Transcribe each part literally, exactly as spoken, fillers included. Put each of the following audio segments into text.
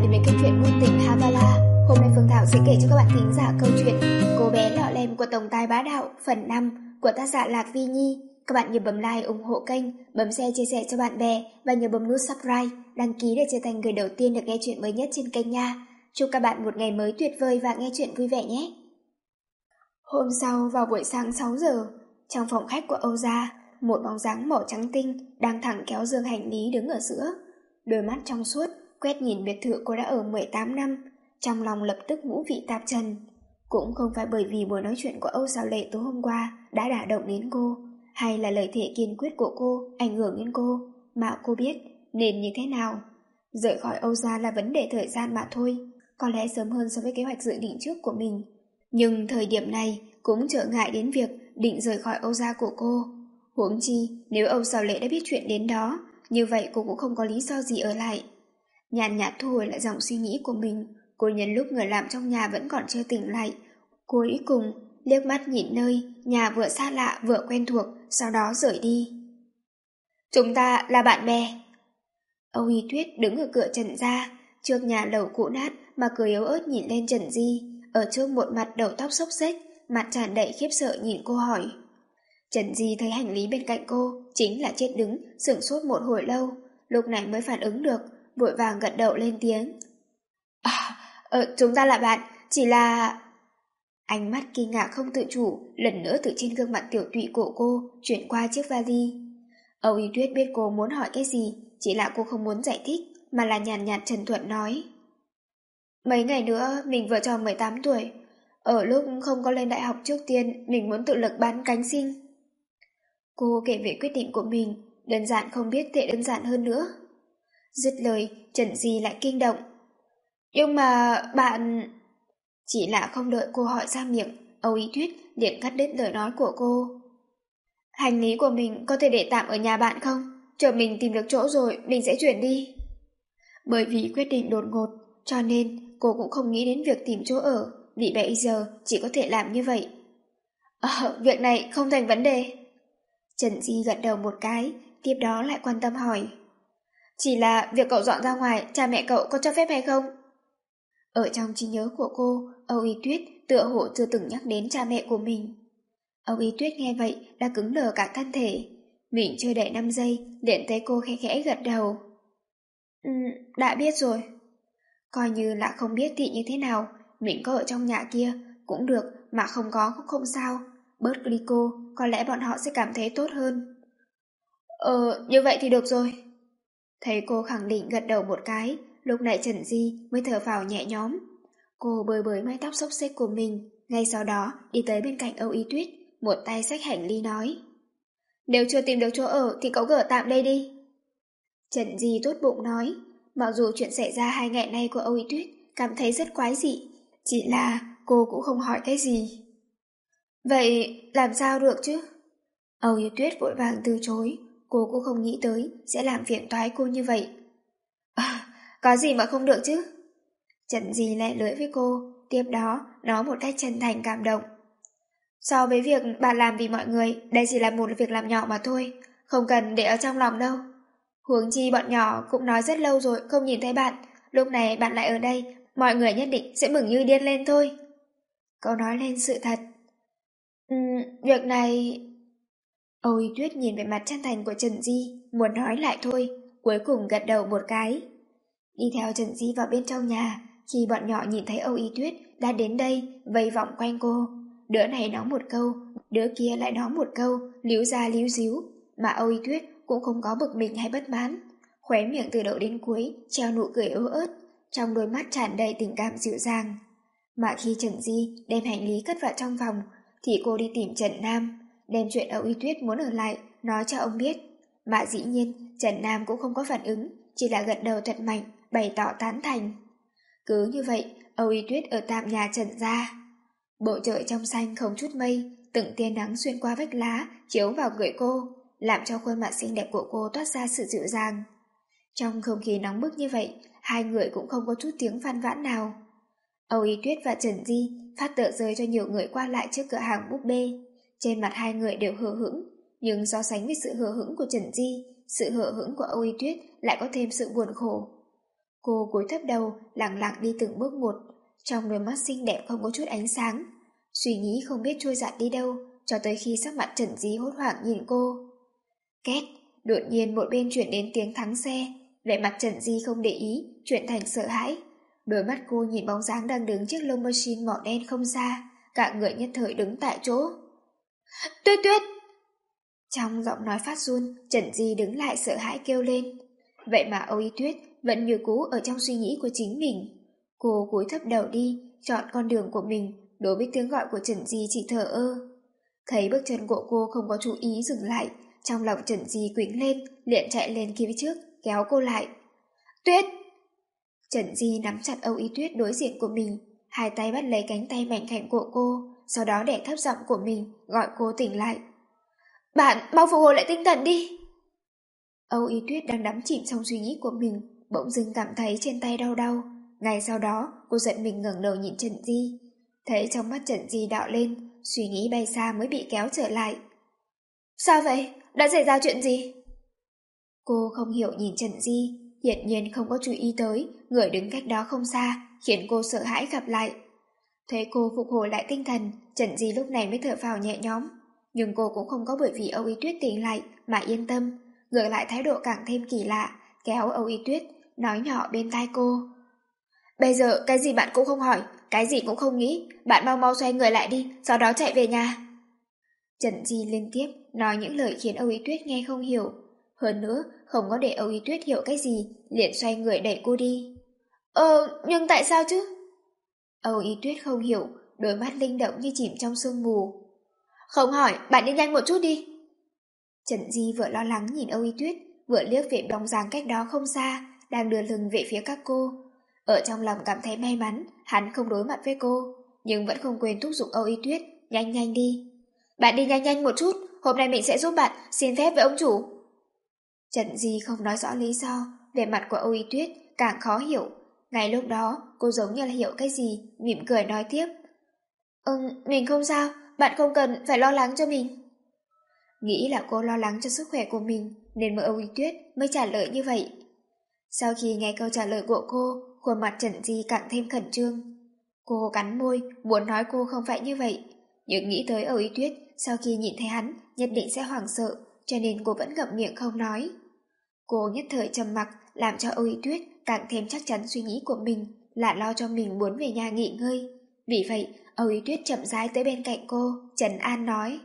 đến với kênh truyện ngôn tình Havala. Hôm nay Phương Thảo sẽ kể cho các bạn thính giả câu chuyện Cô bé lọ lem của tổng tài bá đạo phần năm của tác giả Lạc Vi Nhi. Các bạn nhớ bấm like ủng hộ kênh, bấm share chia sẻ cho bạn bè và nhớ bấm nút subscribe, đăng ký để trở thành người đầu tiên được nghe chuyện mới nhất trên kênh nha. Chúc các bạn một ngày mới tuyệt vời và nghe chuyện vui vẻ nhé. Hôm sau vào buổi sáng sáu giờ, trong phòng khách của Âu gia, một bóng dáng màu trắng tinh đang thẳng kéo giường hành lý đứng ở giữa. Đôi mắt trong suốt quét nhìn biệt thự cô đã ở mười tám năm, trong lòng lập tức ngũ vị tạp trần. Cũng không phải bởi vì buổi nói chuyện của Âu Sào Lệ tối hôm qua đã đả động đến cô, hay là lời thề kiên quyết của cô ảnh hưởng đến cô, mà cô biết nên như thế nào. Rời khỏi Âu gia là vấn đề thời gian mà thôi, có lẽ sớm hơn so với kế hoạch dự định trước của mình. Nhưng thời điểm này cũng trở ngại đến việc định rời khỏi Âu gia của cô. Huống chi nếu Âu Sào Lệ đã biết chuyện đến đó, như vậy cô cũng không có lý do gì ở lại. Nhàn nhạt thu hồi lại dòng suy nghĩ của mình, cô nhân lúc người làm trong nhà vẫn còn chưa tỉnh lại, cuối cùng liếc mắt nhìn nơi nhà vừa xa lạ vừa quen thuộc, sau đó rời đi. Chúng ta là bạn bè. Âu Y Tuyết đứng ở cửa Trần gia, trước nhà lầu cũ nát mà cười yếu ớt nhìn lên Trần Di, ở trước một mặt đầu tóc xốc xếch, mặt tràn đầy khiếp sợ nhìn cô hỏi. Trần Di thấy hành lý bên cạnh cô chính là chết đứng, sửng sốt một hồi lâu, lúc này mới phản ứng được, vội vàng gật đầu lên tiếng. À, ờ, chúng ta là bạn, chỉ là... Ánh mắt kinh ngạc không tự chủ, lần nữa từ trên gương mặt tiểu tụy của cô chuyển qua chiếc vali. Âu Y Tuyết biết cô muốn hỏi cái gì, chỉ là cô không muốn giải thích, mà là nhàn nhạt trần thuận nói. Mấy ngày nữa mình vừa tròn mười tám tuổi, ở lúc không có lên đại học trước tiên, mình muốn tự lực bán cánh sinh. Cô kể về quyết định của mình, đơn giản không biết thể đơn giản hơn nữa. Dứt lời, Trần Di lại kinh động. Nhưng mà bạn... Chỉ là không đợi cô hỏi ra miệng, Âu Y Tuyết liền cắt đứt lời nói của cô. Hành lý của mình có thể để tạm ở nhà bạn không? Chờ mình tìm được chỗ rồi, mình sẽ chuyển đi. Bởi vì quyết định đột ngột, cho nên cô cũng không nghĩ đến việc tìm chỗ ở, vì bây giờ chỉ có thể làm như vậy. À, việc này không thành vấn đề. Trần Di gật đầu một cái, tiếp đó lại quan tâm hỏi. Chỉ là việc cậu dọn ra ngoài, cha mẹ cậu có cho phép hay không? Ở trong trí nhớ của cô, Âu Y Tuyết tựa hồ chưa từng nhắc đến cha mẹ của mình. Âu Y Tuyết nghe vậy đã cứng đờ cả thân thể. Mình chưa đầy năm giây, liền thấy cô khẽ khẽ gật đầu. Ừ, đã biết rồi. Coi như là không biết thì như thế nào, mình có ở trong nhà kia cũng được, mà không có cũng không sao. Bớt đi cô, có lẽ bọn họ sẽ cảm thấy tốt hơn. Ờ, như vậy thì được rồi. Thấy cô khẳng định gật đầu một cái, lúc này Trần Di mới thở phào nhẹ nhõm. Cô bới bới mái tóc xốc xếch của mình, ngay sau đó đi tới bên cạnh Âu Y Tuyết, một tay xách hành lý nói. Nếu chưa tìm được chỗ ở thì cậu gỡ tạm đây đi. Trần Di tốt bụng nói, mặc dù chuyện xảy ra hai ngày nay của Âu Y Tuyết cảm thấy rất quái dị, chỉ là cô cũng không hỏi cái gì. Vậy làm sao được chứ? Âu Y Tuyết vội vàng từ chối, cô cũng không nghĩ tới sẽ làm phiền toái cô như vậy. À, có gì mà không được chứ? Trần Di lẹ lưỡi với cô, tiếp đó nói một cách chân thành cảm động. So với việc bạn làm vì mọi người, đây chỉ là một việc làm nhỏ mà thôi, không cần để ở trong lòng đâu. Huống chi bọn nhỏ cũng nói rất lâu rồi không nhìn thấy bạn, lúc này bạn lại ở đây, mọi người nhất định sẽ mừng như điên lên thôi. Câu nói lên sự thật. Ừ, việc này... Âu Y Tuyết nhìn về mặt chân thành của Trần Di, muốn nói lại thôi, cuối cùng gật đầu một cái. Đi theo Trần Di vào bên trong nhà, khi bọn nhỏ nhìn thấy Âu Y Tuyết đã đến đây, vây vòng quanh cô. Đứa này nói một câu, đứa kia lại nói một câu, líu ra líu díu, mà Âu Y Tuyết cũng không có bực mình hay bất mãn. Khóe miệng từ đầu đến cuối treo nụ cười yếu ớt, trong đôi mắt tràn đầy tình cảm dịu dàng. Mà khi Trần Di đem hành lý cất vào trong phòng, thì cô đi tìm Trần Nam, đem chuyện Âu Y Tuyết muốn ở lại nói cho ông biết. Mà dĩ nhiên Trần Nam cũng không có phản ứng, chỉ là gật đầu thật mạnh, bày tỏ tán thành. Cứ như vậy, Âu Y Tuyết ở tạm nhà Trần gia. Bầu trời trong xanh không chút mây, từng tia nắng xuyên qua vách lá chiếu vào người cô, làm cho khuôn mặt xinh đẹp của cô toát ra sự dịu dàng. Trong không khí nóng bức như vậy, hai người cũng không có chút tiếng phan vãn nào. Âu Y Tuyết và Trần Di phát tờ rơi cho nhiều người qua lại trước cửa hàng búp bê. Trên mặt hai người đều hờ hững, nhưng so sánh với sự hờ hững của Trần Di, sự hờ hững của Âu Y Tuyết lại có thêm sự buồn khổ. Cô cúi thấp đầu, lặng lặng đi từng bước một, trong đôi mắt xinh đẹp không có chút ánh sáng. Suy nghĩ không biết trôi dạt đi đâu, cho tới khi sắc mặt Trần Di hốt hoảng nhìn cô. Két, đột nhiên một bên chuyển đến tiếng thắng xe, vẻ mặt Trần Di không để ý, chuyển thành sợ hãi. Đôi mắt cô nhìn bóng dáng đang đứng chiếc lông machine màu đen không xa, cả người nhất thời đứng tại chỗ. Tuyết Tuyết! Trong giọng nói phát run, Trần Di đứng lại sợ hãi kêu lên. Vậy mà Âu Y Tuyết vẫn như cũ ở trong suy nghĩ của chính mình. Cô cúi thấp đầu đi, chọn con đường của mình, đối với tiếng gọi của Trần Di chỉ thở ơ. Thấy bước chân của cô không có chú ý dừng lại, trong lòng Trần Di quĩnh lên, liền chạy lên phía trước, kéo cô lại. Tuyết! Trần Di nắm chặt Âu Y Tuyết đối diện của mình, hai tay bắt lấy cánh tay mảnh khảnh của cô, sau đó đè thấp giọng của mình, gọi cô tỉnh lại. Bạn, mau phục hồi lại tinh thần đi! Âu Y Tuyết đang đắm chìm trong suy nghĩ của mình, bỗng dưng cảm thấy trên tay đau đau. Ngay sau đó, cô giận mình ngẩng đầu nhìn Trần Di. Thấy trong mắt Trần Di đạo lên, suy nghĩ bay xa mới bị kéo trở lại. Sao vậy? Đã xảy ra chuyện gì? Cô không hiểu nhìn Trần Di, hiển nhiên không có chú ý tới người đứng cách đó không xa, khiến cô sợ hãi gặp lại. Thấy cô phục hồi lại tinh thần, Trần Di lúc này mới thở phào nhẹ nhõm. Nhưng cô cũng không có bởi vì Âu Y Tuyết tỉnh lại mà yên tâm, ngược lại thái độ càng thêm kỳ lạ, kéo Âu Y Tuyết, nói nhỏ bên tai cô. Bây giờ cái gì bạn cũng không hỏi, cái gì cũng không nghĩ, bạn mau mau xoay người lại đi, sau đó chạy về nhà. Trần Di liên tiếp nói những lời khiến Âu Y Tuyết nghe không hiểu. Hơn nữa, không có để Âu Y Tuyết hiểu cái gì, liền xoay người đẩy cô đi. Ờ, nhưng tại sao chứ? Âu Y Tuyết không hiểu, đôi mắt linh động như chìm trong sương mù. Không hỏi, bạn đi nhanh một chút đi. Trần Di vừa lo lắng nhìn Âu Y Tuyết, vừa liếc về bóng dáng cách đó không xa, đang đưa lưng về phía các cô. Ở trong lòng cảm thấy may mắn, hắn không đối mặt với cô, nhưng vẫn không quên thúc giục Âu Y Tuyết, nhanh nhanh đi. Bạn đi nhanh nhanh một chút, hôm nay mình sẽ giúp bạn, xin phép với ông chủ. Trần Di không nói rõ lý do, vẻ mặt của Âu Y Tuyết càng khó hiểu. Ngay lúc đó, cô giống như là hiểu cái gì, mỉm cười nói tiếp. Ừ, mình không sao, bạn không cần phải lo lắng cho mình. Nghĩ là cô lo lắng cho sức khỏe của mình, nên mà Âu Y Tuyết mới trả lời như vậy. Sau khi nghe câu trả lời của cô, khuôn mặt Trần Di càng thêm khẩn trương. Cô cắn môi, muốn nói cô không phải như vậy, nhưng nghĩ tới Âu Y Tuyết sau khi nhìn thấy hắn nhất định sẽ hoảng sợ, cho nên cô vẫn ngậm miệng không nói. Cô nhất thời trầm mặc, làm cho Âu Y Tuyết càng thêm chắc chắn suy nghĩ của mình là lo cho mình muốn về nhà nghỉ ngơi. Vì vậy, Âu Y Tuyết chậm rãi tới bên cạnh cô, trấn an nói.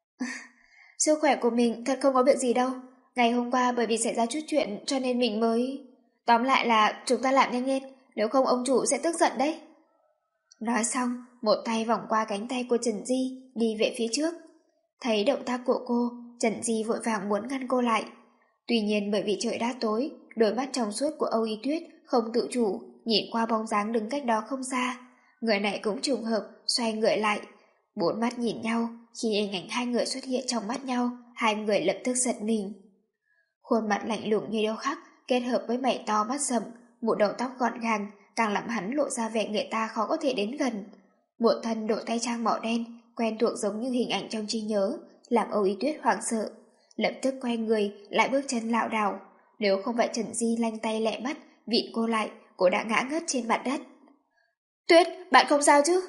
Sức khỏe của mình thật không có việc gì đâu. Ngày hôm qua bởi vì xảy ra chút chuyện cho nên mình mới... Tóm lại là chúng ta làm nhanh lên, nếu không ông chủ sẽ tức giận đấy. Nói xong, một tay vòng qua cánh tay của Trần Di, đi về phía trước. Thấy động tác của cô, Trần Di vội vàng muốn ngăn cô lại. Tuy nhiên bởi vì trời đã tối, đôi mắt trong suốt của Âu Y Tuyết không tự chủ, nhìn qua bóng dáng đứng cách đó không xa. Người này cũng trùng hợp, xoay người lại. Bốn mắt nhìn nhau, khi hình ảnh hai người xuất hiện trong mắt nhau, hai người lập tức giật mình. Khuôn mặt lạnh lùng như điêu khắc, kết hợp với mày to mắt sậm, một đầu tóc gọn gàng, càng làm hắn lộ ra vẻ người ta khó có thể đến gần. Một thân đội tay trang màu đen, quen thuộc giống như hình ảnh trong trí nhớ, làm Âu Y Tuyết hoảng sợ. Lập tức quay người, lại bước chân lảo đảo. Nếu không phải Trần Di lanh tay lẹ mắt, vịn cô lại, cô đã ngã ngất trên mặt đất. Tuyết, bạn không sao chứ?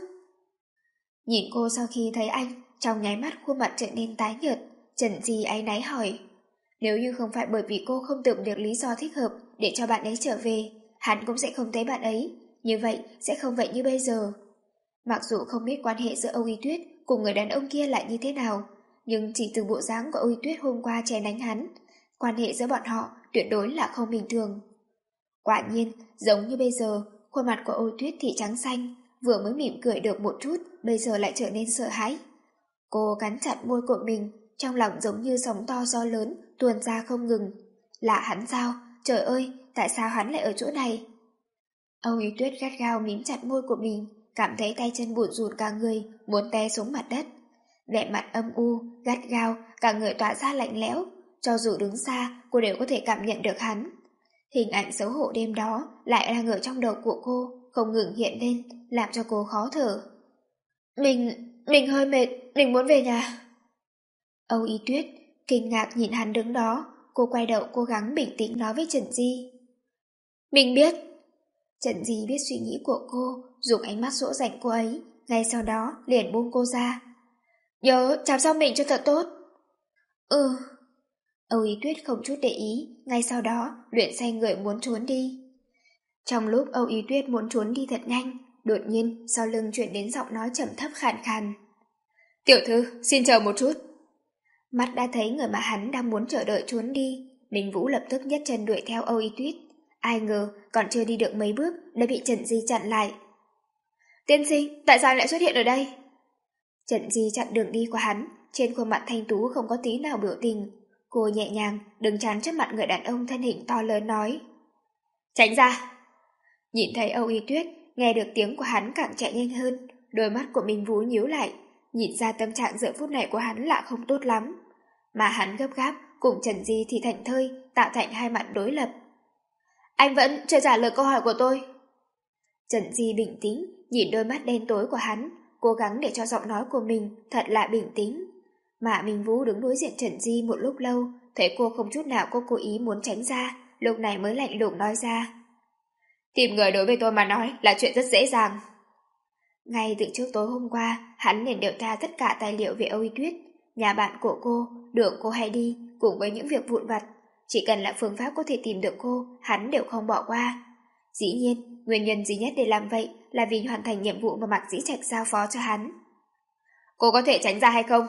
Nhìn cô sau khi thấy anh, trong nháy mắt khuôn mặt trở nên tái nhợt, Trần Di áy náy hỏi. Nếu như không phải bởi vì cô không tưởng được lý do thích hợp để cho bạn ấy trở về, hắn cũng sẽ không thấy bạn ấy, như vậy sẽ không vậy như bây giờ. Mặc dù không biết quan hệ giữa Âu Y Tuyết cùng người đàn ông kia lại như thế nào, nhưng chỉ từ bộ dáng của Âu Y Tuyết hôm qua chém đánh hắn, quan hệ giữa bọn họ tuyệt đối là không bình thường. Quả nhiên, giống như bây giờ, khuôn mặt của Âu Y Tuyết thì trắng xanh, vừa mới mỉm cười được một chút, bây giờ lại trở nên sợ hãi. Cô cắn chặt môi của mình, trong lòng giống như sóng to gió lớn, tuôn ra không ngừng. Là hắn sao? Trời ơi, tại sao hắn lại ở chỗ này? Âu Y Tuyết gắt gao mím chặt môi của mình, cảm thấy tay chân bủn rủn cả người, muốn té xuống mặt đất. Vẻ mặt âm u, gắt gao, cả người tỏa ra lạnh lẽo, cho dù đứng xa, cô đều có thể cảm nhận được hắn. Hình ảnh xấu hổ đêm đó lại đang ở trong đầu của cô, không ngừng hiện lên, làm cho cô khó thở. Mình, mình hơi mệt, mình muốn về nhà. Âu Y Tuyết kinh ngạc nhìn hắn đứng đó, cô quay đầu cố gắng bình tĩnh nói với Trần Di. Mình biết, Trần Di biết suy nghĩ của cô, dùng ánh mắt dỗ dành cô ấy, ngay sau đó liền buông cô ra. Nhớ chăm sóc mình cho thật tốt. Ừ. Âu Ý Tuyết không chút để ý, ngay sau đó luyện xoay người muốn trốn đi. Trong lúc Âu Ý Tuyết muốn trốn đi thật nhanh, đột nhiên sau lưng chuyển đến giọng nói trầm thấp khàn khàn. Tiểu thư, xin chờ một chút. Mắt đã thấy người mà hắn đang muốn chờ đợi trốn đi, Minh Vũ lập tức nhấc chân đuổi theo Âu Ý Tuyết. Ai ngờ còn chưa đi được mấy bước đã bị Trần Di chặn lại. Tiên sinh, tại sao anh lại xuất hiện ở đây? Trần Di chặn đường đi của hắn, trên khuôn mặt thanh tú không có tí nào biểu tình. Cô nhẹ nhàng đứng chắn trước mặt người đàn ông thân hình to lớn nói. Tránh ra! Nhìn thấy Âu Ý Tuyết, nghe được tiếng của hắn càng chạy nhanh hơn, đôi mắt của Minh Vũ nhíu lại, nhìn ra tâm trạng giờ phút này của hắn là không tốt lắm. Mà hắn gấp gáp cùng Trần Di thì thành thơi, tạo thành hai mặt đối lập. Anh vẫn chưa trả lời câu hỏi của tôi. Trần Di bình tĩnh, nhìn đôi mắt đen tối của hắn, cố gắng để cho giọng nói của mình thật là bình tĩnh. Mà Minh Vũ đứng đối diện Trần Di một lúc lâu, thấy cô không chút nào có cố ý muốn tránh ra, lúc này mới lạnh lùng nói ra. Tìm người đối với tôi mà nói là chuyện rất dễ dàng. Ngay từ trước tối hôm qua, hắn liền điều tra tất cả tài liệu về Âu Ý Tuyết, nhà bạn của cô, đường cô hay đi, cùng với những việc vụn vặt. Chỉ cần là phương pháp có thể tìm được cô, hắn đều không bỏ qua. Dĩ nhiên, nguyên nhân duy nhất để làm vậy là vì hoàn thành nhiệm vụ mà Mạc Dĩ Trạch giao phó cho hắn. Cô có thể tránh ra hay không?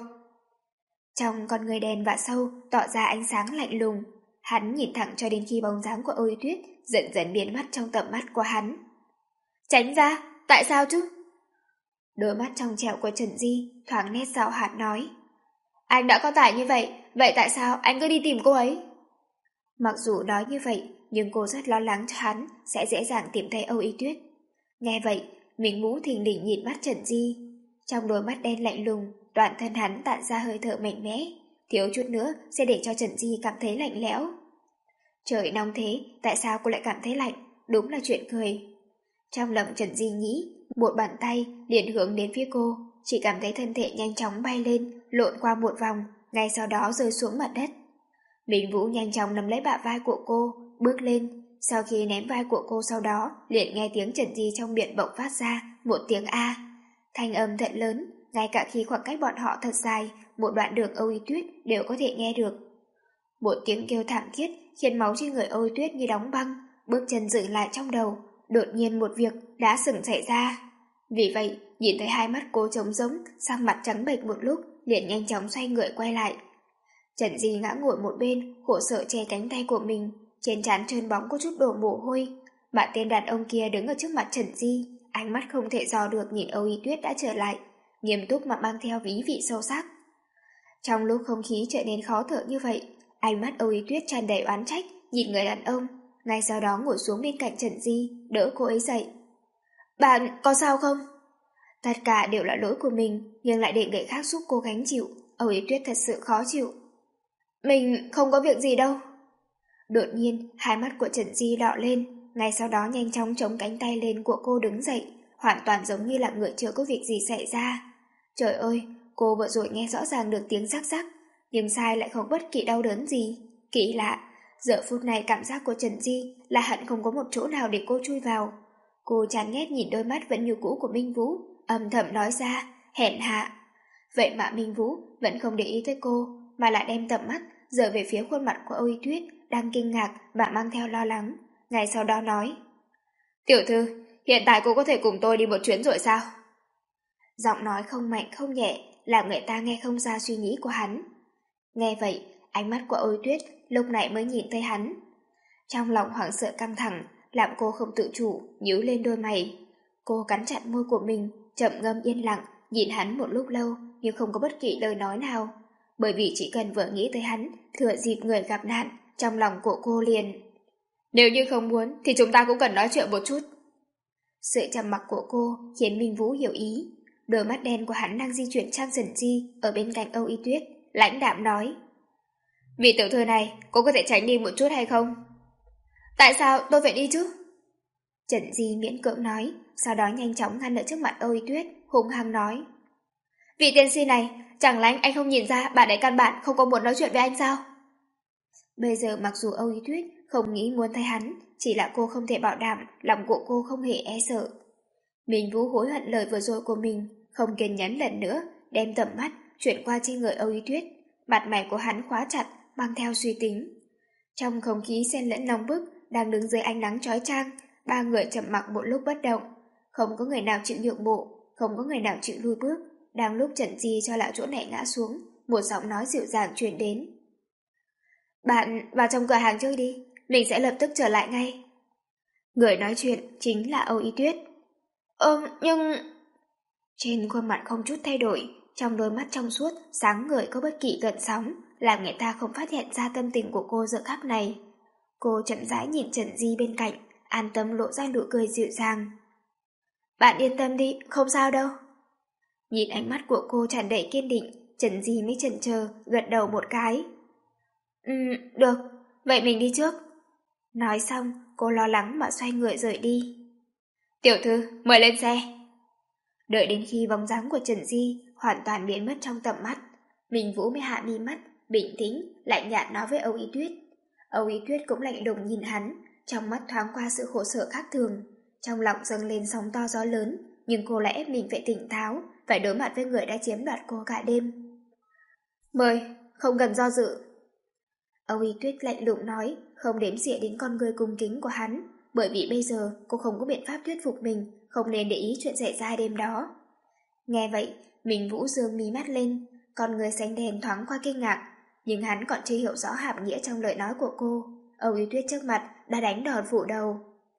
Trong con người đen và sâu tỏ ra ánh sáng lạnh lùng, hắn nhìn thẳng cho đến khi bóng dáng của Âu Ý Tuyết dần dần biến mất trong tầm mắt của hắn. Tránh ra? Tại sao chứ? Đôi mắt trong trẻo của Trần Di thoáng nét giảo hoạt nói. Anh đã có tài như vậy, vậy tại sao anh cứ đi tìm cô ấy? Mặc dù nói như vậy, nhưng cô rất lo lắng cho hắn sẽ dễ dàng tìm thấy Âu Ý Tuyết. Nghe vậy, Minh Vũ thình lình nhìn mắt Trần Di. Trong đôi mắt đen lạnh lùng, toàn thân hắn tản ra hơi thở mạnh mẽ, thiếu chút nữa sẽ để cho Trần Di cảm thấy lạnh lẽo. Trời nóng thế, tại sao cô lại cảm thấy lạnh? Đúng là chuyện cười. Trong lòng Trần Di nghĩ, một bàn tay liền hướng đến phía cô, chỉ cảm thấy thân thể nhanh chóng bay lên, lộn qua một vòng, ngay sau đó rơi xuống mặt đất. Minh Vũ nhanh chóng nắm lấy bả vai của cô, bước lên. Sau khi ném vai của cô sau đó, liền nghe tiếng Trần Di trong miệng bộc phát ra một tiếng A. Thanh âm thật lớn, ngay cả khi khoảng cách bọn họ thật dài, một đoạn đường Âu Ý Tuyết đều có thể nghe được. Một tiếng kêu thảm thiết khiến máu trên người Âu Ý Tuyết như đóng băng, bước chân dừng lại trong đầu. Đột nhiên một việc đã sừng xảy ra. Vì vậy, nhìn thấy hai mắt cô trống rỗng, sang mặt trắng bệch một lúc, liền nhanh chóng xoay người quay lại. Trần Di ngã ngồi một bên, khổ sở che cánh tay của mình, trên trán trơn bóng có chút đổ mồ hôi. Mà tên đàn ông kia đứng ở trước mặt Trần Di, ánh mắt không thể dò được nhìn Âu Ý Tuyết đã trở lại, nghiêm túc mà mang theo ý vị sâu sắc. Trong lúc không khí trở nên khó thở như vậy, ánh mắt Âu Ý Tuyết tràn đầy oán trách, nhìn người đàn ông, ngay sau đó ngồi xuống bên cạnh Trần Di, đỡ cô ấy dậy. Bạn có sao không? Tất cả đều là lỗi của mình, nhưng lại để người khác giúp cô gánh chịu. Âu Ý Tuyết thật sự khó chịu. Mình không có việc gì đâu. Đột nhiên, hai mắt của Trần Di đỏ lên, ngay sau đó nhanh chóng chống cánh tay lên của cô đứng dậy, hoàn toàn giống như là người chưa có việc gì xảy ra. Trời ơi, cô vừa rồi nghe rõ ràng được tiếng rắc rắc, nhưng sai lại không bất kỳ đau đớn gì. Kỳ lạ, giờ phút này cảm giác của Trần Di là hẳn không có một chỗ nào để cô chui vào. Cô chán ghét nhìn đôi mắt vẫn như cũ của Minh Vũ, âm thầm nói ra, hèn hạ. Vậy mà Minh Vũ vẫn không để ý tới cô, mà lại đem tầm mắt dời về phía khuôn mặt của Âu Ý Tuyết đang kinh ngạc và mang theo lo lắng. Ngay sau đó nói, tiểu thư, hiện tại cô có thể cùng tôi đi một chuyến rồi sao? Giọng nói không mạnh không nhẹ, làm người ta nghe không ra suy nghĩ của hắn. Nghe vậy, ánh mắt của Âu Ý Tuyết lúc này mới nhìn thấy hắn. Trong lòng hoảng sợ căng thẳng, làm cô không tự chủ, nhíu lên đôi mày. Cô cắn chặt môi của mình, chậm ngâm yên lặng, nhìn hắn một lúc lâu, nhưng không có bất kỳ lời nói nào. Bởi vì chỉ cần vừa nghĩ tới hắn, thừa dịp người gặp nạn, trong lòng của cô liền. Nếu như không muốn, thì chúng ta cũng cần nói chuyện một chút. Sự trầm mặc của cô khiến Minh Vũ hiểu ý. Đôi mắt đen của hắn đang di chuyển sang Trần Di ở bên cạnh Âu Ý Tuyết, lãnh đạm nói. Vì tiểu thư này, cô có thể tránh đi một chút hay không? Tại sao tôi phải đi chứ? Trần Di miễn cưỡng nói, sau đó nhanh chóng ngăn ở trước mặt Âu Ý Tuyết, hung hăng nói. Vị tiên sinh này, chẳng lẽ anh không nhìn ra bạn ấy căn bản không có muốn nói chuyện với anh sao? Bây giờ mặc dù Âu Ý Tuyết không nghĩ muốn thấy hắn, chỉ là cô không thể bảo đảm lòng của cô không hề e sợ. Minh Vũ hối hận lời vừa rồi của mình, không kiên nhẫn lần nữa, đem tầm mắt chuyển qua trên người Âu Y Tuyết. Mặt mày của hắn khóa chặt, mang theo suy tính. Trong không khí xen lẫn nóng bức, đang đứng dưới ánh nắng chói chang, ba người trầm mặc một lúc bất động. Không có người nào chịu nhượng bộ, không có người nào chịu lùi bước. Đang lúc Trần Di cho lão chỗ này ngã xuống, một giọng nói dịu dàng truyền đến. Bạn vào trong cửa hàng chơi đi, mình sẽ lập tức trở lại ngay. Người nói chuyện chính là Âu Y Tuyết. Ừm, nhưng... Trên khuôn mặt không chút thay đổi, trong đôi mắt trong suốt, sáng ngời có bất kỳ gợn sóng, làm người ta không phát hiện ra tâm tình của cô giờ khắc này. Cô chậm rãi nhìn Trần Di bên cạnh, an tâm lộ ra nụ cười dịu dàng. Bạn yên tâm đi, không sao đâu. Nhìn ánh mắt của cô tràn đầy kiên định, Trần Di mới chần chờ, gật đầu một cái. Ừ, được, vậy mình đi trước. Nói xong, cô lo lắng mà xoay người rời đi. Tiểu thư, mời lên xe. Đợi đến khi bóng dáng của Trần Di hoàn toàn biến mất trong tầm mắt, Minh Vũ mới hạ mi mắt, bình tĩnh, lạnh nhạt nói với Âu Y Tuyết. Âu Y Tuyết cũng lạnh lùng nhìn hắn, trong mắt thoáng qua sự khổ sở khác thường. Trong lòng dâng lên sóng to gió lớn, nhưng cô lại ép mình phải tỉnh táo, phải đối mặt với người đã chiếm đoạt cô cả đêm. Mời, không cần do dự. Âu Y Tuyết lạnh lùng nói, không đếm xỉa đến con người cung kính của hắn, bởi vì bây giờ cô không có biện pháp thuyết phục mình, không nên để ý chuyện xảy ra đêm đó. Nghe vậy, Minh Vũ dương mí mắt lên, con người xanh đen thoáng qua kinh ngạc, nhưng hắn còn chưa hiểu rõ hàm nghĩa trong lời nói của cô. Âu Y Tuyết trước mặt đã đánh đòn phủ đầu.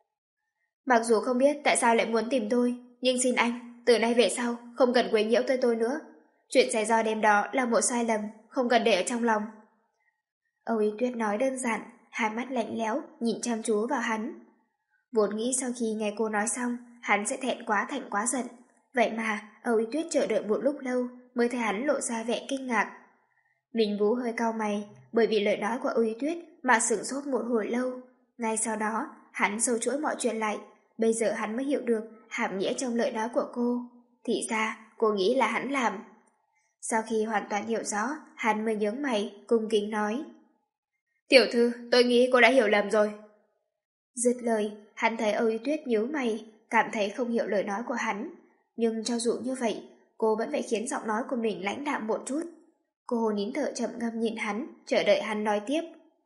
Mặc dù không biết tại sao lại muốn tìm tôi, nhưng xin anh, từ nay về sau không cần quấy nhiễu tới tôi nữa. Chuyện xảy ra đêm đó là một sai lầm, không cần để ở trong lòng. Âu Y Tuyết nói đơn giản, hai mắt lạnh lẽo nhìn chăm chú vào hắn. Vốn nghĩ sau khi nghe cô nói xong, hắn sẽ thẹn quá thành quá giận. Vậy mà, Âu Y Tuyết chờ đợi một lúc lâu mới thấy hắn lộ ra vẻ kinh ngạc. Minh Vũ hơi cau mày, bởi vì lời nói của Âu Y Tuyết mà sửng sốt một hồi lâu. Ngay sau đó, hắn sâu chuỗi mọi chuyện lại. Bây giờ hắn mới hiểu được hàm nghĩa trong lời nói của cô. Thì ra, cô nghĩ là hắn làm. Sau khi hoàn toàn hiểu rõ, hắn mới nhướng mày, cung kính nói. Tiểu thư, tôi nghĩ cô đã hiểu lầm rồi. Dứt lời, hắn thấy Âu Y Tuyết nhíu mày, cảm thấy không hiểu lời nói của hắn. Nhưng cho dù như vậy, cô vẫn phải khiến giọng nói của mình lãnh đạm một chút. Cô nín thở trầm ngâm nhìn hắn, chờ đợi hắn nói tiếp.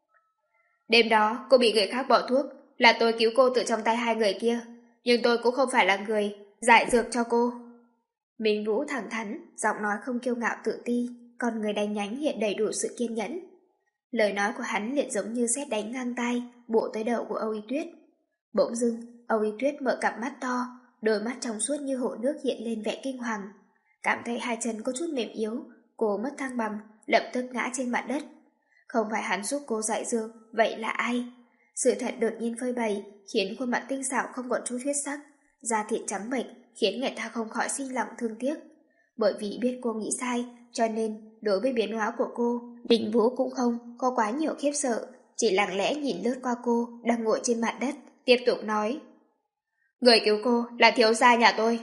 Đêm đó, cô bị người khác bỏ thuốc, là tôi cứu cô từ trong tay hai người kia. Nhưng tôi cũng không phải là người giải dược cho cô. Minh Vũ thẳng thắn, giọng nói không kiêu ngạo tự ti, còn người đánh nhánh hiện đầy đủ sự kiên nhẫn. Lời nói của hắn liền giống như sét đánh ngang tai, bổ tới đầu của Âu Y Tuyết. Bỗng dưng, Âu Y Tuyết mở cặp mắt to, đôi mắt trong suốt như hồ nước hiện lên vẻ kinh hoàng. Cảm thấy hai chân có chút mềm yếu, cô mất thăng bằng, lập tức ngã trên mặt đất. Không phải hắn giúp cô giải dược, vậy là ai? Sự thật đột nhiên phơi bày, khiến khuôn mặt tinh xảo không còn chút huyết sắc, da thịt trắng bệch, khiến người ta không khỏi sinh lòng thương tiếc. Bởi vì biết cô nghĩ sai, cho nên đối với biến hóa của cô, Minh Vũ cũng không có quá nhiều khiếp sợ, chỉ lặng lẽ nhìn lướt qua cô đang ngồi trên mặt đất, tiếp tục nói. Người cứu cô là thiếu gia nhà tôi.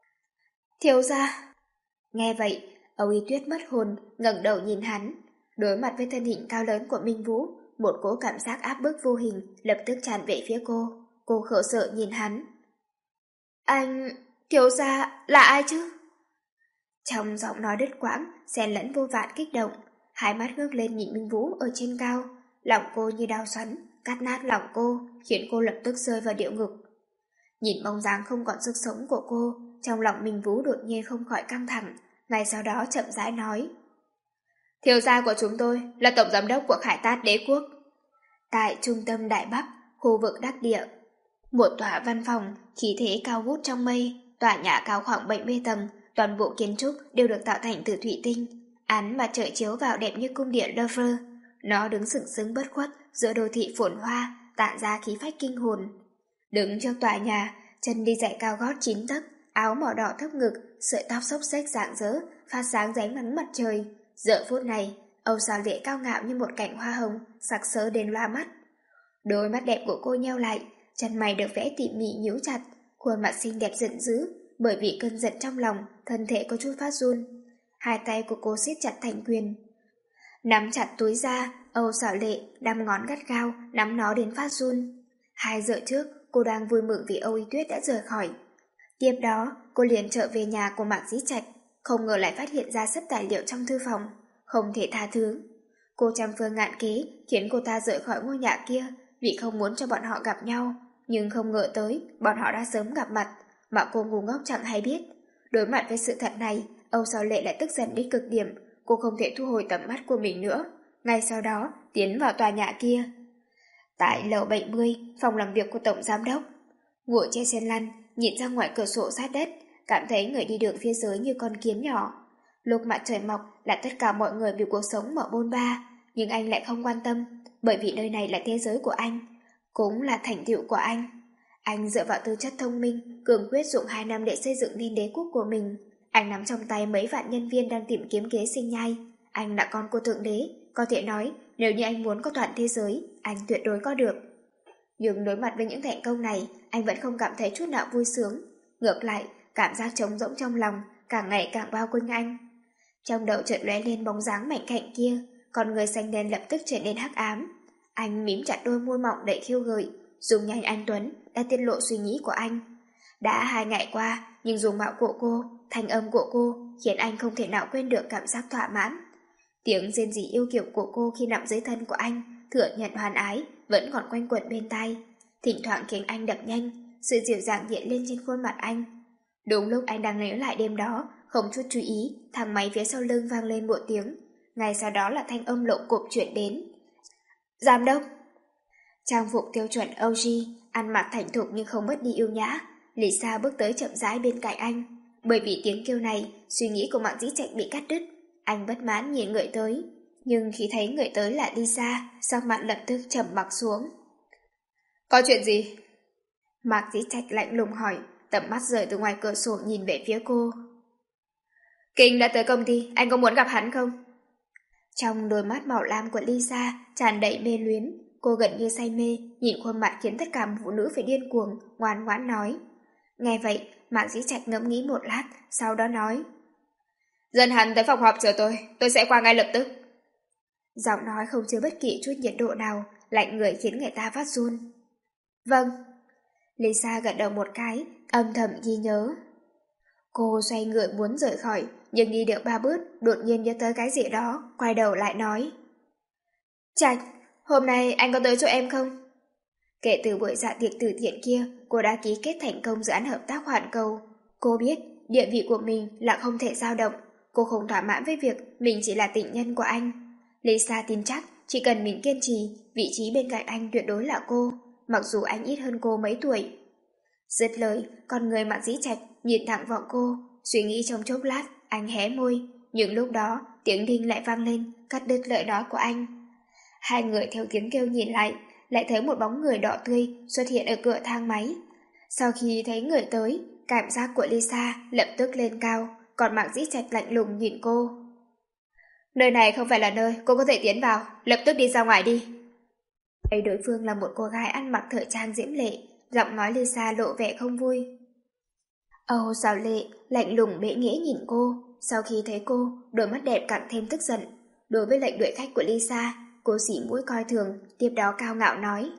Thiếu gia? Nghe vậy, Âu Y Tuyết mất hồn, ngẩng đầu nhìn hắn. Đối mặt với thân hình cao lớn của Minh Vũ, một cỗ cảm giác áp bức vô hình lập tức tràn về phía cô. Cô khổ sở nhìn hắn. Anh... thiếu gia là ai chứ? Trong giọng nói đứt quãng, xen lẫn vô vàn kích động, hai mắt ngước lên nhìn Minh Vũ ở trên cao. Lòng cô như đao xoắn, cắt nát lòng cô, khiến cô lập tức rơi vào địa ngục. Nhìn bóng dáng không còn sức sống của cô, trong lòng Minh Vũ đột nhiên không khỏi căng thẳng, ngay sau đó chậm rãi nói. Thiếu gia của chúng tôi là tổng giám đốc của Khải Tát Đế Quốc. Tại trung tâm Đại Bắc, khu vực đắc địa, một tòa văn phòng, khí thế cao vút trong mây, tòa nhà cao khoảng bảy mươi tầng, toàn bộ kiến trúc đều được tạo thành từ thủy tinh. Ánh mặt trời chiếu vào đẹp như cung điện Louvre. Nó đứng sừng sững bất khuất giữa đô thị phồn hoa, tản ra khí phách kinh hồn. Đứng trước tòa nhà, chân đi giày cao gót chín tấc, áo màu đỏ thấp ngực, sợi tóc xốc xếch rạng rỡ, phát sáng ránh nắng mặt trời. Giờ phút này, Âu Xào Lệ cao ngạo như một cành hoa hồng, sặc sỡ đến loa mắt. Đôi mắt đẹp của cô nheo lại, chân mày được vẽ tỉ mỉ nhíu chặt, khuôn mặt xinh đẹp giận dữ, bởi vì cơn giận trong lòng, thân thể có chút phát run. Hai tay của cô siết chặt thành quyền, nắm chặt túi da, Âu Xảo Lệ đăm ngón gắt gao, nắm nó đến phát run. Hai giờ trước, cô đang vui mừng vì Âu Y Tuyết đã rời khỏi. Tiếp đó, cô liền trở về nhà của Mạc Dĩ Trạch, không ngờ lại phát hiện ra sấp tài liệu trong thư phòng, không thể tha thứ. Cô trăm phương ngàn kế khiến cô ta rời khỏi ngôi nhà kia vì không muốn cho bọn họ gặp nhau, nhưng không ngờ tới bọn họ đã sớm gặp mặt, mà cô ngu ngốc chẳng hay biết. Đối mặt với sự thật này, Âu Xảo Lệ lại tức giận đến cực điểm, cô không thể thu hồi tầm mắt của mình nữa. Ngay sau đó, tiến vào tòa nhà kia. Tại lầu bảy mươi, phòng làm việc của Tổng Giám đốc. Ngồi trên xe lăn, nhìn ra ngoài cửa sổ sát đất, cảm thấy người đi đường phía dưới như con kiến nhỏ. Lúc mặt trời mọc là tất cả mọi người vì cuộc sống mở bôn ba, nhưng anh lại không quan tâm, bởi vì nơi này là thế giới của anh, cũng là thành tựu của anh. Anh dựa vào tư chất thông minh, cường quyết dùng hai năm để xây dựng nên đế quốc của mình. Anh nắm trong tay mấy vạn nhân viên đang tìm kiếm kế sinh nhai. Anh là con của thượng đế, có thể nói nếu như anh muốn có toàn thế giới, anh tuyệt đối có được. Nhưng đối mặt với những thành công này, anh vẫn không cảm thấy chút nào vui sướng. Ngược lại, cảm giác trống rỗng trong lòng càng ngày càng bao quanh anh. Trong đầu chợt lóe lên bóng dáng mảnh khảnh kia, con người xanh đen lập tức trở nên hắc ám. Anh mím chặt đôi môi mỏng đầy khiêu gợi, dùng nhanh anh Tuấn đã tiết lộ suy nghĩ của anh. Đã hai ngày qua, nhưng dùng mạo của cô, thanh âm của cô khiến anh không thể nào quên được cảm giác thỏa mãn. Tiếng rên rỉ yêu kiều của cô khi nằm dưới thân của anh, thừa nhận hoàn ái, vẫn còn quanh quẩn bên tai, thỉnh thoảng khiến anh đập nhanh, sự dịu dàng hiện lên trên khuôn mặt anh. Đúng lúc anh đang nhớ lại đêm đó, không chút chú ý, thang máy phía sau lưng vang lên một tiếng, ngay sau đó là thanh âm lộn cộp chuyển đến. Giám đốc! Trang phục tiêu chuẩn o giê, ăn mặc thành thục nhưng không mất đi yêu nhã. Lisa bước tới chậm rãi bên cạnh anh. Bởi vì tiếng kêu này, suy nghĩ của Mạc Dĩ Trạch bị cắt đứt. Anh bất mãn nhìn người tới, nhưng khi thấy người tới là Lisa, sắc mặt lập tức trầm mặc xuống. Có chuyện gì? Mạc Dĩ Trạch lạnh lùng hỏi, tầm mắt rời từ ngoài cửa sổ nhìn về phía cô. Kinh đã tới công ty, anh có muốn gặp hắn không? Trong đôi mắt màu lam của Lisa tràn đầy mê luyến, cô gần như say mê, nhìn khuôn mặt khiến tất cả phụ nữ phải điên cuồng, ngoan ngoãn nói. Nghe vậy, Mạc Dĩ Trạch ngẫm nghĩ một lát, sau đó nói. Dẫn hắn tới phòng họp chờ tôi, tôi sẽ qua ngay lập tức. Giọng nói không chứa bất kỳ chút nhiệt độ nào, lạnh người khiến người ta phát run. Vâng. Lisa gật đầu một cái, âm thầm ghi nhớ. Cô xoay người muốn rời khỏi, nhưng đi được ba bước, đột nhiên nhớ tới cái gì đó, quay đầu lại nói. Trạch, hôm nay anh có tới chỗ em không? Kể từ buổi dạ tiệc từ thiện kia, cô đã ký kết thành công dự án hợp tác hoàn cầu. Cô biết, địa vị của mình là không thể dao động. Cô không thỏa mãn với việc mình chỉ là tình nhân của anh. Lisa tin chắc, chỉ cần mình kiên trì, vị trí bên cạnh anh tuyệt đối là cô, mặc dù anh ít hơn cô mấy tuổi. Dứt lời, con người Mạc Dĩ Trạch nhìn thẳng vào cô, suy nghĩ trong chốc lát, anh hé môi, nhưng lúc đó tiếng đinh lại vang lên, cắt đứt lời nói của anh. Hai người theo tiếng kêu nhìn lại, lại thấy một bóng người đỏ tươi xuất hiện ở cửa thang máy. Sau khi thấy người tới, cảm giác của Lisa lập tức lên cao, còn Mạc Dĩ Trạch lạnh lùng nhìn cô. Nơi này không phải là nơi cô có thể tiến vào, lập tức đi ra ngoài đi. Thấy đối phương là một cô gái ăn mặc thời trang diễm lệ, giọng nói Lisa lộ vẻ không vui. Âu Xảo Lệ lạnh lùng bẽ nghễ nhìn cô, sau khi thấy cô, đôi mắt đẹp càng thêm tức giận. Đối với lệnh đuổi khách của Lisa, cô xỉ mũi coi thường, tiếp đó cao ngạo nói.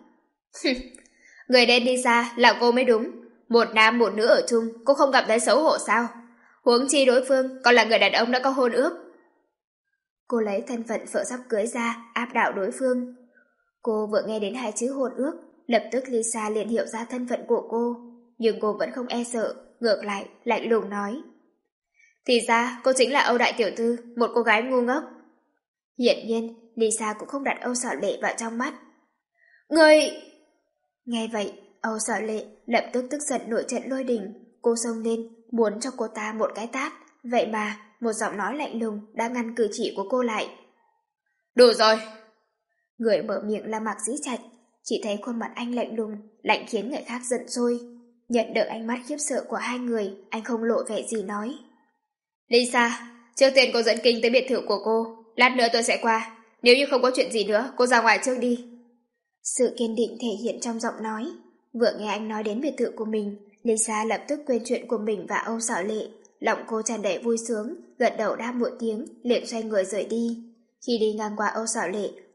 Người đen Lisa là cô mới đúng, một nam một nữ ở chung, cô không cảm thấy xấu hổ sao? Huống chi đối phương còn là người đàn ông đã có hôn ước. Cô lấy thân phận vợ sắp cưới ra, áp đảo đối phương. Cô vừa nghe đến hai chữ hôn ước, lập tức Lisa liền hiểu ra thân phận của cô, nhưng cô vẫn không e sợ, ngược lại, lạnh lùng nói. Thì ra, cô chính là Âu Đại Tiểu Thư, một cô gái ngu ngốc. Hiển nhiên, Lisa cũng không đặt Âu Xảo Lệ vào trong mắt. Người... Nghe vậy, Âu Xảo Lệ lập tức tức giận nổi trận lôi đình. Cô xông lên, muốn cho cô ta một cái tát. Vậy mà, một giọng nói lạnh lùng đã ngăn cử chỉ của cô lại. Đủ rồi! Người mở miệng là Mạc Dĩ Trạch. Chỉ thấy khuôn mặt anh lạnh lùng, lạnh khiến người khác giận sôi. Nhận được ánh mắt khiếp sợ của hai người, anh không lộ vẻ gì nói. Lisa, trước tiên cô dẫn Kinh tới biệt thự của cô. Lát nữa tôi sẽ qua. Nếu như không có chuyện gì nữa, cô ra ngoài trước đi. Sự kiên định thể hiện trong giọng nói. Vừa nghe anh nói đến biệt thự của mình, Lisa lập tức quên chuyện của mình và Âu Xảo Lệ. Lòng cô tràn đầy vui sướng, gật đầu đáp một tiếng, liền xoay người rời đi. Khi đi ngang qua Âu Xảo Lệ, cô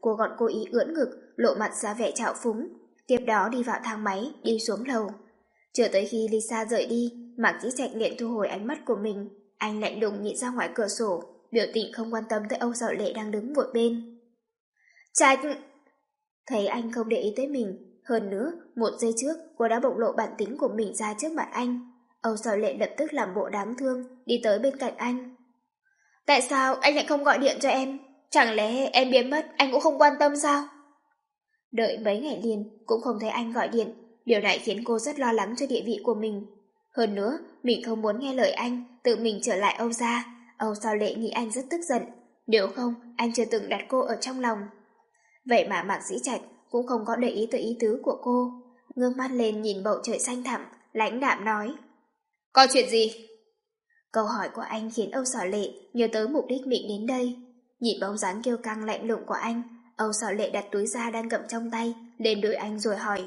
cô gọn cố ý ưỡn ngực, lộ mặt ra vẻ trào phúng. Tiếp đó đi vào thang máy, đi xuống lầu. Chờ tới khi Lisa rời đi, Mạc Dĩ Trạch liền thu hồi ánh mắt của mình. Anh lạnh lùng nhìn ra ngoài cửa sổ, biểu tình không quan tâm tới Âu Sở Lệ đang đứng một bên. Trạch! Thấy anh không để ý tới mình, hơn nữa, một giây trước cô đã bộc lộ bản tính của mình ra trước mặt anh. Âu Sở Lệ lập tức làm bộ đáng thương, đi tới bên cạnh anh. Tại sao anh lại không gọi điện cho em? Chẳng lẽ em biến mất anh cũng không quan tâm sao? Đợi mấy ngày liền cũng không thấy anh gọi điện, điều này khiến cô rất lo lắng cho địa vị của mình. Hơn nữa, mình không muốn nghe lời anh, tự mình trở lại Âu gia. Âu Sở Lệ nghĩ anh rất tức giận, nếu không anh chưa từng đặt cô ở trong lòng. Vậy mà Mạc Dĩ Trạch cũng không có để ý tới ý tứ của cô, ngước mắt lên nhìn bầu trời xanh thẳm, lãnh đạm nói. Có chuyện gì? Câu hỏi của anh khiến Âu Sở Lệ nhớ tới mục đích mình đến đây. Nhìn bóng dáng kiêu căng lạnh lùng của anh, Âu Sở Lệ đặt túi da đang cầm trong tay lên đôi anh rồi hỏi.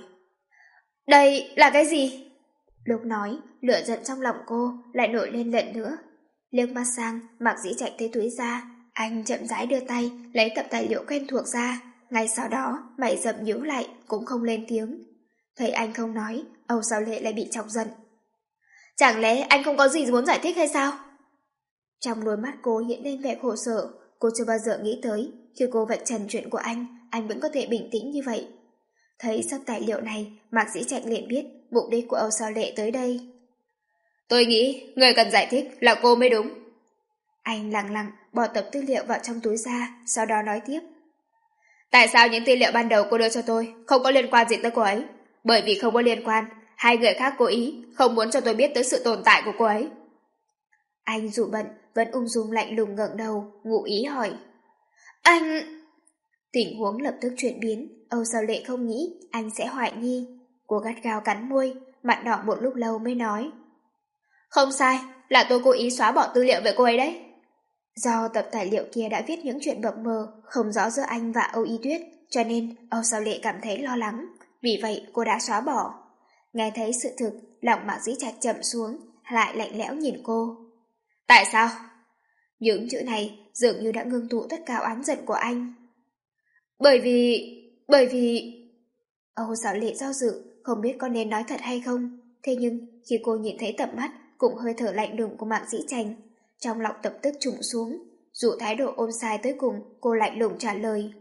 Đây là cái gì? Lúc nói, lửa giận trong lòng cô lại nổi lên lần nữa. Liếc mắt sang, Mạc Dĩ Trạch thấy túi da, anh chậm rãi đưa tay lấy tập tài liệu quen thuộc ra. Ngay sau đó, mày rậm nhíu lại cũng không lên tiếng. Thấy anh không nói, Âu Sở Lệ lại bị chọc giận. Chẳng lẽ anh không có gì muốn giải thích hay sao? Trong đôi mắt cô hiện lên vẻ khổ sở. Cô chưa bao giờ nghĩ tới khi cô vạch trần chuyện của anh, anh vẫn có thể bình tĩnh như vậy. Thấy sắp tài liệu này, Mạc Dĩ Trạch liền biết mục đích của Âu Sở Lệ tới đây. Tôi nghĩ người cần giải thích là cô mới đúng. Anh lặng lặng bỏ tập tư liệu vào trong túi ra, sau đó nói tiếp. Tại sao những tư liệu ban đầu cô đưa cho tôi không có liên quan gì tới cô ấy? Bởi vì không có liên quan, hai người khác cố ý không muốn cho tôi biết tới sự tồn tại của cô ấy. Anh dù bận vẫn ung dung lạnh lùng ngẩng đầu, ngụ ý hỏi. Anh... Tình huống lập tức chuyển biến, Âu Sở Lệ không nghĩ anh sẽ hoài nghi. Cô gắt gao cắn môi, mặt đỏ một lúc lâu mới nói. Không sai, là tôi cố ý xóa bỏ tư liệu về cô ấy đấy. Do tập tài liệu kia đã viết những chuyện bập mờ, không rõ giữa anh và Âu Y Tuyết, cho nên Âu Sở Lệ cảm thấy lo lắng. Vì vậy cô đã xóa bỏ. Nghe thấy sự thực, lòng Mạc Dĩ Trạch chậm xuống, lại lạnh lẽo nhìn cô. Tại sao? Những chữ này dường như đã ngưng tụ tất cả oán giận của anh. Bởi vì... bởi vì... Âu Sở Lệ do dự, không biết có nên nói thật hay không. Thế nhưng khi cô nhìn thấy tầm mắt cũng hơi thở lạnh lùng của Mạc Dĩ Trạch, trong lòng tập tức trùng xuống. Dù thái độ ôn sai tới cùng, cô lạnh lùng trả lời.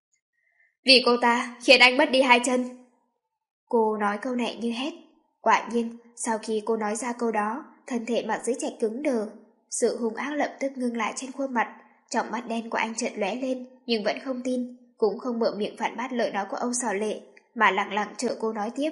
Vì cô ta khiến anh mất đi hai chân. Cô nói câu này như hét. Quả nhiên, sau khi cô nói ra câu đó, thân thể Mạc Dĩ Trạch cứng đờ. Sự hung ác lập tức ngưng lại trên khuôn mặt. Trong mắt đen của anh chợt lóe lên, nhưng vẫn không tin, cũng không mở miệng phản bác lời nói của Âu Sở Lệ, mà lặng lặng chờ cô nói tiếp.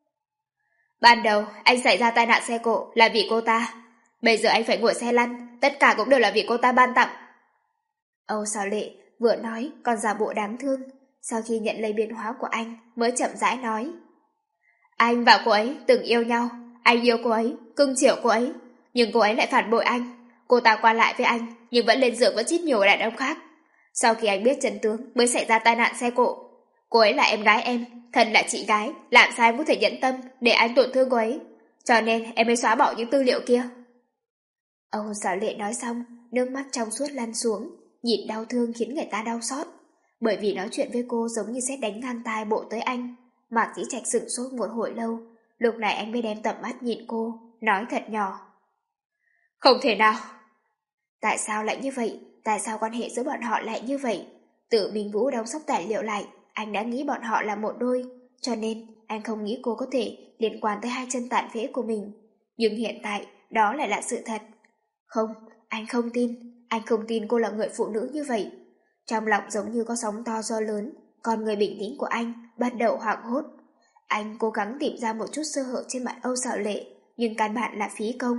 Ban đầu, anh xảy ra tai nạn xe cộ là vì cô ta. Bây giờ anh phải ngồi xe lăn, tất cả cũng đều là vì cô ta ban tặng. Âu Sở Lệ vừa nói còn giả bộ đáng thương. Sau khi nhận lấy biến hóa của anh, mới chậm rãi nói. Anh và cô ấy từng yêu nhau, anh yêu cô ấy, cưng chiều cô ấy, nhưng cô ấy lại phản bội anh. Cô ta qua lại với anh, nhưng vẫn lên giường với chít nhiều đàn ông khác. Sau khi anh biết chân tướng, mới xảy ra tai nạn xe cộ. Cô ấy là em gái em, thân là chị gái, làm sao em có thể nhẫn tâm để anh tổn thương cô ấy? Cho nên em mới xóa bỏ những tư liệu kia. Âu Sở Lệ nói xong, nước mắt trong suốt lăn xuống, nhìn đau thương khiến người ta đau xót. Bởi vì nói chuyện với cô giống như sét đánh ngang tai bộ tới anh. Mạc Dĩ Trạch sửng sốt một hồi lâu, lúc này anh mới đem tầm mắt nhìn cô, nói thật nhỏ. Không thể nào. Tại sao lại như vậy? Tại sao quan hệ giữa bọn họ lại như vậy? Tự Minh Vũ đóng sóc tài liệu lại, anh đã nghĩ bọn họ là một đôi, cho nên anh không nghĩ cô có thể liên quan tới hai chân tàn phế của mình. Nhưng hiện tại, đó lại là sự thật. Không, anh không tin, anh không tin cô là người phụ nữ như vậy. Trong lòng giống như có sóng to gió lớn, còn người bình tĩnh của anh bắt đầu hoảng hốt. Anh cố gắng tìm ra một chút sơ hở trên mặt Âu Sở Lệ, nhưng căn bản là phí công.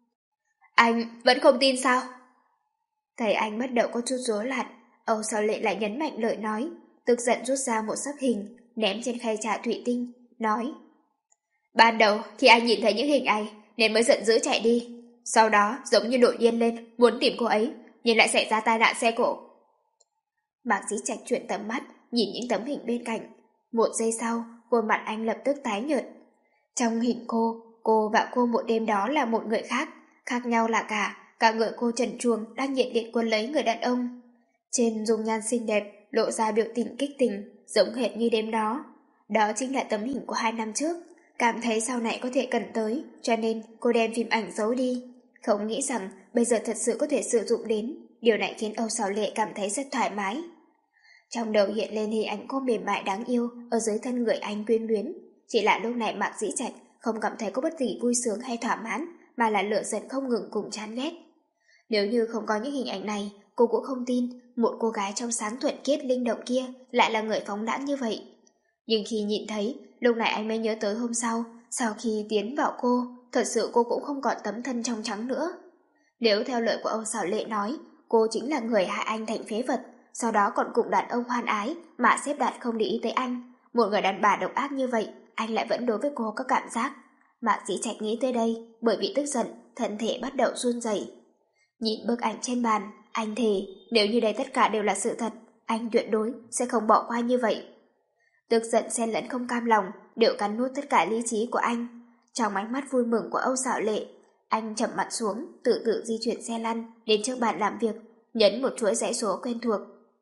Anh vẫn không tin sao? Thấy anh bắt đầu có chút rối loạn, Âu Sở Lệ lại nhấn mạnh lời nói, tức giận rút ra một sấp hình, ném trên khay trà thủy tinh, nói. Ban đầu khi anh nhìn thấy những hình ảnh nên mới giận dữ chạy đi. Sau đó giống như nổi điên lên, muốn tìm cô ấy, nhưng lại xảy ra tai nạn xe cộ. Mạc Dĩ Trạch chuyển tầm mắt, nhìn những tấm hình bên cạnh. Một giây sau, khuôn mặt anh lập tức tái nhợt. Trong hình cô, cô và cô một đêm đó là một người khác, khác nhau là cả, cả người cô trần truồng đang nhiệt liệt cuốn lấy người đàn ông. Trên dung nhan xinh đẹp, lộ ra biểu tình kích tình, giống hệt như đêm đó. Đó chính là tấm hình của hai năm trước, cảm thấy sau này có thể cần tới, cho nên cô đem phim ảnh giấu đi. Không nghĩ rằng bây giờ thật sự có thể sử dụng đến, điều này khiến Âu Sảo Lệ cảm thấy rất thoải mái. Trong đầu hiện lên hình ảnh cô mềm mại đáng yêu ở dưới thân người anh quyến luyến. Chỉ là lúc này Mạc Dĩ Trạch không cảm thấy có bất kỳ vui sướng hay thỏa mãn, mà là lửa giận không ngừng cùng chán ghét. Nếu như không có những hình ảnh này, cô cũng không tin một cô gái trong sáng thuận khiết linh động kia lại là người phóng đãng như vậy. Nhưng khi nhìn thấy, lúc này anh mới nhớ tới hôm sau, sau khi tiến vào cô, thật sự cô cũng không còn tấm thân trong trắng nữa. Nếu theo lời của Âu Sảo Lệ nói, cô chính là người hại anh thành phế vật, sau đó còn cùng đàn ông hoan ái mà xếp đặt không để ý tới anh. Một người đàn bà độc ác như vậy, anh lại vẫn đối với cô có cảm giác. Mạc Dĩ Trạch nghĩ tới đây, bởi vì tức giận, thân thể bắt đầu run rẩy. Nhìn bức ảnh trên bàn, anh thề, nếu như đây tất cả đều là sự thật, anh tuyệt đối sẽ không bỏ qua như vậy. Tức giận xen lẫn không cam lòng, đều cắn nuốt tất cả lý trí của anh. Trong ánh mắt vui mừng của Âu Sảo Lệ, anh chậm mặt xuống, tự tự di chuyển xe lăn đến trước bàn làm việc, nhấn một chuỗi dãy số quen thuộc.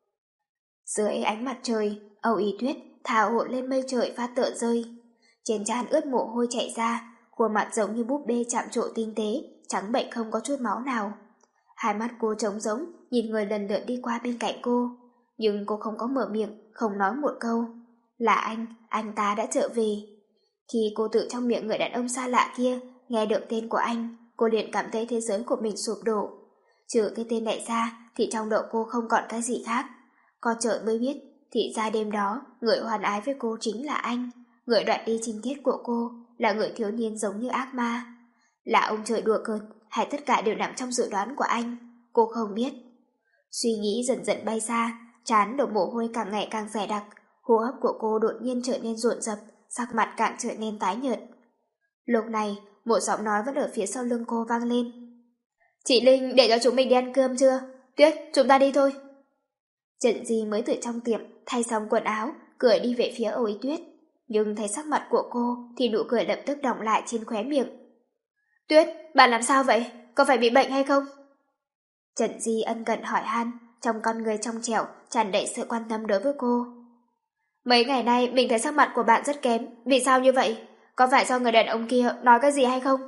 Dưới ánh mặt trời, Âu Y Tuyết thao hộ lên mây trời phát tựa rơi. Trên trán ướt mồ hôi chảy ra, khuôn mặt giống như búp bê chạm trổ tinh tế, trắng bệnh không có chút máu nào. Hai mắt cô trống rỗng, nhìn người lần lượt đi qua bên cạnh cô. Nhưng cô không có mở miệng, không nói một câu. Là anh, anh ta đã trở về. Khi cô tự trong miệng người đàn ông xa lạ kia nghe được tên của anh, cô liền cảm thấy thế giới của mình sụp đổ. Trừ cái tên này ra thì trong đầu cô không còn cái gì khác. Có chợt mới biết, thì ra đêm đó người hoàn ái với cô chính là anh. Người đoạt đi trinh tiết của cô là người thiếu niên giống như ác ma. Là ông trời đùa cợt hay tất cả đều nằm trong dự đoán của anh, cô không biết. Suy nghĩ dần dần bay xa, trán đổ mồ hôi càng ngày càng dày đặc, hô hấp của cô đột nhiên trở nên rộn rập, sắc mặt càng trở nên tái nhợt. Lúc này, một giọng nói vẫn ở phía sau lưng cô vang lên. Chị Linh để cho chúng mình đi ăn cơm chưa? Tuyết, chúng ta đi thôi. Trần Di mới từ trong tiệm thay xong quần áo, cười đi về phía Âu Y Tuyết. Nhưng thấy sắc mặt của cô thì nụ cười lập tức đọng lại trên khóe miệng. Tuyết, bạn làm sao vậy? Có phải bị bệnh hay không? Trần Di ân cần hỏi han, trong con người trong trẻo tràn đầy sự quan tâm đối với cô. Mấy ngày nay mình thấy sắc mặt của bạn rất kém, vì sao như vậy? Có phải do người đàn ông kia nói cái gì hay không?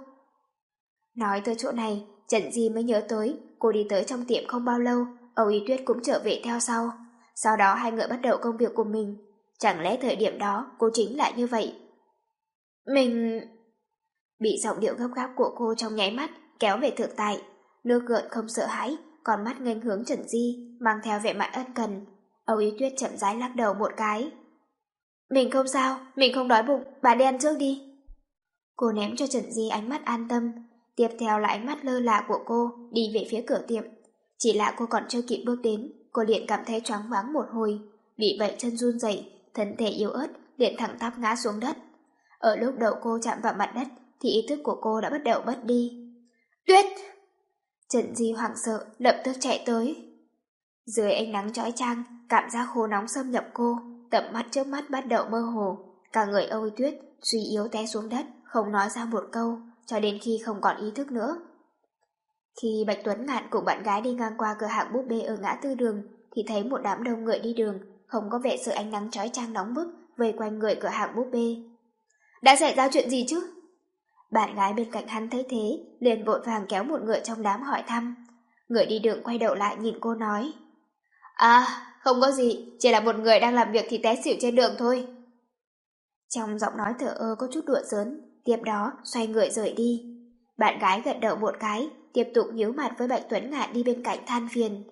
Nói tới chỗ này, Trần Di mới nhớ tới, cô đi tới trong tiệm không bao lâu, Âu Y Tuyết cũng trở về theo sau. Sau đó hai người bắt đầu công việc của mình. Chẳng lẽ thời điểm đó cô chính là như vậy? Mình... Bị giọng điệu gấp gáp của cô trong nháy mắt kéo về thực tại. Nước gợn không sợ hãi, còn mắt nghênh hướng Trần Di, mang theo vẻ mặt ân cần. Âu Y Tuyết chậm rãi lắc đầu một cái. Mình không sao, mình không đói bụng, bà đi ăn trước đi. Cô ném cho Trần Di ánh mắt an tâm, tiếp theo là ánh mắt lơ là của cô đi về phía cửa tiệm. Chỉ là cô còn chưa kịp bước đến, cô liền cảm thấy choáng váng một hồi, vì vậy chân run rẩy, thân thể yếu ớt liền thẳng tắp ngã xuống đất. Ở lúc đầu cô chạm vào mặt đất thì ý thức của cô đã bắt đầu mất đi. Tuyết! Trần Di hoảng sợ, lập tức chạy tới. Dưới ánh nắng chói chang, cảm giác khô nóng xâm nhập cô, tầm mắt trước mắt bắt đầu mơ hồ. Cả người Âu Y Tuyết suy yếu té xuống đất, không nói ra một câu, cho đến khi không còn ý thức nữa. Khi Bạch Tuấn Ngạn cùng bạn gái đi ngang qua cửa hàng búp bê ở ngã tư đường, thì thấy một đám đông người đi đường, không có vẻ sợ ánh nắng chói chang nóng bức, vây quanh người cửa hàng búp bê. Đã xảy ra chuyện gì chứ? Bạn gái bên cạnh hắn thấy thế, liền vội vàng kéo một người trong đám hỏi thăm. Người đi đường quay đầu lại nhìn cô nói. À, không có gì, chỉ là một người đang làm việc thì té xỉu trên đường thôi. Trong giọng nói thở ơ có chút đùa giỡn, tiếp đó xoay người rời đi. Bạn gái gật đầu một cái, tiếp tục nhíu mặt với Bạch Tuấn Ngạn đi bên cạnh than phiền.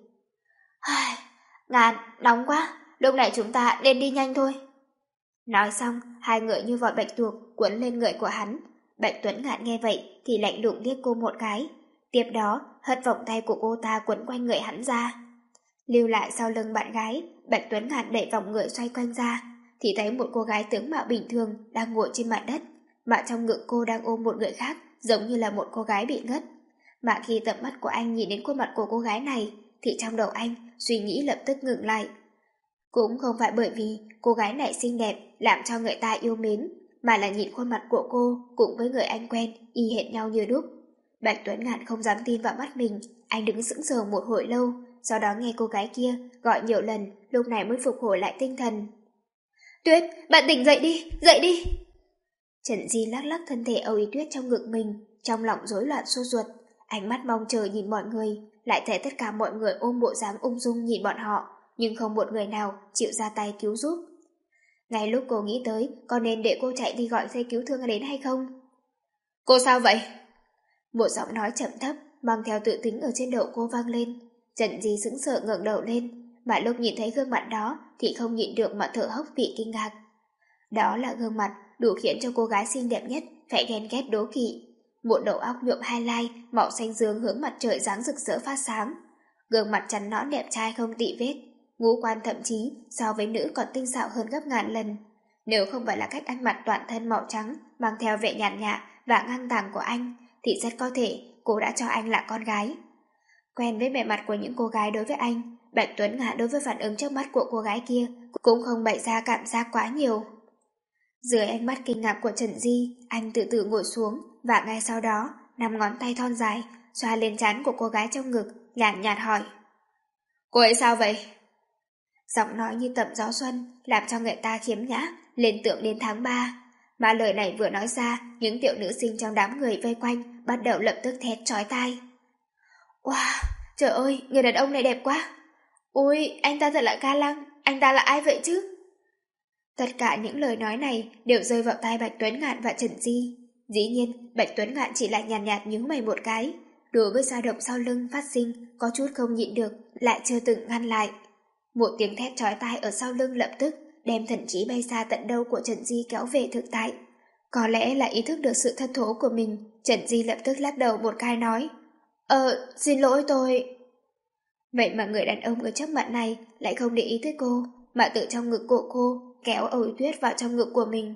Ngạn, nóng quá, lúc này chúng ta nên đi nhanh thôi. Nói xong, hai người như vòi bạch tuộc cuốn lên người của hắn. Bạch Tuấn Ngạn nghe vậy thì lạnh lùng liếc cô một cái, tiếp đó hất vòng tay của cô ta quấn quanh người hắn ra. Lưu lại sau lưng bạn gái, Bạch Tuấn Ngạn đẩy vòng người xoay quanh ra, thì thấy một cô gái tướng mạo bình thường đang ngồi trên mặt đất, mà trong ngực cô đang ôm một người khác, giống như là một cô gái bị ngất. Mà khi tầm mắt của anh nhìn đến khuôn mặt của cô gái này, thì trong đầu anh suy nghĩ lập tức ngừng lại. Cũng không phải bởi vì cô gái này xinh đẹp làm cho người ta yêu mến, mà là nhìn khuôn mặt của cô cùng với người anh quen y hệt nhau như đúc. Bạch Tuấn Ngạn không dám tin vào mắt mình, anh đứng sững sờ một hồi lâu, sau đó nghe cô gái kia gọi nhiều lần lúc này mới phục hồi lại tinh thần. Tuyết, bạn tỉnh dậy đi, dậy đi. Trần Di lắc lắc thân thể Âu Yến Tuyết trong ngực mình, trong lòng rối loạn sốt ruột, ánh mắt mong chờ nhìn mọi người, lại thấy tất cả mọi người ôm bộ dáng ung dung nhìn bọn họ, nhưng không một người nào chịu ra tay cứu giúp. Ngay lúc cô nghĩ tới, có nên để cô chạy đi gọi xe cứu thương đến hay không? Cô sao vậy? Một giọng nói chậm thấp, mang theo tự tính ở trên đầu cô vang lên. Trần Di sững sờ ngẩng đầu lên, mà lúc nhìn thấy gương mặt đó thì không nhịn được mà thở hốc vì kinh ngạc. Đó là gương mặt đủ khiến cho cô gái xinh đẹp nhất phải ghen ghét đố kỵ. Một đầu óc nhuộm highlight màu xanh dương hướng mặt trời dáng rực rỡ phát sáng. Gương mặt trắng nõn đẹp trai không tị vết, ngũ quan thậm chí so với nữ còn tinh xảo hơn gấp ngàn lần. Nếu không phải là cách ăn mặc toàn thân màu trắng mang theo vẻ nhàn nhã và ngang tàng của anh, thì rất có thể cô đã cho anh là con gái. Quen với vẻ mặt của những cô gái đối với anh, Bạch Tuấn Ngạn đối với phản ứng trước mắt của cô gái kia cũng không bày ra cảm giác quá nhiều. Dưới ánh mắt kinh ngạc của Trần Di, anh từ từ ngồi xuống và ngay sau đó nắm ngón tay thon dài xoa lên trán của cô gái trong ngực, nhàn nhạt hỏi: Cô ấy sao vậy? Giọng nói như tầm gió xuân làm cho người ta khiếm nhã, liên tưởng đến tháng ba. Mà lời này vừa nói ra, những tiểu nữ sinh trong đám người vây quanh bắt đầu lập tức thét chói tai. Wow, trời ơi, người đàn ông này đẹp quá. Ôi, anh ta thật là ga lăng, anh ta là ai vậy chứ? Tất cả những lời nói này đều rơi vào tai Bạch Tuấn Ngạn và Trần Di. Dĩ nhiên, Bạch Tuấn Ngạn chỉ là nhàn nhạt, nhạt nhướng mày một cái. Đối với dao động sau lưng phát sinh, có chút không nhịn được, lại chưa từng ngăn lại. Một tiếng thét chói tai ở sau lưng lập tức đem thần trí bay xa tận đâu của Trần Di kéo về thực tại. Có lẽ là ý thức được sự thất thố của mình, Trần Di lập tức lắc đầu một cái nói: Ờ, xin lỗi tôi. Vậy mà người đàn ông ở trước mặt này lại không để ý tới cô, mà tự trong ngực của cô kéo Âu Yến Tuyết vào trong ngực của mình.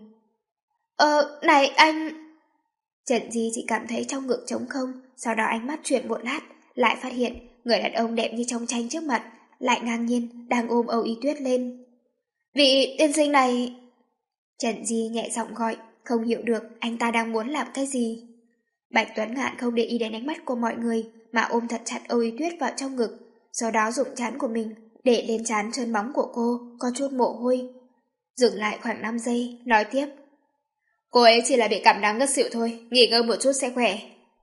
Ờ, này anh... Trần Di chỉ cảm thấy trong ngực trống không, sau đó ánh mắt chuyển một lát, lại phát hiện người đàn ông đẹp như trong tranh trước mặt lại ngang nhiên đang ôm Âu Yến Tuyết lên. Vị tiên sinh này... Trần Di nhẹ giọng gọi, không hiểu được anh ta đang muốn làm cái gì. Bạch Tuấn Ngạn không để ý đến ánh mắt của mọi người, mà ôm thật chặt Âu Yến Tuyết vào trong ngực, sau đó dùng trán của mình để lên trán trơn bóng của cô có chút mồ hôi. Dừng lại khoảng năm giây, nói tiếp: Cô ấy chỉ là bị cảm nắng ngất xỉu thôi, nghỉ ngơi một chút sẽ khỏe.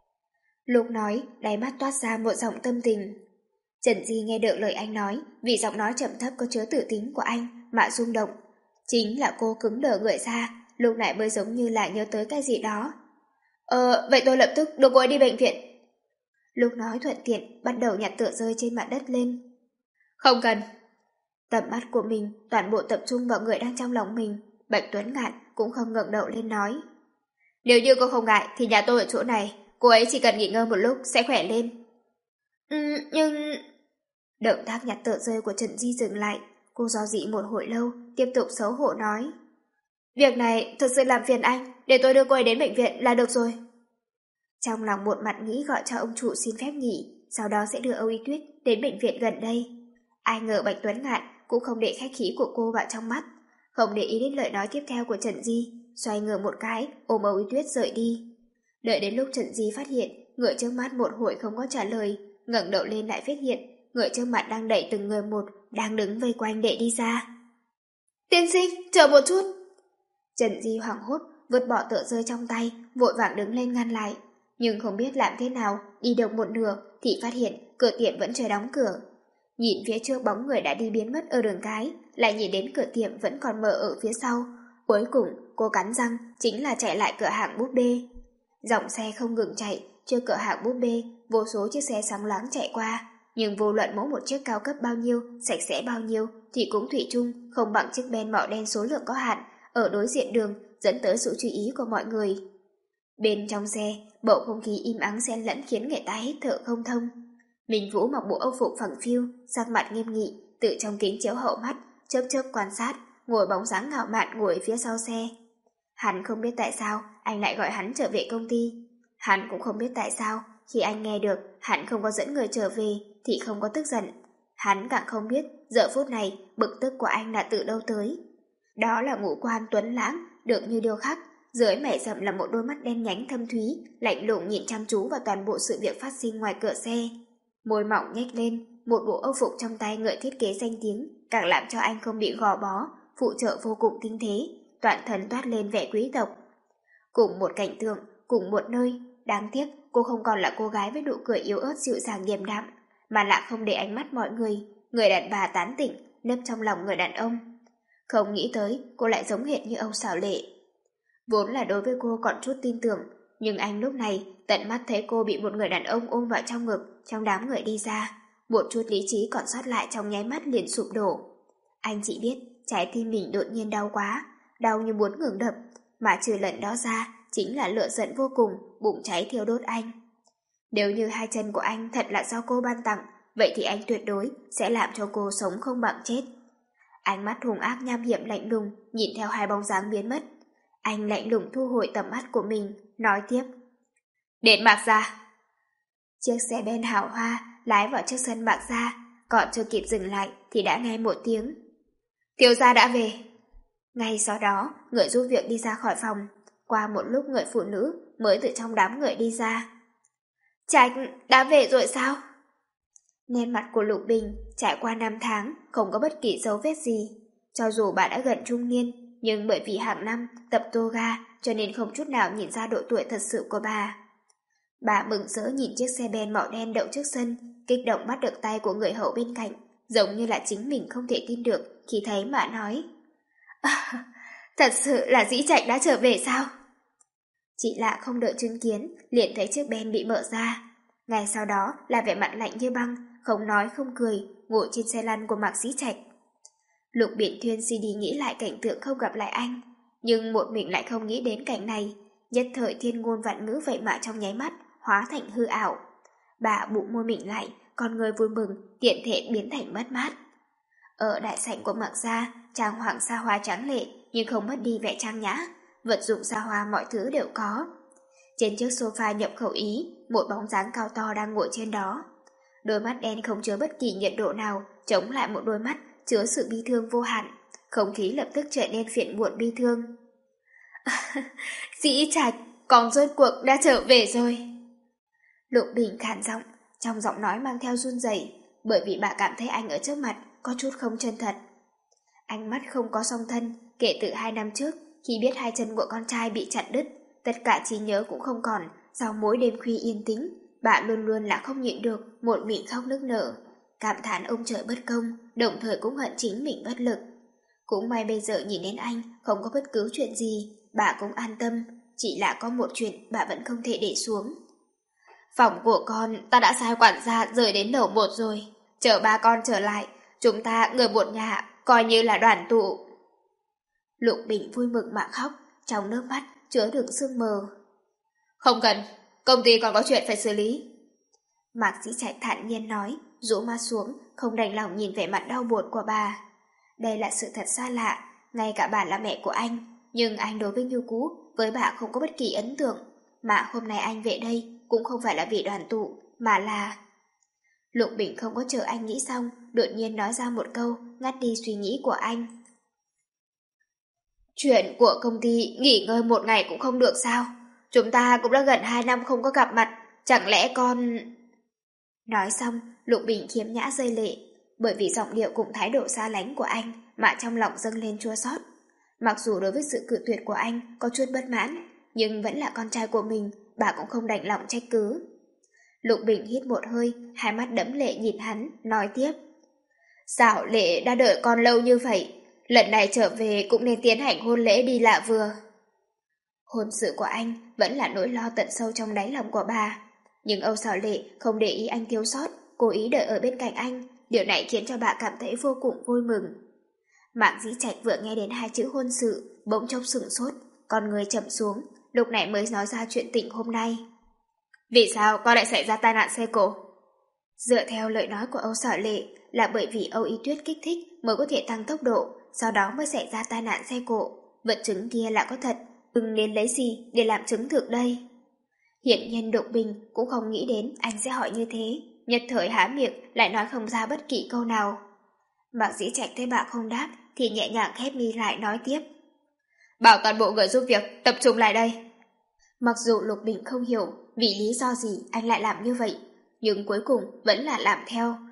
Lúc nói, đáy mắt toát ra một giọng tâm tình. Trần Di nghe được lời anh nói, vì giọng nói trầm thấp có chứa tử tính của anh mà rung động. Chính là cô cứng đờ người ra, lúc này mới giống như lại nhớ tới cái gì đó. Ờ, vậy tôi lập tức đưa cô ấy đi bệnh viện. Lúc nói thuận tiện bắt đầu nhặt tựa rơi trên mặt đất lên. Không cần. Tầm mắt của mình toàn bộ tập trung vào người đang trong lòng mình. Bạch Tuấn Ngạn cũng không ngẩng đầu lên nói: Nếu như cô không ngại thì nhà tôi ở chỗ này, cô ấy chỉ cần nghỉ ngơi một lúc sẽ khỏe lên. Ừ, nhưng... Động tác nhặt tựa rơi của Trần Di dừng lại. Cô do dự một hồi lâu, tiếp tục xấu hổ nói: Việc này thực sự làm phiền anh, để tôi đưa cô ấy đến bệnh viện là được rồi. Trong lòng một mặt nghĩ gọi cho ông chủ xin phép nghỉ, sau đó sẽ đưa Âu Yến Tuyết đến bệnh viện gần đây. Ai ngờ Bạch Tuấn Ngạn cũng không để khách khí của cô vào trong mắt, không để ý đến lời nói tiếp theo của Trần Di, xoay người một cái, ôm Âu Yến Tuyết rời đi. Đợi đến lúc Trần Di phát hiện người trước mắt một hồi không có trả lời, ngẩng đầu lên lại phát hiện người trước mặt đang đẩy từng người một, đang đứng vây quanh để đi ra. Tiên sinh, chờ một chút. Trần Di hoảng hốt, vứt bỏ tựa rơi trong tay, vội vàng đứng lên ngăn lại. Nhưng không biết làm thế nào, đi được một nửa thì phát hiện cửa tiệm vẫn chưa đóng cửa. Nhìn phía trước bóng người đã đi biến mất ở đường cái, lại nhìn đến cửa tiệm vẫn còn mở ở phía sau. Cuối cùng, cô cắn răng chính là chạy lại cửa hàng búp bê. Dòng xe không ngừng chạy, trước cửa hàng búp bê, vô số chiếc xe sáng loáng chạy qua. Nhưng vô luận mỗi một chiếc cao cấp bao nhiêu, sạch sẽ bao nhiêu, thì cũng thủy chung không bằng chiếc Ben màu đen số lượng có hạn, ở đối diện đường, dẫn tới sự chú ý của mọi người. Bên trong xe, bầu không khí im ắng xen lẫn khiến người ta hít thở không thông. Minh Vũ mặc bộ âu phục phẳng phiu, sắc mặt nghiêm nghị, tự trong kính chiếu hậu mắt, chớp chớp quan sát, ngồi bóng dáng ngạo mạn ngồi phía sau xe. Hắn không biết tại sao anh lại gọi hắn trở về công ty. Hắn cũng không biết tại sao khi anh nghe được hắn không có dẫn người trở về thì không có tức giận. Hắn càng không biết giờ phút này bực tức của anh là từ đâu tới. Đó là ngũ quan tuấn lãng, được như điêu khắc, dưới mày rậm là một đôi mắt đen nhánh thâm thúy, lạnh lùng nhìn chăm chú vào toàn bộ sự việc phát sinh ngoài cửa xe. Môi mỏng nhếch lên, một bộ âu phục trong tay người thiết kế danh tiếng càng làm cho anh không bị gò bó, phụ trợ vô cùng tinh tế, toàn thân toát lên vẻ quý tộc. Cùng một cảnh tượng, cùng một nơi, đáng tiếc cô không còn là cô gái với nụ cười yếu ớt dịu dàng điềm đạm, mà lại không để ánh mắt mọi người, người đàn bà tán tỉnh, nấp trong lòng người đàn ông. Không nghĩ tới cô lại giống hệt như Âu Xảo Lệ. Vốn là đối với cô còn chút tin tưởng, nhưng anh lúc này tận mắt thấy cô bị một người đàn ông ôm vào trong ngực, trong đám người đi ra. Một chút lý trí còn sót lại trong nháy mắt liền sụp đổ. Anh chỉ biết trái tim mình đột nhiên đau quá, đau như muốn ngừng đập, mà trừ lần đó ra chính là lửa giận vô cùng, bụng cháy thiêu đốt anh. Nếu như hai chân của anh thật là do cô ban tặng, vậy thì anh tuyệt đối sẽ làm cho cô sống không bằng chết. Ánh mắt hung ác nham hiểm lạnh lùng nhìn theo hai bóng dáng biến mất. Anh lạnh lùng thu hồi tầm mắt của mình, nói tiếp. Đến Mạc Gia. Chiếc xe ben hào hoa lái vào trước sân Mạc Gia, còn chưa kịp dừng lại thì đã nghe một tiếng. Thiếu gia đã về. Ngay sau đó, người giúp việc đi ra khỏi phòng. Qua một lúc người phụ nữ mới từ trong đám người đi ra. Trạch, đã về rồi sao? Nét mặt của Lục Bình trải qua năm tháng không có bất kỳ dấu vết gì. Cho dù bà đã gần trung niên, nhưng bởi vì hàng năm tập yoga cho nên không chút nào nhìn ra độ tuổi thật sự của bà. Bà mừng rỡ nhìn chiếc xe ben màu đen đậu trước sân, kích động bắt được tay của người hậu bên cạnh, giống như là chính mình không thể tin được khi thấy mà nói. À, thật sự là Dĩ Trạch đã trở về sao? Chị lạ không đợi chứng kiến, liền thấy chiếc ben bị mở ra. Ngay sau đó là vẻ mặt lạnh như băng, không nói không cười, ngồi trên xe lăn của Mạc Dĩ Trạch. Lục Biển Thuyên suy đi nghĩ lại cảnh tượng không gặp lại anh, nhưng một mình lại không nghĩ đến cảnh này. Nhất thời thiên ngôn vạn ngữ vậy mà trong nháy mắt hóa thành hư ảo. Bà bụng môi mình lại, con người vui mừng tiện thể biến thành mất mát. Ở đại sảnh của Mạc Gia, trang hoàng xa hoa tráng lệ nhưng không mất đi vẻ trang nhã, vật dụng xa hoa mọi thứ đều có. Trên chiếc sofa nhập khẩu Ý, một bóng dáng cao to đang ngồi trên đó. Đôi mắt đen không chứa bất kỳ nhiệt độ nào, chống lại một đôi mắt chứa sự bi thương vô hạn. Không khí lập tức trở nên phiền muộn bi thương. Dĩ Trạch, con rốt cuộc đã trở về rồi. Lục Bình khàn giọng, trong giọng nói mang theo run rẩy, bởi vì bà cảm thấy anh ở trước mặt có chút không chân thật. Ánh mắt không có song thân, kể từ hai năm trước, khi biết hai chân của con trai bị chặt đứt, tất cả trí nhớ cũng không còn. Sau mỗi đêm khuya yên tĩnh, bà luôn luôn là không nhịn được, một mình khóc nức nở, cảm thán ông trời bất công, đồng thời cũng hận chính mình bất lực. Cũng may bây giờ nhìn đến anh không có bất cứ chuyện gì, bà cũng an tâm. Chỉ là có một chuyện bà vẫn không thể để xuống. Phòng của con ta đã sai quản gia rời đến lầu một rồi, chờ ba con trở lại, chúng ta người một nhà coi như là đoàn tụ. Lục Bình vui mừng mà khóc, trong nước mắt chứa đựng sương mờ. Không cần, công ty còn có chuyện phải xử lý. Mạc Dĩ Trạch thản nhiên nói, rũ mắt xuống, không đành lòng nhìn vẻ mặt đau buồn của bà. Đây là sự thật xa lạ, ngay cả bà là mẹ của anh, nhưng anh đối với Như Cũ, với bà không có bất kỳ ấn tượng. Mà hôm nay anh về đây cũng không phải là vì đoàn tụ, mà là... Lục Bình không có chờ anh nghĩ xong, đột nhiên nói ra một câu, ngắt đi suy nghĩ của anh. Chuyện của công ty nghỉ ngơi một ngày cũng không được sao? Chúng ta cũng đã gần hai năm không có gặp mặt, chẳng lẽ con... Nói xong, Lục Bình khiếm nhã rơi lệ, bởi vì giọng điệu cùng thái độ xa lánh của anh mà trong lòng dâng lên chua xót. Mặc dù đối với sự cự tuyệt của anh có chút bất mãn, nhưng vẫn là con trai của mình, bà cũng không đành lòng trách cứ. Lục Bình hít một hơi, hai mắt đẫm lệ nhìn hắn, nói tiếp. Xảo Lệ đã đợi con lâu như vậy, lần này trở về cũng nên tiến hành hôn lễ đi lạ vừa. Hôn sự của anh vẫn là nỗi lo tận sâu trong đáy lòng của bà. Nhưng Âu Xảo Lệ không để ý anh thiếu sót, cố ý đợi ở bên cạnh anh, điều này khiến cho bà cảm thấy vô cùng vui mừng. Mạc Dĩ Trạch vừa nghe đến hai chữ hôn sự, bỗng chốc sửng sốt, con người chậm xuống, lúc này mới nói ra chuyện tình hôm nay. Vì sao con lại xảy ra tai nạn xe cộ? Dựa theo lời nói của Âu Xảo Lệ, là bởi vì Âu Y Tuyết kích thích mới có thể tăng tốc độ, sau đó mới xảy ra tai nạn xe cộ. Vật chứng kia là có thật, đừng nên lấy gì để làm chứng thực đây. Hiện nhân Độc Bình cũng không nghĩ đến anh sẽ hỏi như thế, nhất thời há miệng lại nói không ra bất kỳ câu nào. Mạc Dĩ Trạch thấy bà không đáp thì nhẹ nhàng khép mi lại nói tiếp. Bảo toàn bộ người giúp việc tập trung lại đây. Mặc dù Lục Bình không hiểu vì lý do gì anh lại làm như vậy, nhưng cuối cùng vẫn là làm theo.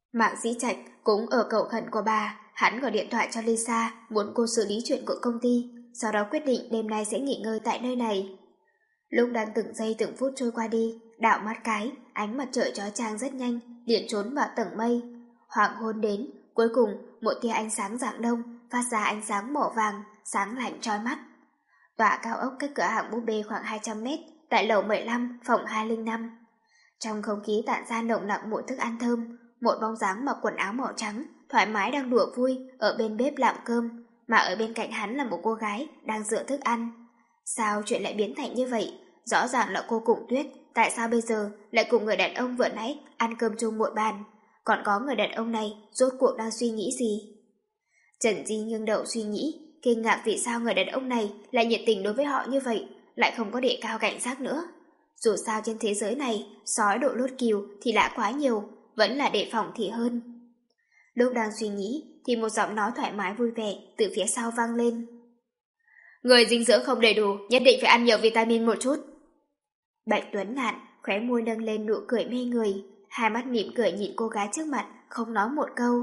Mạc Dĩ Trạch cũng ở cầu khẩn của bà, hắn gọi điện thoại cho Lisa, muốn cô xử lý chuyện của công ty, sau đó quyết định đêm nay sẽ nghỉ ngơi tại nơi này. Lúc đang từng giây từng phút trôi qua đi, đảo mắt cái, ánh mặt trời chói chang rất nhanh, liền trốn vào tầng mây. Hoàng hôn đến, cuối cùng một tia ánh sáng rạng đông phát ra ánh sáng màu vàng, sáng lạnh chói mắt. Tòa cao ốc cách cửa hàng búp bê khoảng hai trăm mét, tại lầu mười lăm, phòng hai không năm. Trong không khí tản ra nồng nặc mùi thức ăn thơm, một bóng dáng mặc quần áo màu trắng, thoải mái đang đùa vui ở bên bếp làm cơm, mà ở bên cạnh hắn là một cô gái đang rửa thức ăn. Sao chuyện lại biến thành như vậy? Rõ ràng là cô cùng Tuyết, tại sao bây giờ lại cùng người đàn ông vừa nãy ăn cơm chung một bàn? Còn có người đàn ông này rốt cuộc đang suy nghĩ gì? Trần Di nghiêng đầu suy nghĩ, kinh ngạc vì sao người đàn ông này lại nhiệt tình đối với họ như vậy, lại không có đề cao cảnh giác nữa. Dù sao trên thế giới này, sói độ lốt kiều thì đã quá nhiều, vẫn là đề phòng thì hơn. Lúc đang suy nghĩ, thì một giọng nói thoải mái vui vẻ từ phía sau vang lên. Người dinh dưỡng không đầy đủ, nhất định phải ăn nhiều vitamin một chút. Bạch Tuấn Ngạn khóe môi nâng lên nụ cười mê người, hai mắt mỉm cười nhìn cô gái trước mặt, không nói một câu.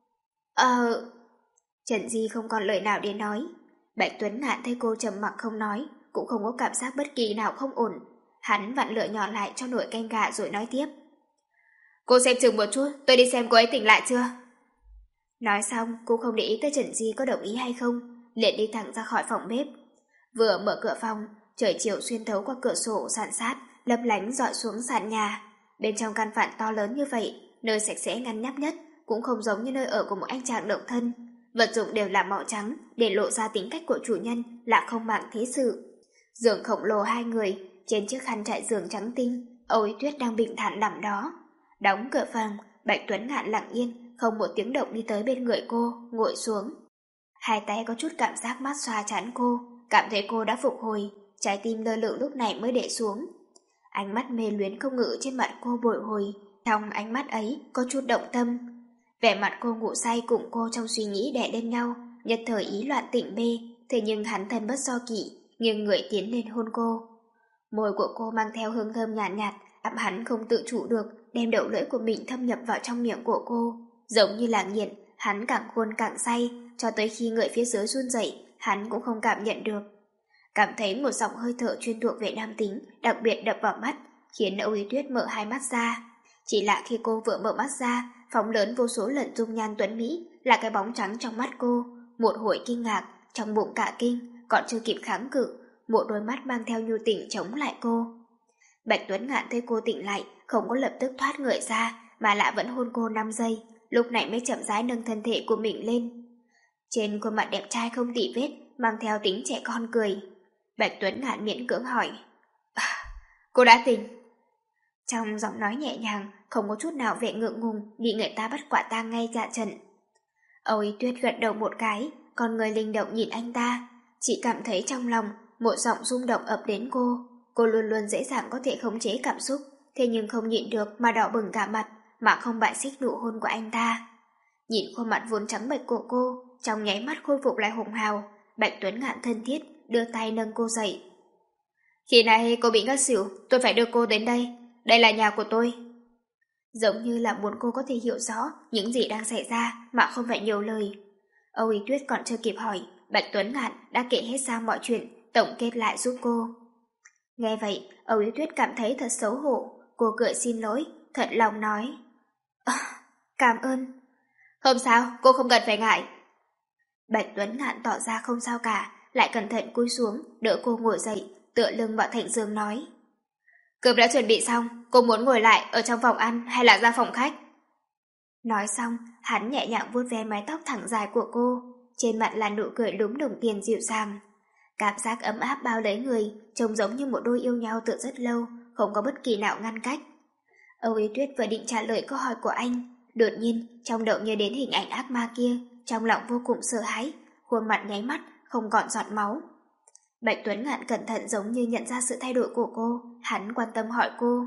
Ờ... Trần Di không còn lời nào để nói. Bạch Tuấn Ngạn thấy cô trầm mặc không nói, cũng không có cảm giác bất kỳ nào không ổn. Hắn vặn lửa nhỏ lại cho nồi canh gà rồi nói tiếp. Cô xem chừng một chút, tôi đi xem cô ấy tỉnh lại chưa. Nói xong, cô không để ý tới Trần Di có đồng ý hay không, liền đi thẳng ra khỏi phòng bếp. Vừa mở cửa phòng, trời chiều xuyên thấu qua cửa sổ sàn sát, lấp lánh rọi xuống sàn nhà. Bên trong căn phòng to lớn như vậy, nơi sạch sẽ ngăn nắp nhất, cũng không giống như nơi ở của một anh chàng độc thân. Vật dụng đều là màu trắng, để lộ ra tính cách của chủ nhân là không màng thế sự. Giường khổng lồ hai người, trên chiếc khăn trải giường trắng tinh, Âu Ý Tuyết đang bình thản nằm đó. Đóng cửa phòng, Bạch Tuấn Ngạn lặng yên, không một tiếng động đi tới bên người cô, ngồi xuống. Hai tay có chút cảm giác mát xoa trán cô, cảm thấy cô đã phục hồi, trái tim lơ lửng lúc này mới để xuống. Ánh mắt mê luyến không ngự trên mặt cô bồi hồi, trong ánh mắt ấy có chút động tâm. Vẻ mặt cô ngủ say cùng cô trong suy nghĩ đè lên nhau, nhất thời ý loạn tỉnh mê, thế nhưng hắn thân bất do kỷ, nghiêng người tiến lên hôn cô. Môi của cô mang theo hương thơm nhàn nhạt, nhạt, ẵm hắn không tự chủ được, đem đầu lưỡi của mình thâm nhập vào trong miệng của cô. Giống như là nghiện, hắn càng hôn càng say, cho tới khi người phía dưới run rẩy, hắn cũng không cảm nhận được. Cảm thấy một dòng hơi thở chuyên thuộc về nam tính, đặc biệt đập vào mắt, khiến Âu Ý Tuyết mở hai mắt ra. Chỉ là khi cô vừa mở mắt ra, phóng lớn vô số lần dung nhan tuấn Mỹ, là cái bóng trắng trong mắt cô, một hồi kinh ngạc, trong bụng cả kinh, còn chưa kịp kháng cự, một đôi mắt mang theo nhu tình chống lại cô. Bạch Tuấn Ngạn thấy cô tỉnh lại, không có lập tức thoát người ra, mà lại vẫn hôn cô năm giây, lúc này mới chậm rãi nâng thân thể của mình lên. Trên khuôn mặt đẹp trai không tỉ vết, mang theo tính trẻ con cười. Bạch Tuấn Ngạn miễn cưỡng hỏi, à, cô đã tỉnh? Trong giọng nói nhẹ nhàng, không có chút nào vẻ ngượng ngùng, bị người ta bắt quả tang ngay dạ trận. Âu Ý Tuyết gật đầu một cái, còn người linh động nhìn anh ta, chỉ cảm thấy trong lòng một giọng rung động ập đến cô. Cô luôn luôn dễ dàng có thể khống chế cảm xúc, thế nhưng không nhịn được mà đỏ bừng cả mặt, mà không bại xích nụ hôn của anh ta. Nhìn khuôn mặt vốn trắng bệch của cô, trong nháy mắt khôi phục lại hùng hào, Bạch Tuấn Ngạn thân thiết đưa tay nâng cô dậy. Khi này cô bị ngất xỉu, tôi phải đưa cô đến đây, đây là nhà của tôi. Giống như là muốn cô có thể hiểu rõ những gì đang xảy ra mà không phải nhiều lời. Âu Ý Tuyết còn chưa kịp hỏi, Bạch Tuấn Ngạn đã kể hết ra mọi chuyện, tổng kết lại giúp cô. Nghe vậy, Âu Ý Tuyết cảm thấy thật xấu hổ, cô cười xin lỗi, thật lòng nói. À, cảm ơn. Không sao, cô không cần phải ngại. Bạch Tuấn Ngạn tỏ ra không sao cả, lại cẩn thận cúi xuống, đỡ cô ngồi dậy, tựa lưng vào thành giường nói. Cơm đã chuẩn bị xong, cô muốn ngồi lại ở trong phòng ăn hay là ra phòng khách? Nói xong, hắn nhẹ nhàng vuốt ve mái tóc thẳng dài của cô, trên mặt là nụ cười lúm đồng tiền dịu dàng. Cảm giác ấm áp bao lấy người, trông giống như một đôi yêu nhau từ rất lâu, không có bất kỳ nào ngăn cách. Âu Ý Tuyết vừa định trả lời câu hỏi của anh, đột nhiên trong đầu nhớ đến hình ảnh ác ma kia, trong lòng vô cùng sợ hãi, khuôn mặt nháy mắt không còn giọt máu. Bạch Tuấn Ngạn cẩn thận giống như nhận ra sự thay đổi của cô, hắn quan tâm hỏi cô.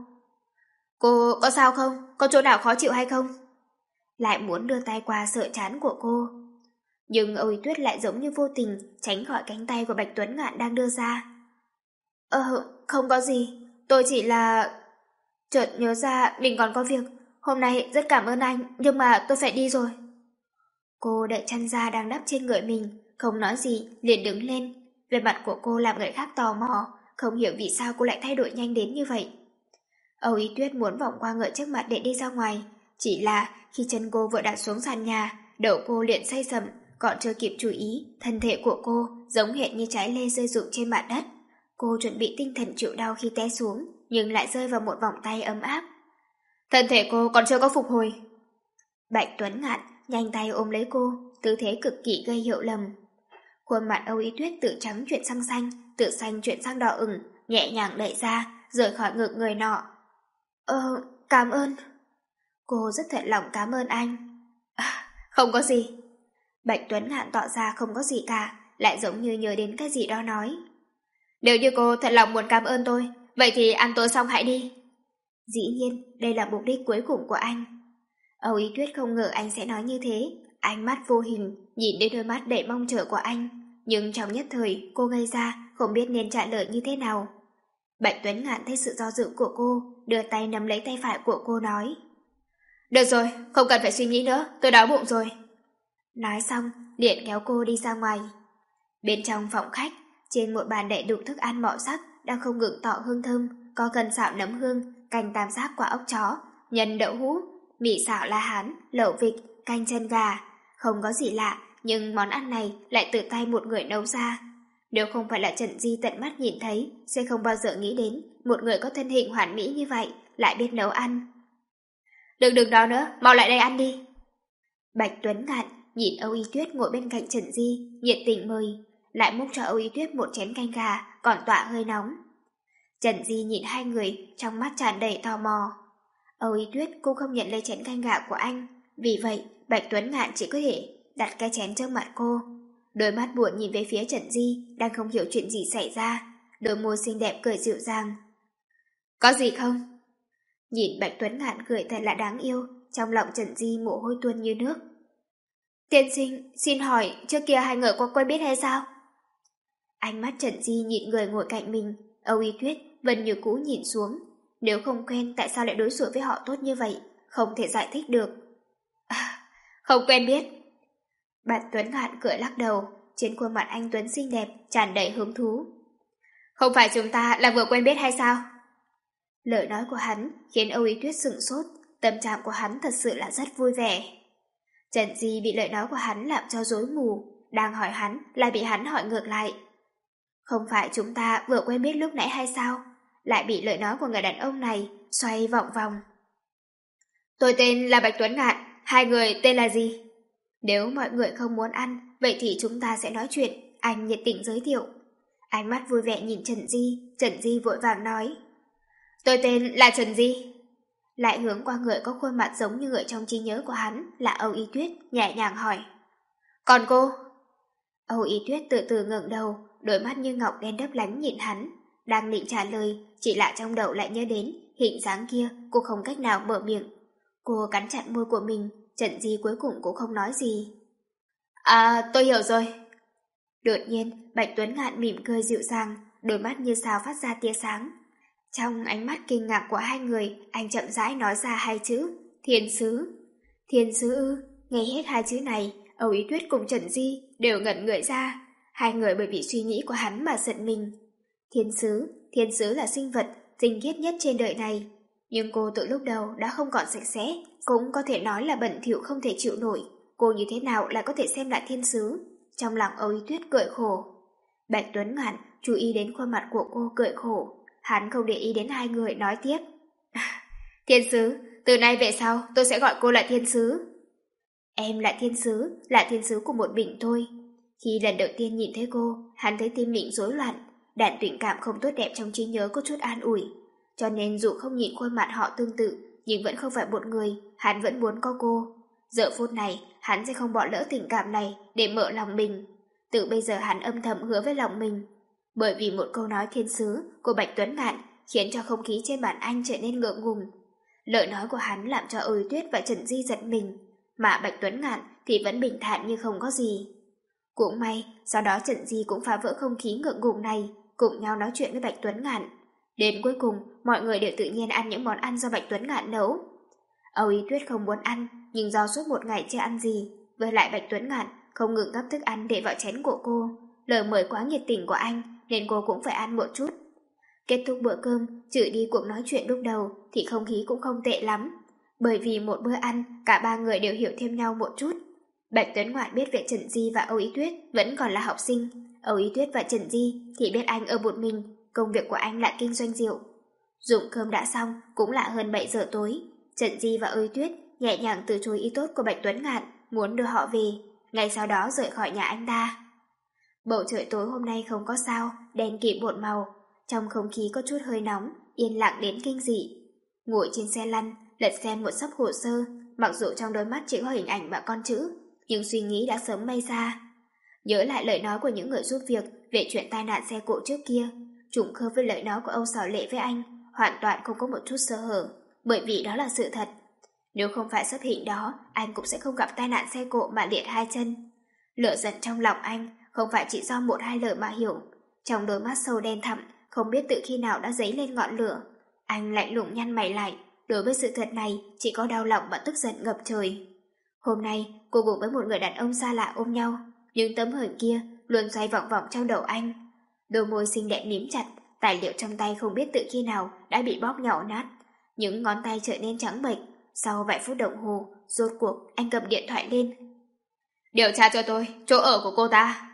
Cô có sao không? Có chỗ nào khó chịu hay không? Lại muốn đưa tay qua sợ chán của cô. Nhưng Âu Ý Tuyết lại giống như vô tình tránh khỏi cánh tay của Bạch Tuấn Ngạn đang đưa ra. Ờ, không có gì, tôi chỉ là... Chợt nhớ ra mình còn có việc, Hôm nay rất cảm ơn anh, nhưng mà tôi phải đi rồi. Cô đẩy chăn ra đang đắp trên người mình, không nói gì, liền đứng lên. Về mặt của cô làm người khác tò mò, không hiểu vì sao cô lại thay đổi nhanh đến như vậy. Âu Ý Tuyết muốn vòng qua ngựa trước mặt để đi ra ngoài, chỉ là khi chân cô vừa đặt xuống sàn nhà, đầu cô liền say sầm, còn chưa kịp chú ý, thân thể của cô giống hệt như trái lê rơi rụng trên mặt đất. Cô chuẩn bị tinh thần chịu đau khi té xuống, nhưng lại rơi vào một vòng tay ấm áp. Thân thể cô còn chưa có phục hồi. Bạch Tuấn Ngạn nhanh tay ôm lấy cô, tư thế cực kỳ gây hiểu lầm. Khuôn mặt Âu Ý Tuyết tự trắng chuyển sang xanh, tự xanh chuyển sang đỏ ửng, nhẹ nhàng đẩy ra, rời khỏi ngực người nọ. Ờ, cảm ơn. Cô rất thật lòng cảm ơn anh. À, không có gì. Bạch Tuấn Ngạn tỏ ra không có gì cả, lại giống như nhớ đến cái gì đó nói. Nếu như cô thật lòng muốn cảm ơn tôi, vậy thì ăn tối xong hãy đi. Dĩ nhiên, đây là mục đích cuối cùng của anh. Âu Ý Tuyết không ngờ anh sẽ nói như thế, ánh mắt vô hình, nhìn đến đôi mắt đầy mong chờ của anh. Nhưng trong nhất thời, cô ngây ra, không biết nên trả lời như thế nào. Bạch Tuấn Ngạn thấy sự do dự của cô, đưa tay nắm lấy tay phải của cô nói. Được rồi, không cần phải suy nghĩ nữa, tôi đói bụng rồi. Nói xong, liền kéo cô đi ra ngoài. Bên trong phòng khách, trên một bàn đậy đủ thức ăn màu sắc đang không ngừng tỏ hương thơm, có cần xạo nấm hương, canh tam giác quả ốc chó, nhân đậu hũ, mì xào la hán, lẩu vịt, canh chân gà. Không có gì lạ, nhưng món ăn này lại từ tay một người nấu ra. Nếu không phải là Trần Di tận mắt nhìn thấy, sẽ không bao giờ nghĩ đến một người có thân hình hoàn mỹ như vậy lại biết nấu ăn. Đừng đừng đó nữa, mau lại đây ăn đi. Bạch Tuấn Ngạn nhìn Âu Ý Tuyết ngồi bên cạnh Trần Di, nhiệt tình mời, lại múc cho Âu Ý Tuyết một chén canh gà còn tỏa hơi nóng. Trần Di nhìn hai người, trong mắt tràn đầy tò mò. Âu Ý Tuyết cũng không nhận lấy chén canh gà của anh, vì vậy Bạch Tuấn Ngạn chỉ có thể đặt cái chén trước mặt cô. Đôi mắt buồn nhìn về phía Trần Di, đang không hiểu chuyện gì xảy ra, đôi môi xinh đẹp cười dịu dàng. Có gì không? Nhìn Bạch Tuấn Ngạn cười thật là đáng yêu, trong lòng Trần Di mồ hôi tuôn như nước. Tiên sinh, xin hỏi, trước kia hai người có quen biết hay sao? Ánh mắt Trần Di nhìn người ngồi cạnh mình, Âu Ý Tuyết vẫn như cũ nhìn xuống. Nếu không quen tại sao lại đối xử với họ tốt như vậy, không thể giải thích được. À, không quen biết. Bạch Tuấn Ngạn cười lắc đầu, trên khuôn mặt anh Tuấn xinh đẹp tràn đầy hứng thú. Không phải chúng ta là vừa quen biết hay sao? Lời nói của hắn khiến Âu Ý Tuyết sửng sốt, tâm trạng của hắn thật sự là rất vui vẻ. Trần Di bị lời nói của hắn làm cho rối mù, đang hỏi hắn lại bị hắn hỏi ngược lại. Không phải chúng ta vừa quen biết lúc nãy hay sao? Lại bị lời nói của người đàn ông này xoay vòng vòng. Tôi tên là Bạch Tuấn Ngạn, hai người tên là gì? Nếu mọi người không muốn ăn, vậy thì chúng ta sẽ nói chuyện, anh nhiệt tình giới thiệu. Ánh mắt vui vẻ nhìn Trần Di, Trần Di vội vàng nói. Tôi tên là Trần Di. Lại hướng qua người có khuôn mặt giống như người trong trí nhớ của hắn là Âu Ý Tuyết, nhẹ nhàng hỏi. Còn cô? Âu Ý Tuyết từ từ ngẩng đầu, đôi mắt như ngọc đen đấp lánh nhìn hắn. Đang định trả lời, chỉ lạ trong đầu lại nhớ đến hình dáng kia, cô không cách nào mở miệng. Cô cắn chặt môi của mình, Trần Di cuối cùng cũng không nói gì. À, tôi hiểu rồi. Đột nhiên, Bạch Tuấn Ngạn mỉm cười dịu dàng, đôi mắt như sao phát ra tia sáng. Trong ánh mắt kinh ngạc của hai người, anh chậm rãi nói ra hai chữ, thiên sứ. Thiên sứ ư? Nghe hết hai chữ này, Âu Ý Tuyết cùng Trần Di đều ngẩn người ra. Hai người bởi vì suy nghĩ của hắn mà giận mình. Thiên sứ, thiên sứ là sinh vật tinh khiết nhất trên đời này. Nhưng cô từ lúc đầu đã không còn sạch sẽ, cũng có thể nói là bẩn thỉu không thể chịu nổi. Cô như thế nào lại có thể xem lại thiên sứ? Trong lòng Âu Ý Tuyết cười khổ. Bạch Tuấn Ngạn chú ý đến khuôn mặt của cô cười khổ. Hắn không để ý đến hai người nói tiếp. Thiên sứ, từ nay về sau tôi sẽ gọi cô là thiên sứ. Em là thiên sứ, là thiên sứ của một mình thôi. Khi lần đầu tiên nhìn thấy cô, hắn thấy tim mình rối loạn, đạn tình cảm không tốt đẹp trong trí nhớ có chút an ủi. Cho nên dù không nhìn khuôn mặt họ tương tự, nhưng vẫn không phải một người, hắn vẫn muốn có cô. Giờ phút này, hắn sẽ không bỏ lỡ tình cảm này để mở lòng mình. Từ bây giờ hắn âm thầm hứa với lòng mình. Bởi vì một câu nói thiên sứ của Bạch Tuấn Ngạn khiến cho không khí trên bàn anh trở nên ngượng ngùng. Lời nói của hắn làm cho Âu Tuyết và Trần Di giật mình, mà Bạch Tuấn Ngạn thì vẫn bình thản như không có gì. Cũng may, sau đó Trần Di cũng phá vỡ không khí ngượng ngùng này, cùng nhau nói chuyện với Bạch Tuấn Ngạn. Đến cuối cùng, mọi người đều tự nhiên ăn những món ăn do Bạch Tuấn Ngạn nấu. Âu Ý Tuyết không muốn ăn, nhưng do suốt một ngày chưa ăn gì, với lại Bạch Tuấn Ngạn không ngừng gắp thức ăn để vào chén của cô, lời mời quá nhiệt tình của anh nên cô cũng phải ăn một chút. Kết thúc bữa cơm, trừ đi cuộc nói chuyện lúc đầu thì không khí cũng không tệ lắm, bởi vì một bữa ăn cả ba người đều hiểu thêm nhau một chút. Bạch Tuấn Ngạn biết về Trần Di và Âu Ý Tuyết vẫn còn là học sinh, Âu Ý Tuyết và Trần Di thì biết anh ở một mình, công việc của anh là kinh doanh rượu. Dụng cơm đã xong, cũng là hơn bảy giờ tối. Trần Di và Âu Ý Tuyết nhẹ nhàng từ chối ý tốt của Bạch Tuấn Ngạn, muốn đưa họ về, ngay sau đó rời khỏi nhà anh ta. Bầu trời tối hôm nay không có sao, đen kịt một màu, trong không khí có chút hơi nóng, yên lặng đến kinh dị. Ngồi trên xe lăn, lật xem một xấp hồ sơ, mặc dù trong đôi mắt chỉ có hình ảnh và con chữ, nhưng suy nghĩ đã sớm bay xa. Nhớ lại lời nói của những người giúp việc về chuyện tai nạn xe cộ trước kia, trùng khớp với lời nói của Âu Sở Lệ với anh, hoàn toàn không có một chút sơ hở, bởi vì đó là sự thật. Nếu không phải xuất hiện đó, anh cũng sẽ không gặp tai nạn xe cộ mà liệt hai chân. Lửa giận trong lòng anh không phải chỉ do một hai lời mà hiểu, trong đôi mắt sâu đen thẳm không biết từ khi nào đã dấy lên ngọn lửa. Anh lạnh lùng nhăn mày lại, đối với sự thật này chỉ có đau lòng và tức giận ngập trời. Hôm nay cô cùng với một người đàn ông xa lạ ôm nhau, nhưng tấm hình kia luôn xoay vòng vòng trong đầu anh. Đôi môi xinh đẹp mím chặt, tài liệu trong tay không biết từ khi nào đã bị bóp nhỏ nát, những ngón tay trở nên trắng bệch. Sau vài phút đồng hồ, rốt cuộc anh cầm điện thoại lên. Điều tra cho tôi chỗ ở của cô ta.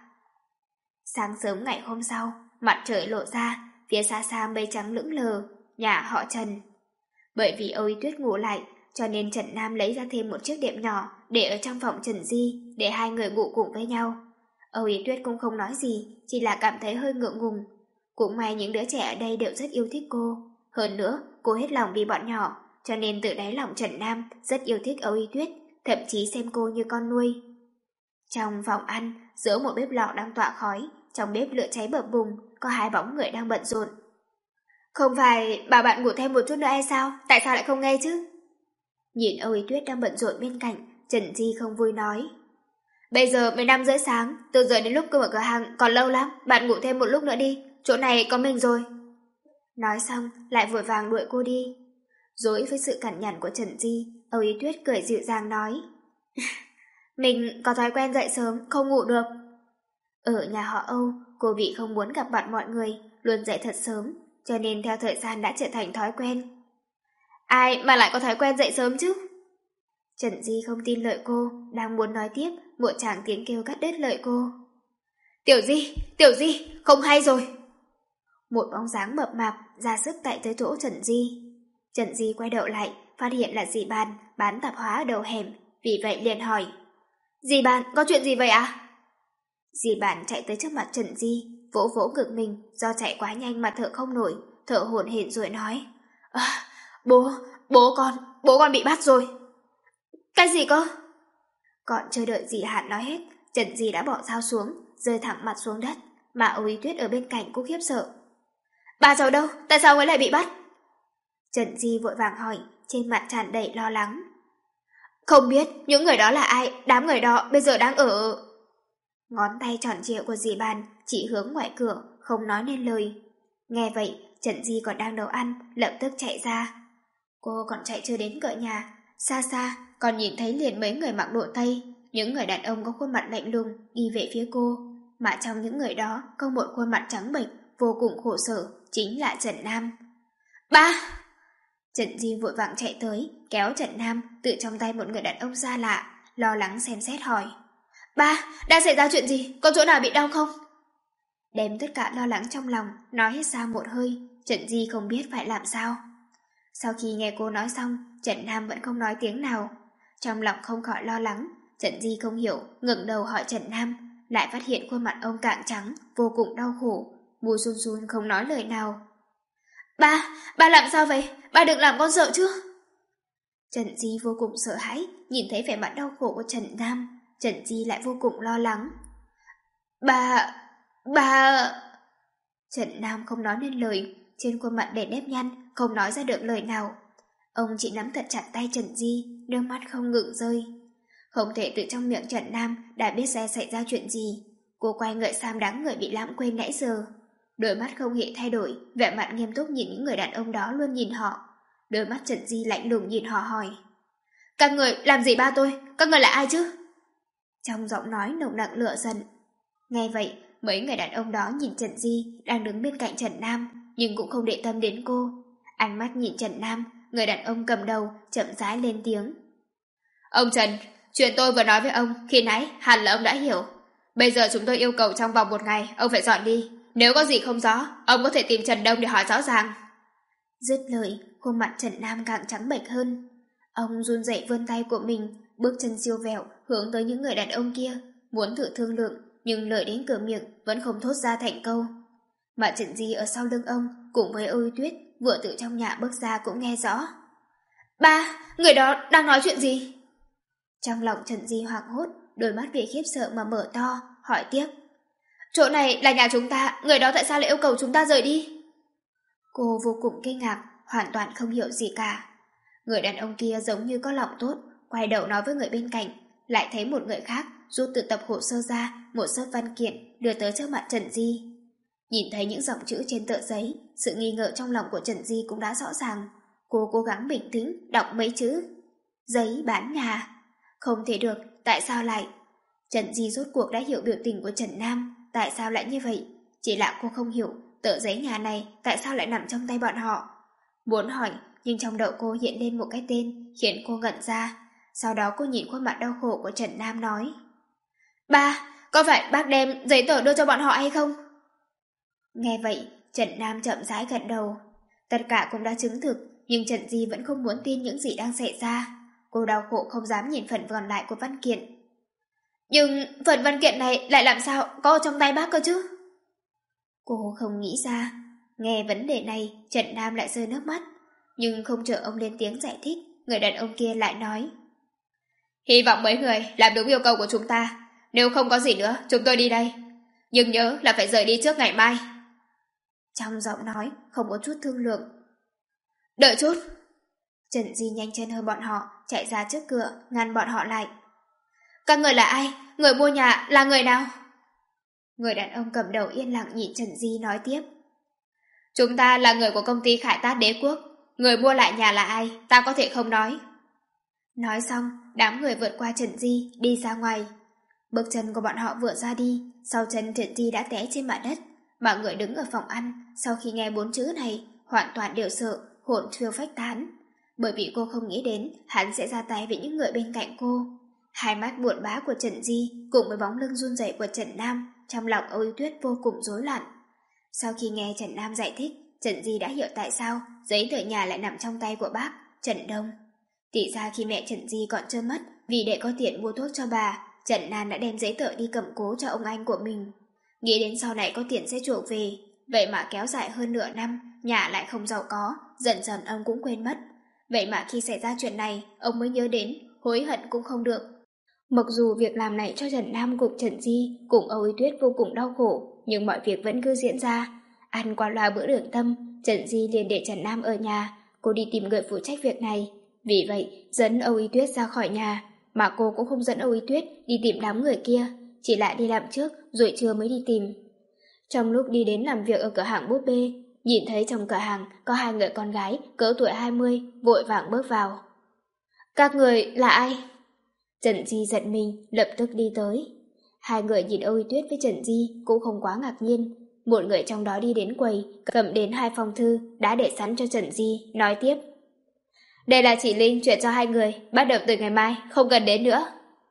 Sáng sớm ngày hôm sau, mặt trời lộ ra, phía xa xa mây trắng lững lờ, nhà họ Trần. Bởi vì Âu Ý Tuyết ngủ lại, cho nên Trần Nam lấy ra thêm một chiếc đệm nhỏ để ở trong phòng Trần Di, để hai người ngủ cùng với nhau. Âu Ý Tuyết cũng không nói gì, chỉ là cảm thấy hơi ngượng ngùng. Cũng may những đứa trẻ ở đây đều rất yêu thích cô. Hơn nữa, cô hết lòng vì bọn nhỏ, cho nên từ đáy lòng Trần Nam rất yêu thích Âu Ý Tuyết, thậm chí xem cô như con nuôi. Trong phòng ăn, giữa một bếp lò đang tỏa khói, trong bếp lửa cháy bập bùng, có hai bóng người đang bận rộn. Không phải bảo bạn ngủ thêm một chút nữa hay sao? Tại sao lại không nghe chứ? Nhìn Âu Ý Tuyết đang bận rộn bên cạnh, Trần Di không vui nói. Bây giờ mới năm rưỡi sáng, từ giờ đến lúc cơ mở cửa hàng còn lâu lắm, bạn ngủ thêm một lúc nữa đi, chỗ này có mình rồi. Nói xong, lại vội vàng đuổi cô đi. Dối với sự cằn nhằn của Trần Di, Âu Ý Tuyết cười dịu dàng nói. Mình có thói quen dậy sớm, không ngủ được. Ở nhà họ Âu, cô vị không muốn gặp mặt mọi người, luôn dậy thật sớm, cho nên theo thời gian đã trở thành thói quen. Ai mà lại có thói quen dậy sớm chứ? Trần Di không tin lời cô, đang muốn nói tiếp, một tràng tiếng kêu cắt đứt lời cô. Tiểu Di, Tiểu Di, không hay rồi. Một bóng dáng mập mạp ra sức tại tới chỗ Trần Di. Trần Di quay đầu lại, phát hiện là dì Bàn bán tạp hóa ở đầu hẻm, vì vậy liền hỏi. Dì Bàn, có chuyện gì vậy à? Dì Bàn chạy tới trước mặt Trần Di, vỗ vỗ ngực mình, do chạy quá nhanh mà thở không nổi, thở hổn hển rồi nói. À, bố, bố con, bố con bị bắt rồi. Cái gì cơ? Còn chưa đợi dì Hạn nói hết, Trần Di đã bỏ dao xuống, rơi thẳng mặt xuống đất, mà Âu Ý Tuyết ở bên cạnh cũng khiếp sợ. Bà cháu đâu? Tại sao mới lại bị bắt? Trần Di vội vàng hỏi, trên mặt tràn đầy lo lắng. Không biết những người đó là ai, đám người đó bây giờ đang ở... Ngón tay tròn trịa của dì Bàn chỉ hướng ngoài cửa, không nói nên lời. Nghe vậy, Trần Di còn đang nấu ăn, lập tức chạy ra. Cô còn chạy chưa đến cửa nhà, xa xa còn nhìn thấy liền mấy người mặc đồ Tây, những người đàn ông có khuôn mặt lạnh lùng đi về phía cô, mà trong những người đó có một khuôn mặt trắng bệch vô cùng khổ sở, chính là Trần Nam. Ba! Trần Di vội vàng chạy tới, kéo Trần Nam từ trong tay một người đàn ông xa lạ, lo lắng xem xét hỏi. Ba, đã xảy ra chuyện gì? Có chỗ nào bị đau không? Đem tất cả lo lắng trong lòng, nói hết ra một hơi, Trần Di không biết phải làm sao. Sau khi nghe cô nói xong, Trần Nam vẫn không nói tiếng nào. Trong lòng không khỏi lo lắng, Trần Di không hiểu, ngẩng đầu hỏi Trần Nam, lại phát hiện khuôn mặt ông cạn trắng, vô cùng đau khổ, môi run run không nói lời nào. Ba, ba làm sao vậy? Ba đừng làm con sợ chứ? Trần Di vô cùng sợ hãi, nhìn thấy vẻ mặt đau khổ của Trần Nam, Trần Di lại vô cùng lo lắng. Ba... ba... Trần Nam không nói nên lời, trên khuôn mặt đầy nếp nhăn, không nói ra được lời nào. Ông chỉ nắm thật chặt tay Trần Di, nước mắt không ngừng rơi. Không thể từ trong miệng Trần Nam đã biết sẽ xảy ra chuyện gì. Cô quay người sang đám người bị lãng quên nãy giờ. Đôi mắt không hề thay đổi, vẻ mặt nghiêm túc nhìn những người đàn ông đó luôn nhìn họ. Đôi mắt Trần Di lạnh lùng nhìn họ hỏi. Các người làm gì ba tôi? Các người là ai chứ? Trong giọng nói nồng nặc lửa giận. Nghe vậy, mấy người đàn ông đó nhìn Trần Di đang đứng bên cạnh Trần Nam, nhưng cũng không để tâm đến cô. Ánh mắt nhìn Trần Nam, người đàn ông cầm đầu chậm rãi lên tiếng. Ông Trần, chuyện tôi vừa nói với ông khi nãy hẳn là ông đã hiểu. Bây giờ chúng tôi yêu cầu trong vòng một ngày ông phải dọn đi. Nếu có gì không rõ, ông có thể tìm Trần Đông để hỏi rõ ràng. Dứt lời, khuôn mặt Trần Nam càng trắng bệch hơn. Ông run rẩy vươn tay của mình, bước chân siêu vẹo hướng tới những người đàn ông kia, muốn thử thương lượng, nhưng lời đến cửa miệng vẫn không thốt ra thành câu. Mà Trần Di ở sau lưng ông cùng với Ôi Tuyết vừa từ trong nhà bước ra cũng nghe rõ. Ba, người đó đang nói chuyện gì? Trong lòng Trần Di hoảng hốt, đôi mắt vì khiếp sợ mà mở to, hỏi tiếp. Chỗ này là nhà chúng ta, người đó tại sao lại yêu cầu chúng ta rời đi? Cô vô cùng kinh ngạc, hoàn toàn không hiểu gì cả. Người đàn ông kia giống như có lòng tốt, quay đầu nói với người bên cạnh, lại thấy một người khác rút từ tập hồ sơ ra một xấp văn kiện đưa tới trước mặt Trần Di. Nhìn thấy những dòng chữ trên tờ giấy, sự nghi ngờ trong lòng của Trần Di cũng đã rõ ràng. Cô cố gắng bình tĩnh đọc mấy chữ. Giấy bán nhà. Không thể được, tại sao lại? Trần Di rốt cuộc đã hiểu biểu tình của Trần Nam, tại sao lại như vậy? Chỉ là cô không hiểu tờ giấy nhà này tại sao lại nằm trong tay bọn họ. Muốn hỏi, nhưng trong đầu cô hiện lên một cái tên khiến cô ngẩn ra. Sau đó cô nhìn khuôn mặt đau khổ của Trần Nam nói. Ba, có phải bác đem giấy tờ đưa cho bọn họ hay không? Nghe vậy, Trần Nam chậm rãi gật đầu. Tất cả cũng đã chứng thực, nhưng Trần Di vẫn không muốn tin những gì đang xảy ra. Cô đau khổ không dám nhìn phần còn lại của văn kiện. Nhưng phần văn kiện này lại làm sao có ở trong tay bác cơ chứ? Cô không nghĩ ra. Nghe vấn đề này, Trần Nam lại rơi nước mắt. Nhưng không chờ ông lên tiếng giải thích, người đàn ông kia lại nói. Hy vọng mấy người làm đúng yêu cầu của chúng ta. Nếu không có gì nữa, chúng tôi đi đây. Nhưng nhớ là phải rời đi trước ngày mai. Trong giọng nói không có chút thương lượng. Đợi chút. Trần Di nhanh chân hơn bọn họ, chạy ra trước cửa, ngăn bọn họ lại. Các người là ai? Người mua nhà là người nào? Người đàn ông cầm đầu yên lặng nhìn Trần Di nói tiếp. Chúng ta là người của công ty Khải Tát Đế Quốc. Người mua lại nhà là ai, ta có thể không nói. Nói xong, đám người vượt qua Trần Di, đi ra ngoài. Bước chân của bọn họ vừa ra đi, sau chân Trần Di đã té trên mặt đất. Mọi người đứng ở phòng ăn, sau khi nghe bốn chữ này, hoàn toàn đều sợ, hồn chưa phách tán. Bởi vì cô không nghĩ đến hắn sẽ ra tay với những người bên cạnh cô. Hai mắt buồn bã của Trần Di cùng với bóng lưng run rẩy của Trần Nam, trong lòng Ôi Tuyết vô cùng rối loạn. Sau khi nghe Trần Nam giải thích, Trần Di đã hiểu tại sao giấy tờ nhà lại nằm trong tay của bác Trần Đông. Thì ra khi mẹ Trần Di còn chưa mất, vì để có tiền mua thuốc cho bà, Trần Nam đã đem giấy tờ đi cầm cố cho ông anh của mình. Nghĩ đến sau này có tiền sẽ chuộc về, vậy mà kéo dài hơn nửa năm, nhà lại không giàu có, dần dần ông cũng quên mất. Vậy mà khi xảy ra chuyện này, ông mới nhớ đến, hối hận cũng không được. Mặc dù việc làm này cho Trần Nam cùng Trần Di cùng Ôi Tuyết vô cùng đau khổ, nhưng mọi việc vẫn cứ diễn ra. Ăn qua loa bữa đường tâm, Trần Di liền để Trần Nam ở nhà, cô đi tìm người phụ trách việc này. Vì vậy, dẫn Ôi Tuyết ra khỏi nhà, mà cô cũng không dẫn Ôi Tuyết đi tìm đám người kia, chỉ lại đi làm trước rồi trưa mới đi tìm. Trong lúc đi đến làm việc ở cửa hàng búp bê, nhìn thấy trong cửa hàng có hai người con gái cỡ tuổi hai mươi, vội vàng bước vào. Các người là ai? Trần Di giận mình, lập tức đi tới. Hai người nhìn Ôi Tuyết với Trần Di cũng không quá ngạc nhiên. Một người trong đó đi đến quầy, cầm đến hai phong thư đã để sẵn cho Trần Di, nói tiếp. Đây là chị Linh chuyển cho hai người, bắt đầu từ ngày mai, không cần đến nữa.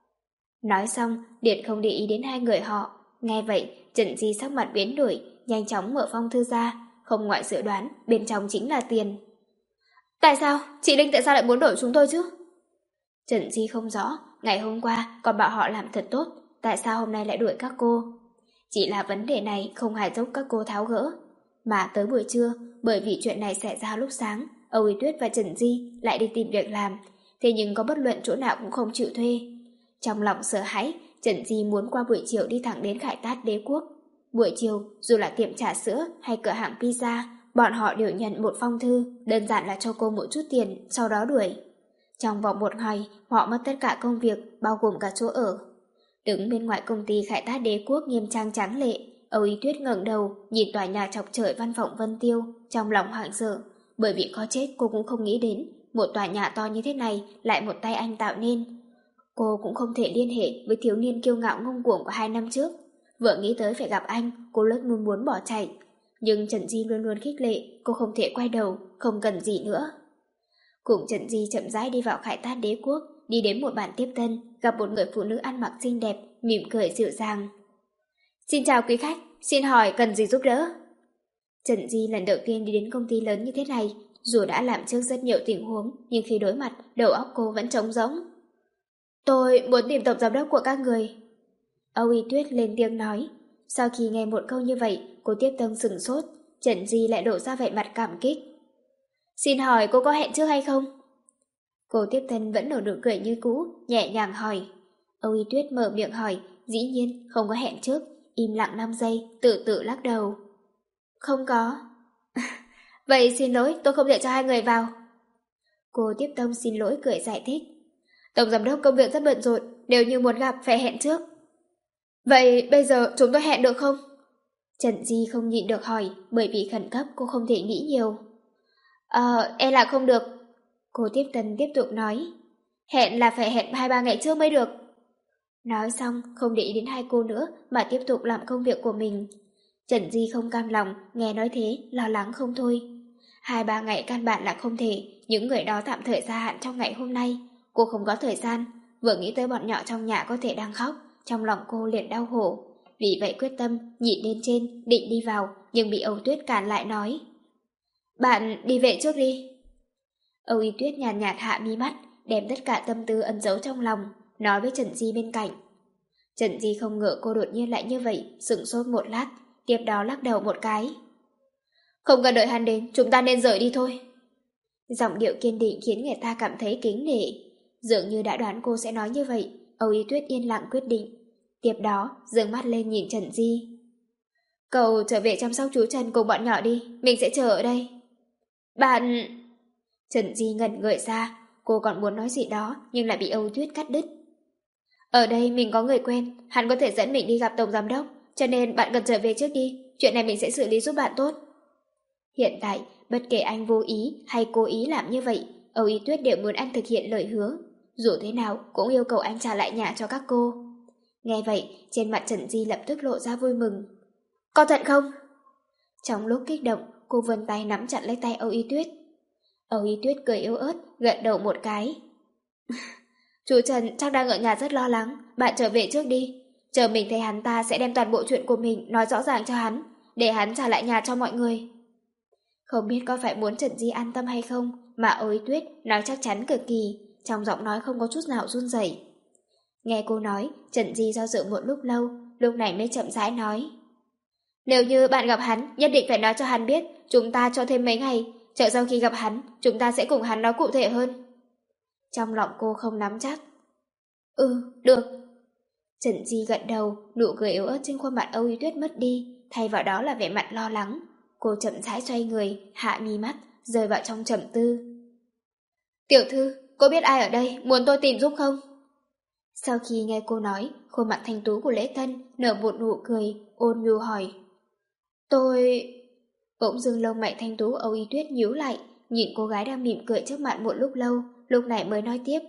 Nói xong, Điệt không để ý đến hai người họ. Nghe vậy, Trần Di sắc mặt biến đổi, nhanh chóng mở phong thư ra, không ngoại dự đoán, bên trong chính là tiền. Tại sao? Chị Linh tại sao lại muốn đổi chúng tôi chứ? Trần Di không rõ, ngày hôm qua còn bảo họ làm thật tốt, tại sao hôm nay lại đuổi các cô? Chỉ là vấn đề này không hài dốc các cô tháo gỡ. Mà tới buổi trưa, bởi vì chuyện này xảy ra lúc sáng, Ôi Tuyết và Trần Di lại đi tìm việc làm, thế nhưng có bất luận chỗ nào cũng không chịu thuê. Trong lòng sợ hãi, Trần Di muốn qua buổi chiều đi thẳng đến Khải Tát Đế Quốc. Buổi chiều, dù là tiệm trà sữa hay cửa hàng pizza, bọn họ đều nhận một phong thư, đơn giản là cho cô một chút tiền, sau đó đuổi. Trong vòng một ngày, họ mất tất cả công việc, bao gồm cả chỗ ở. Đứng bên ngoài công ty Khải Tát Đế Quốc nghiêm trang tráng lệ, Ôi Tuyết ngẩng đầu, nhìn tòa nhà chọc trời văn phòng Vân Tiêu, trong lòng hoảng sợ, bởi vì có chết cô cũng không nghĩ đến, một tòa nhà to như thế này lại một tay anh tạo nên. Cô cũng không thể liên hệ với thiếu niên kiêu ngạo ngông cuồng của hai năm trước. Vừa nghĩ tới phải gặp anh, cô rất muốn muốn bỏ chạy. Nhưng Trần Di luôn luôn khích lệ, cô không thể quay đầu, không cần gì nữa. Cùng Trần Di chậm rãi đi vào Khải Tát Đế Quốc, đi đến một bàn tiếp tân, gặp một người phụ nữ ăn mặc xinh đẹp, mỉm cười dịu dàng. Xin chào quý khách, xin hỏi cần gì giúp đỡ? Trần Di lần đầu tiên đi đến công ty lớn như thế này, dù đã làm trước rất nhiều tình huống, nhưng khi đối mặt, đầu óc cô vẫn trống rỗng. Tôi muốn tìm tổng giám đốc của các người. Âu Y Tuyết lên tiếng nói. Sau khi nghe một câu như vậy, cô tiếp tâm sửng sốt, Trần Di lại đổ ra vẻ mặt cảm kích. Xin hỏi cô có hẹn trước hay không? Cô tiếp tân vẫn nở nụ cười như cũ, nhẹ nhàng hỏi. Âu Y Tuyết mở miệng hỏi, dĩ nhiên không có hẹn trước, im lặng năm giây, tự tự lắc đầu. Không có. Vậy xin lỗi, tôi không thể cho hai người vào. Cô tiếp tâm xin lỗi cười giải thích. Tổng giám đốc công việc rất bận rộn, nếu như muốn gặp phải hẹn trước. Vậy bây giờ chúng tôi hẹn được không? Trần Di không nhịn được hỏi, bởi vì khẩn cấp cô không thể nghĩ nhiều. Ờ, e là không được. Cô tiếp tân tiếp tục nói. Hẹn là phải hẹn hai ba ngày trước mới được. Nói xong, không để ý đến hai cô nữa mà tiếp tục làm công việc của mình. Trần Di không cam lòng, nghe nói thế, lo lắng không thôi. Hai ba ngày căn bản là không thể, những người đó tạm thời gia hạn trong ngày hôm nay. Cô không có thời gian, vừa nghĩ tới bọn nhỏ trong nhà có thể đang khóc, trong lòng cô liền đau khổ. Vì vậy quyết tâm, nhịn lên trên, định đi vào, nhưng bị Âu Tuyết cản lại nói. Bạn đi về trước đi. Âu Y Tuyết nhàn nhạt, nhạt hạ mi mắt, đem tất cả tâm tư ẩn giấu trong lòng, nói với Trần Di bên cạnh. Trần Di không ngờ cô đột nhiên lại như vậy, sửng sốt một lát, tiếp đó lắc đầu một cái. Không cần đợi hắn đến, chúng ta nên rời đi thôi. Giọng điệu kiên định khiến người ta cảm thấy kính nể. Dường như đã đoán cô sẽ nói như vậy, Âu Y Tuyết yên lặng quyết định. Tiếp đó, giương mắt lên nhìn Trần Di. Cậu trở về chăm sóc chú Trần cùng bọn nhỏ đi, mình sẽ chờ ở đây. Bạn... Trần Di ngẩn người ra, cô còn muốn nói gì đó nhưng lại bị Âu Tuyết cắt đứt. Ở đây mình có người quen, hắn có thể dẫn mình đi gặp tổng giám đốc, cho nên bạn cần trở về trước đi, chuyện này mình sẽ xử lý giúp bạn tốt. Hiện tại, bất kể anh vô ý hay cố ý làm như vậy, Âu Y Tuyết đều muốn anh thực hiện lời hứa. Dù thế nào cũng yêu cầu anh trả lại nhà cho các cô. Nghe vậy, trên mặt Trần Di lập tức lộ ra vui mừng. Có thật không? Trong lúc kích động, cô vươn tay nắm chặt lấy tay Âu Y Tuyết. Âu Y Tuyết cười yếu ớt, gật đầu một cái. Chú Trần chắc đang ở nhà rất lo lắng, bạn trở về trước đi. Chờ mình thấy hắn ta sẽ đem toàn bộ chuyện của mình nói rõ ràng cho hắn, để hắn trả lại nhà cho mọi người. Không biết có phải muốn Trần Di an tâm hay không, mà Âu Y Tuyết nói chắc chắn cực kỳ, trong giọng nói không có chút nào run rẩy. Nghe cô nói, Trần Di do dự một lúc lâu, lúc này mới chậm rãi nói. Nếu như bạn gặp hắn, nhất định phải nói cho hắn biết, chúng ta cho thêm mấy ngày, chờ sau khi gặp hắn, chúng ta sẽ cùng hắn nói cụ thể hơn. Trong lòng cô không nắm chắc. Ừ, được. Trần Di gật đầu, nụ cười yếu ớt trên khuôn mặt Âu Y Tuyết mất đi, thay vào đó là vẻ mặt lo lắng. Cô chậm rãi xoay người, hạ mi mắt, rơi vào trong trầm tư. Tiểu thư, cô biết ai ở đây, muốn tôi tìm giúp không? Sau khi nghe cô nói, khuôn mặt thanh tú của Lễ Tân nở một nụ cười, ôn nhu hỏi. Tôi... Bỗng dưng lông mày thanh tú Âu Y Tuyết nhíu lại, nhìn cô gái đang mỉm cười trước mặt một lúc lâu, lúc này mới nói tiếp.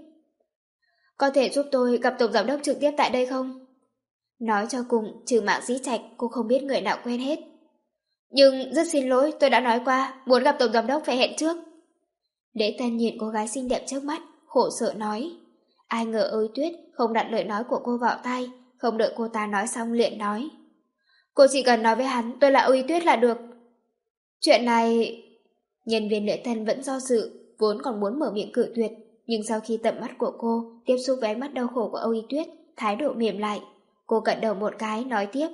Có thể giúp tôi gặp tổng giám đốc trực tiếp tại đây không? Nói cho cùng, trừ Mạc Dĩ Trạch, cô không biết người nào quen hết. Nhưng rất xin lỗi, tôi đã nói qua, muốn gặp tổng giám đốc phải hẹn trước. Lễ Tân nhìn cô gái xinh đẹp trước mắt, khổ sở nói. Ai ngờ Âu Y Tuyết không đặt lời nói của cô vào tai, không đợi cô ta nói xong liền nói. Cô chỉ cần nói với hắn tôi là Âu Y Tuyết là được. Chuyện này... Nhân viên Lễ Tân vẫn do dự, vốn còn muốn mở miệng cự tuyệt, nhưng sau khi tầm mắt của cô tiếp xúc với ánh mắt đau khổ của Âu Y Tuyết, thái độ mềm lại. Cô gật đầu một cái, nói tiếp.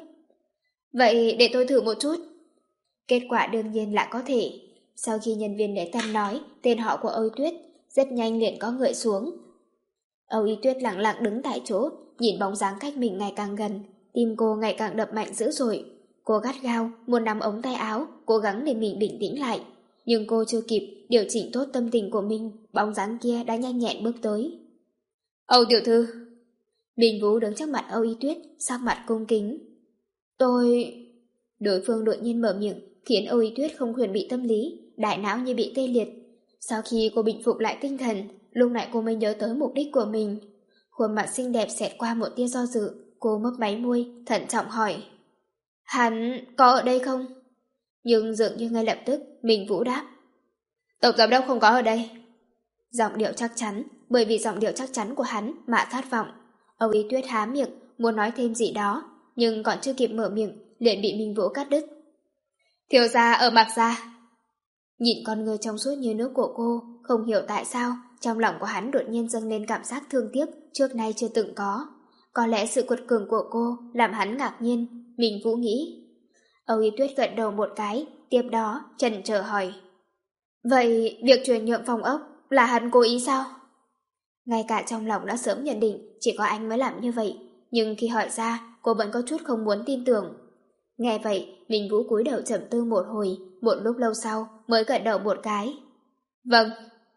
Vậy để tôi thử một chút. Kết quả đương nhiên là có thể. Sau khi nhân viên Lễ Tân nói tên họ của Âu Y Tuyết, rất nhanh liền có người xuống. Âu Y Tuyết lặng lặng đứng tại chỗ, nhìn bóng dáng cách mình ngày càng gần, tim cô ngày càng đập mạnh dữ dội. Cô gắt gao muốn nắm ống tay áo, cố gắng để mình bình tĩnh lại. Nhưng cô chưa kịp điều chỉnh tốt tâm tình của mình, bóng dáng kia đã nhanh nhẹn bước tới. Âu tiểu thư. Bình Vũ đứng trước mặt Âu Y Tuyết, sắc mặt cung kính. Tôi... Đối phương đột nhiên mở miệng, khiến Âu Y Tuyết không chuẩn bị tâm lý, đại não như bị tê liệt. Sau khi cô bình phục lại tinh thần, lúc này cô mới nhớ tới mục đích của mình. Khuôn mặt xinh đẹp xẹt qua một tia do dự, cô mấp máy môi, thận trọng hỏi. Hắn có ở đây không? Nhưng dường như ngay lập tức, Minh Vũ đáp. Tổng giám đốc không có ở đây. Giọng điệu chắc chắn, bởi vì giọng điệu chắc chắn của hắn mà thất vọng. Âu Ý Tuyết há miệng, muốn nói thêm gì đó, nhưng còn chưa kịp mở miệng, liền bị Minh Vũ cắt đứt. Thiếu gia ở Mạc Gia. Nhìn con người trong suốt như nước của cô, không hiểu tại sao, trong lòng của hắn đột nhiên dâng lên cảm giác thương tiếc trước nay chưa từng có. Có lẽ sự quật cường của cô làm hắn ngạc nhiên, Minh Vũ nghĩ. Âu Ý Tuyết gật đầu một cái, tiếp đó chần chờ hỏi. Vậy việc chuyển nhượng phòng ốc là hắn cố ý sao? Ngay cả trong lòng đã sớm nhận định chỉ có anh mới làm như vậy, nhưng khi hỏi ra cô vẫn có chút không muốn tin tưởng. Nghe vậy, Minh Vũ cúi đầu trầm tư một hồi, một lúc lâu sau mới gật đầu một cái. Vâng.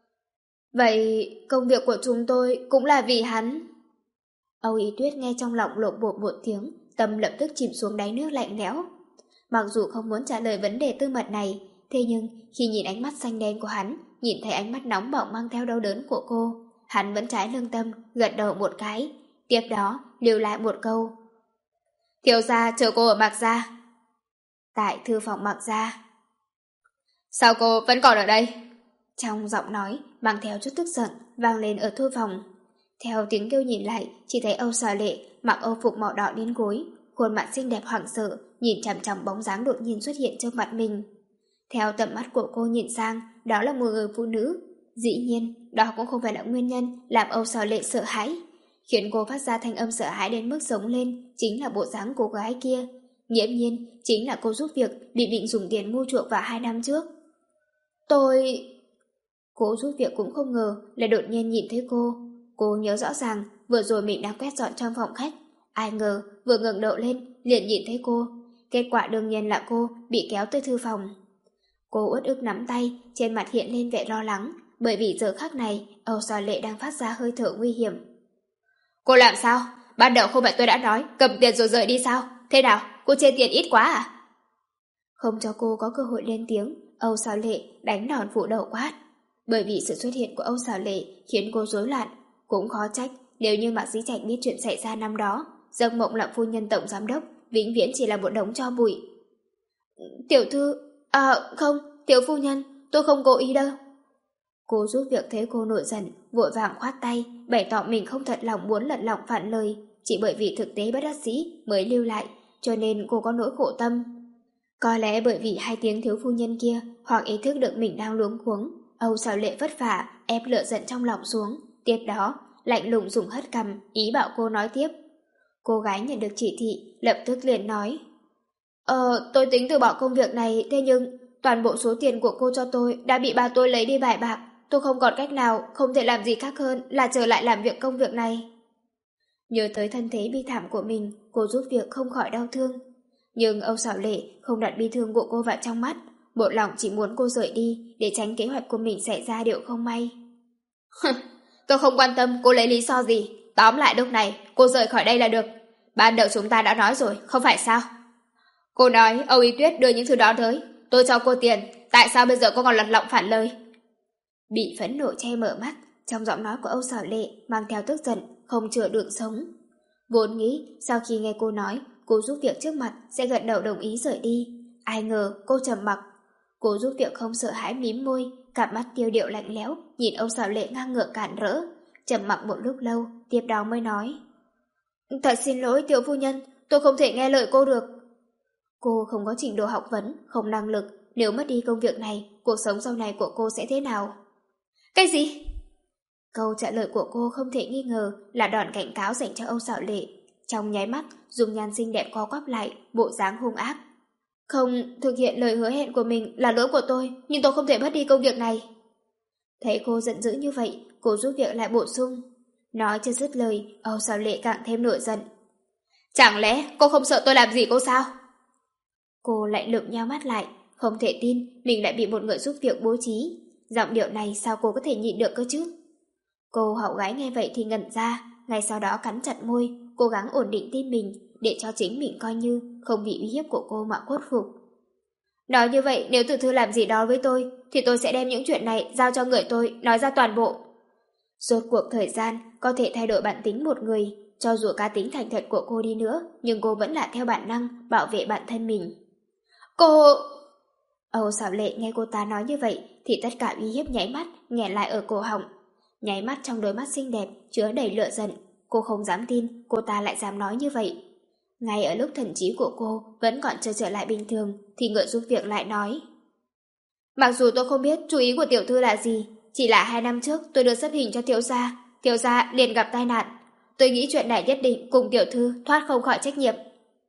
Vậy công việc của chúng tôi cũng là vì hắn. Âu Ý Tuyết nghe trong lòng lộn bột một tiếng, tâm lập tức chìm xuống đáy nước lạnh lẽo. Mặc dù không muốn trả lời vấn đề tư mật này, thế nhưng khi nhìn ánh mắt xanh đen của hắn, nhìn thấy ánh mắt nóng bỏng mang theo đau đớn của cô, hắn vẫn trái lương tâm, gật đầu một cái, tiếp đó lưu lại một câu. Thiếu gia chờ cô ở Mạc Gia. Tại thư phòng Mạc Gia. Sao cô vẫn còn ở đây? Trong giọng nói mang theo chút tức giận vang lên ở thư phòng. Theo tiếng kêu nhìn lại, chỉ thấy Âu Sở Lệ mặc âu phục màu đỏ đến gối, khuôn mặt xinh đẹp hoảng sợ, nhìn chằm chằm bóng dáng đột nhiên xuất hiện trước mặt mình. Theo tầm mắt của cô nhìn sang, đó là một người phụ nữ. Dĩ nhiên, đó cũng không phải là nguyên nhân làm Âu Sở Lệ sợ hãi. Khiến cô phát ra thanh âm sợ hãi đến mức sống lên chính là bộ dáng cô gái kia. Nghiễm nhiên, chính là cô giúp việc bị Định dùng tiền mua chuộc vào hai năm trước. Tôi... Cô giúp việc cũng không ngờ lại đột nhiên nhìn thấy cô. Cô nhớ rõ ràng vừa rồi mình đang quét dọn trong phòng khách. Ai ngờ vừa ngẩng đầu lên liền nhìn thấy cô. Kết quả đương nhiên là cô bị kéo tới thư phòng. Cô uất ức nắm tay, trên mặt hiện lên vẻ lo lắng, bởi vì giờ khắc này Âu Sở Lệ đang phát ra hơi thở nguy hiểm. Cô làm sao? Ban đầu không phải tôi đã nói cầm tiền rồi rời đi sao? Thế nào? Cô chê tiền ít quá à? Không cho cô có cơ hội lên tiếng, Âu Sở Lệ đánh đòn phủ đầu quát. Bởi vì sự xuất hiện của Âu Sở Lệ khiến cô rối loạn, cũng khó trách nếu như Mạc Dĩ Trạch biết chuyện xảy ra năm đó, Dâng Mộng làm phu nhân tổng giám đốc, vĩnh viễn chỉ là một đống tro bụi. Tiểu thư, à không, tiểu phu nhân, tôi không cố ý đâu. Cô giúp việc thấy cô nổi giận, vội vàng khoát tay, bày tỏ mình không thật lòng muốn lật lọng phản lời, chỉ bởi vì thực tế bất đắc dĩ mới lưu lại, cho nên cô có nỗi khổ tâm. Có lẽ bởi vì hai tiếng thiếu phu nhân kia, hoặc ý thức được mình đang luống cuống, Âu Sở Lệ vất vả ép lửa giận trong lòng xuống, tiếp đó lạnh lùng dùng hất cằm ý bảo cô nói tiếp. Cô gái nhận được chỉ thị, lập tức liền nói: Ờ, tôi tính từ bỏ công việc này, thế nhưng toàn bộ số tiền của cô cho tôi đã bị bà tôi lấy đi bài bạc. Tôi không còn cách nào, không thể làm gì khác hơn là trở lại làm việc công việc này. Nhớ tới thân thế bi thảm của mình, cô giúp việc không khỏi đau thương. Nhưng Âu Sở Lệ không đặt bi thương của cô vào trong mắt, một lòng chỉ muốn cô rời đi để tránh kế hoạch của mình xảy ra điều không may. Tôi không quan tâm cô lấy lý do gì, tóm lại lúc này cô rời khỏi đây là được. Ban đầu chúng ta đã nói rồi, không phải sao? Cô nói Âu Ý Tuyết đưa những thứ đó tới, tôi cho cô tiền, tại sao bây giờ cô còn lật lọng phản lời? Bị phẫn nộ che mở mắt, trong giọng nói của Âu Sở Lệ mang theo tức giận, không chừa đường sống. Vốn nghĩ sau khi nghe cô nói, cô giúp việc trước mặt sẽ gật đầu đồng ý rời đi. Ai ngờ cô trầm mặc. Cô giúp việc không sợ hãi mím môi, cặp mắt tiêu điệu lạnh lẽo, nhìn Âu Sở Lệ ngang ngược cản rỡ. Trầm mặc một lúc lâu, tiếp đó mới nói: Thật xin lỗi tiểu phu nhân, tôi không thể nghe lời cô được. Cô không có trình độ học vấn, không năng lực, nếu mất đi công việc này, cuộc sống sau này của cô sẽ thế nào? Cái gì? Câu trả lời của cô không thể nghi ngờ là đòn cảnh cáo dành cho Âu Sở Lệ. Trong nháy mắt, dung nhan xinh đẹp co quắp lại, bộ dáng hung ác. Không thực hiện lời hứa hẹn của mình là lỗi của tôi, nhưng tôi không thể mất đi công việc này. Thấy cô giận dữ như vậy, cô giúp việc lại bổ sung. Nói chưa dứt lời, Âu Sở Lệ càng thêm nổi giận. Chẳng lẽ cô không sợ tôi làm gì cô sao? Cô lạnh lùng nheo mắt lại, không thể tin mình lại bị một người giúp việc bố trí. Giọng điệu này sao cô có thể nhịn được cơ chứ? Cô hậu gái nghe vậy thì ngẩn ra, ngay sau đó cắn chặt môi, cố gắng ổn định tim mình để cho chính mình coi như không bị uy hiếp của cô mà khuất phục. Nói như vậy, nếu tiểu thư làm gì đó với tôi, thì tôi sẽ đem những chuyện này giao cho người tôi, nói ra toàn bộ. Rốt cuộc thời gian có thể thay đổi bản tính một người, cho dù cá tính thành thật của cô đi nữa, nhưng cô vẫn là theo bản năng bảo vệ bản thân mình. Cô... Âu Sảo Lệ nghe cô ta nói như vậy thì tất cả uy hiếp nháy mắt nghẹn lại ở cổ họng. Nháy mắt trong đôi mắt xinh đẹp chứa đầy lửa giận, cô không dám tin cô ta lại dám nói như vậy. Ngay ở lúc thần trí của cô vẫn còn chưa trở lại bình thường thì người giúp việc lại nói: Mặc dù tôi không biết chú ý của tiểu thư là gì, chỉ là hai năm trước tôi đưa xếp hình cho thiếu gia, thiếu gia liền gặp tai nạn. Tôi nghĩ chuyện này nhất định cùng tiểu thư thoát không khỏi trách nhiệm.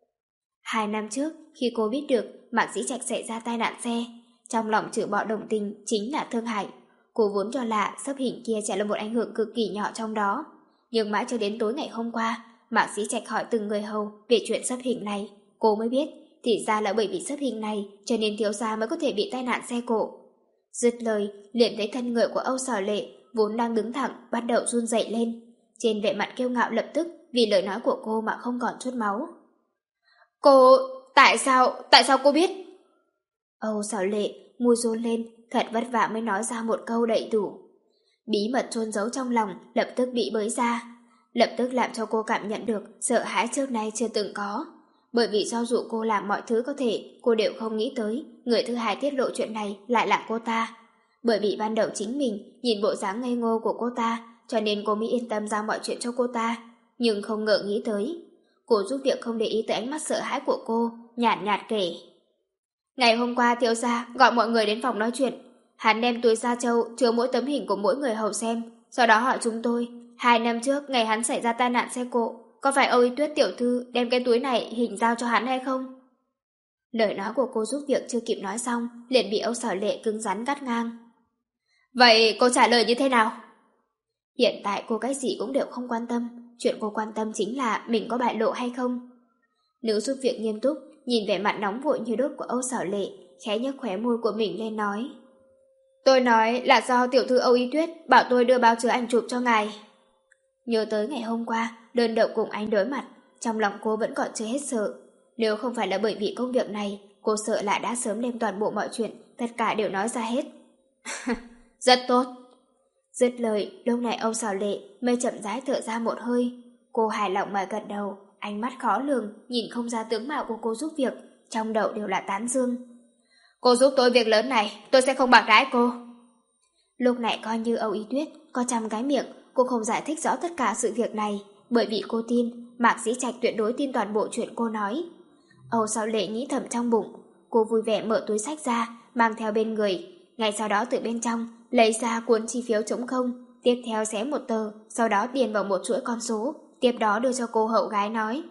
Hai năm trước, khi cô biết được Mạc Dĩ Trạch xảy ra tai nạn xe, trong lòng trừ bỏ đồng tình chính là thương hại. Cô vốn cho là xếp hình kia chỉ là một ảnh hưởng cực kỳ nhỏ trong đó. Nhưng mãi cho đến tối ngày hôm qua, Mạc Dĩ Trạch hỏi từng người hầu về chuyện xếp hình này, cô mới biết thì ra là bởi vì xếp hình này cho nên thiếu gia mới có thể bị tai nạn xe cộ. Dứt lời, liền thấy thân người của Âu Sảo Lệ vốn đang đứng thẳng bắt đầu run rẩy lên. Trên vẻ mặt kiêu ngạo lập tức vì lời nói của cô mà không còn chút máu. Cô... tại sao... tại sao cô biết? Âu Sảo Lệ môi run lên, thật vất vả mới nói ra một câu đầy đủ. Bí mật chôn giấu trong lòng lập tức bị bới ra, lập tức làm cho cô cảm nhận được sợ hãi trước nay chưa từng có. Bởi vì cho dù cô làm mọi thứ có thể, cô đều không nghĩ tới người thứ hai tiết lộ chuyện này lại là cô ta. Bởi vì ban đầu chính mình nhìn bộ dáng ngây ngô của cô ta, cho nên cô mới yên tâm giao mọi chuyện cho cô ta. Nhưng không ngờ nghĩ tới. Cô giúp việc không để ý tới ánh mắt sợ hãi của cô, nhạt nhạt kể. Ngày hôm qua thiếu gia gọi mọi người đến phòng nói chuyện. Hắn đem túi sa châu chứa mỗi tấm hình của mỗi người hầu xem, sau đó hỏi chúng tôi, hai năm trước ngày hắn xảy ra tai nạn xe cộ, có phải Âu Y Tuyết tiểu thư đem cái túi này hình giao cho hắn hay không? Lời nói của cô giúp việc chưa kịp nói xong, liền bị Âu Sảo Lệ cứng rắn cắt ngang. Vậy cô trả lời như thế nào? Hiện tại cô cái gì cũng đều không quan tâm, chuyện cô quan tâm chính là mình có bại lộ hay không. Nữ giúp việc nghiêm túc, nhìn vẻ mặt nóng vội như đốt của Âu Sảo Lệ, khẽ nhấc khóe môi của mình lên nói. Tôi nói là do tiểu thư Âu Y Tuyết bảo tôi đưa báo chứa ảnh chụp cho ngài. Nhớ tới ngày hôm qua, đơn độc cùng anh đối mặt, trong lòng cô vẫn còn chưa hết sợ. Nếu không phải là bởi vì công việc này, cô sợ là đã sớm đem toàn bộ mọi chuyện, tất cả đều nói ra hết. Rất tốt. Dứt lời, lúc này Âu Sảo Lệ mới chậm rãi thở ra một hơi. Cô hài lòng mà gật đầu, ánh mắt khó lường, nhìn không ra tướng mạo của cô giúp việc, trong đầu đều là tán dương. Cô giúp tôi việc lớn này, tôi sẽ không bạc đãi cô. Lúc này coi như Âu Y Tuyết có trăm cái miệng, cô không giải thích rõ tất cả sự việc này, bởi vì cô tin Mạc Dĩ Trạch tuyệt đối tin toàn bộ chuyện cô nói. Âu Sảo Lệ nghĩ thầm trong bụng, cô vui vẻ mở túi sách ra, mang theo bên người. Ngay sau đó từ bên trong lấy ra cuốn chi phiếu trống không, tiếp theo xé một tờ, sau đó điền vào một chuỗi con số, tiếp đó đưa cho cô hậu gái nói.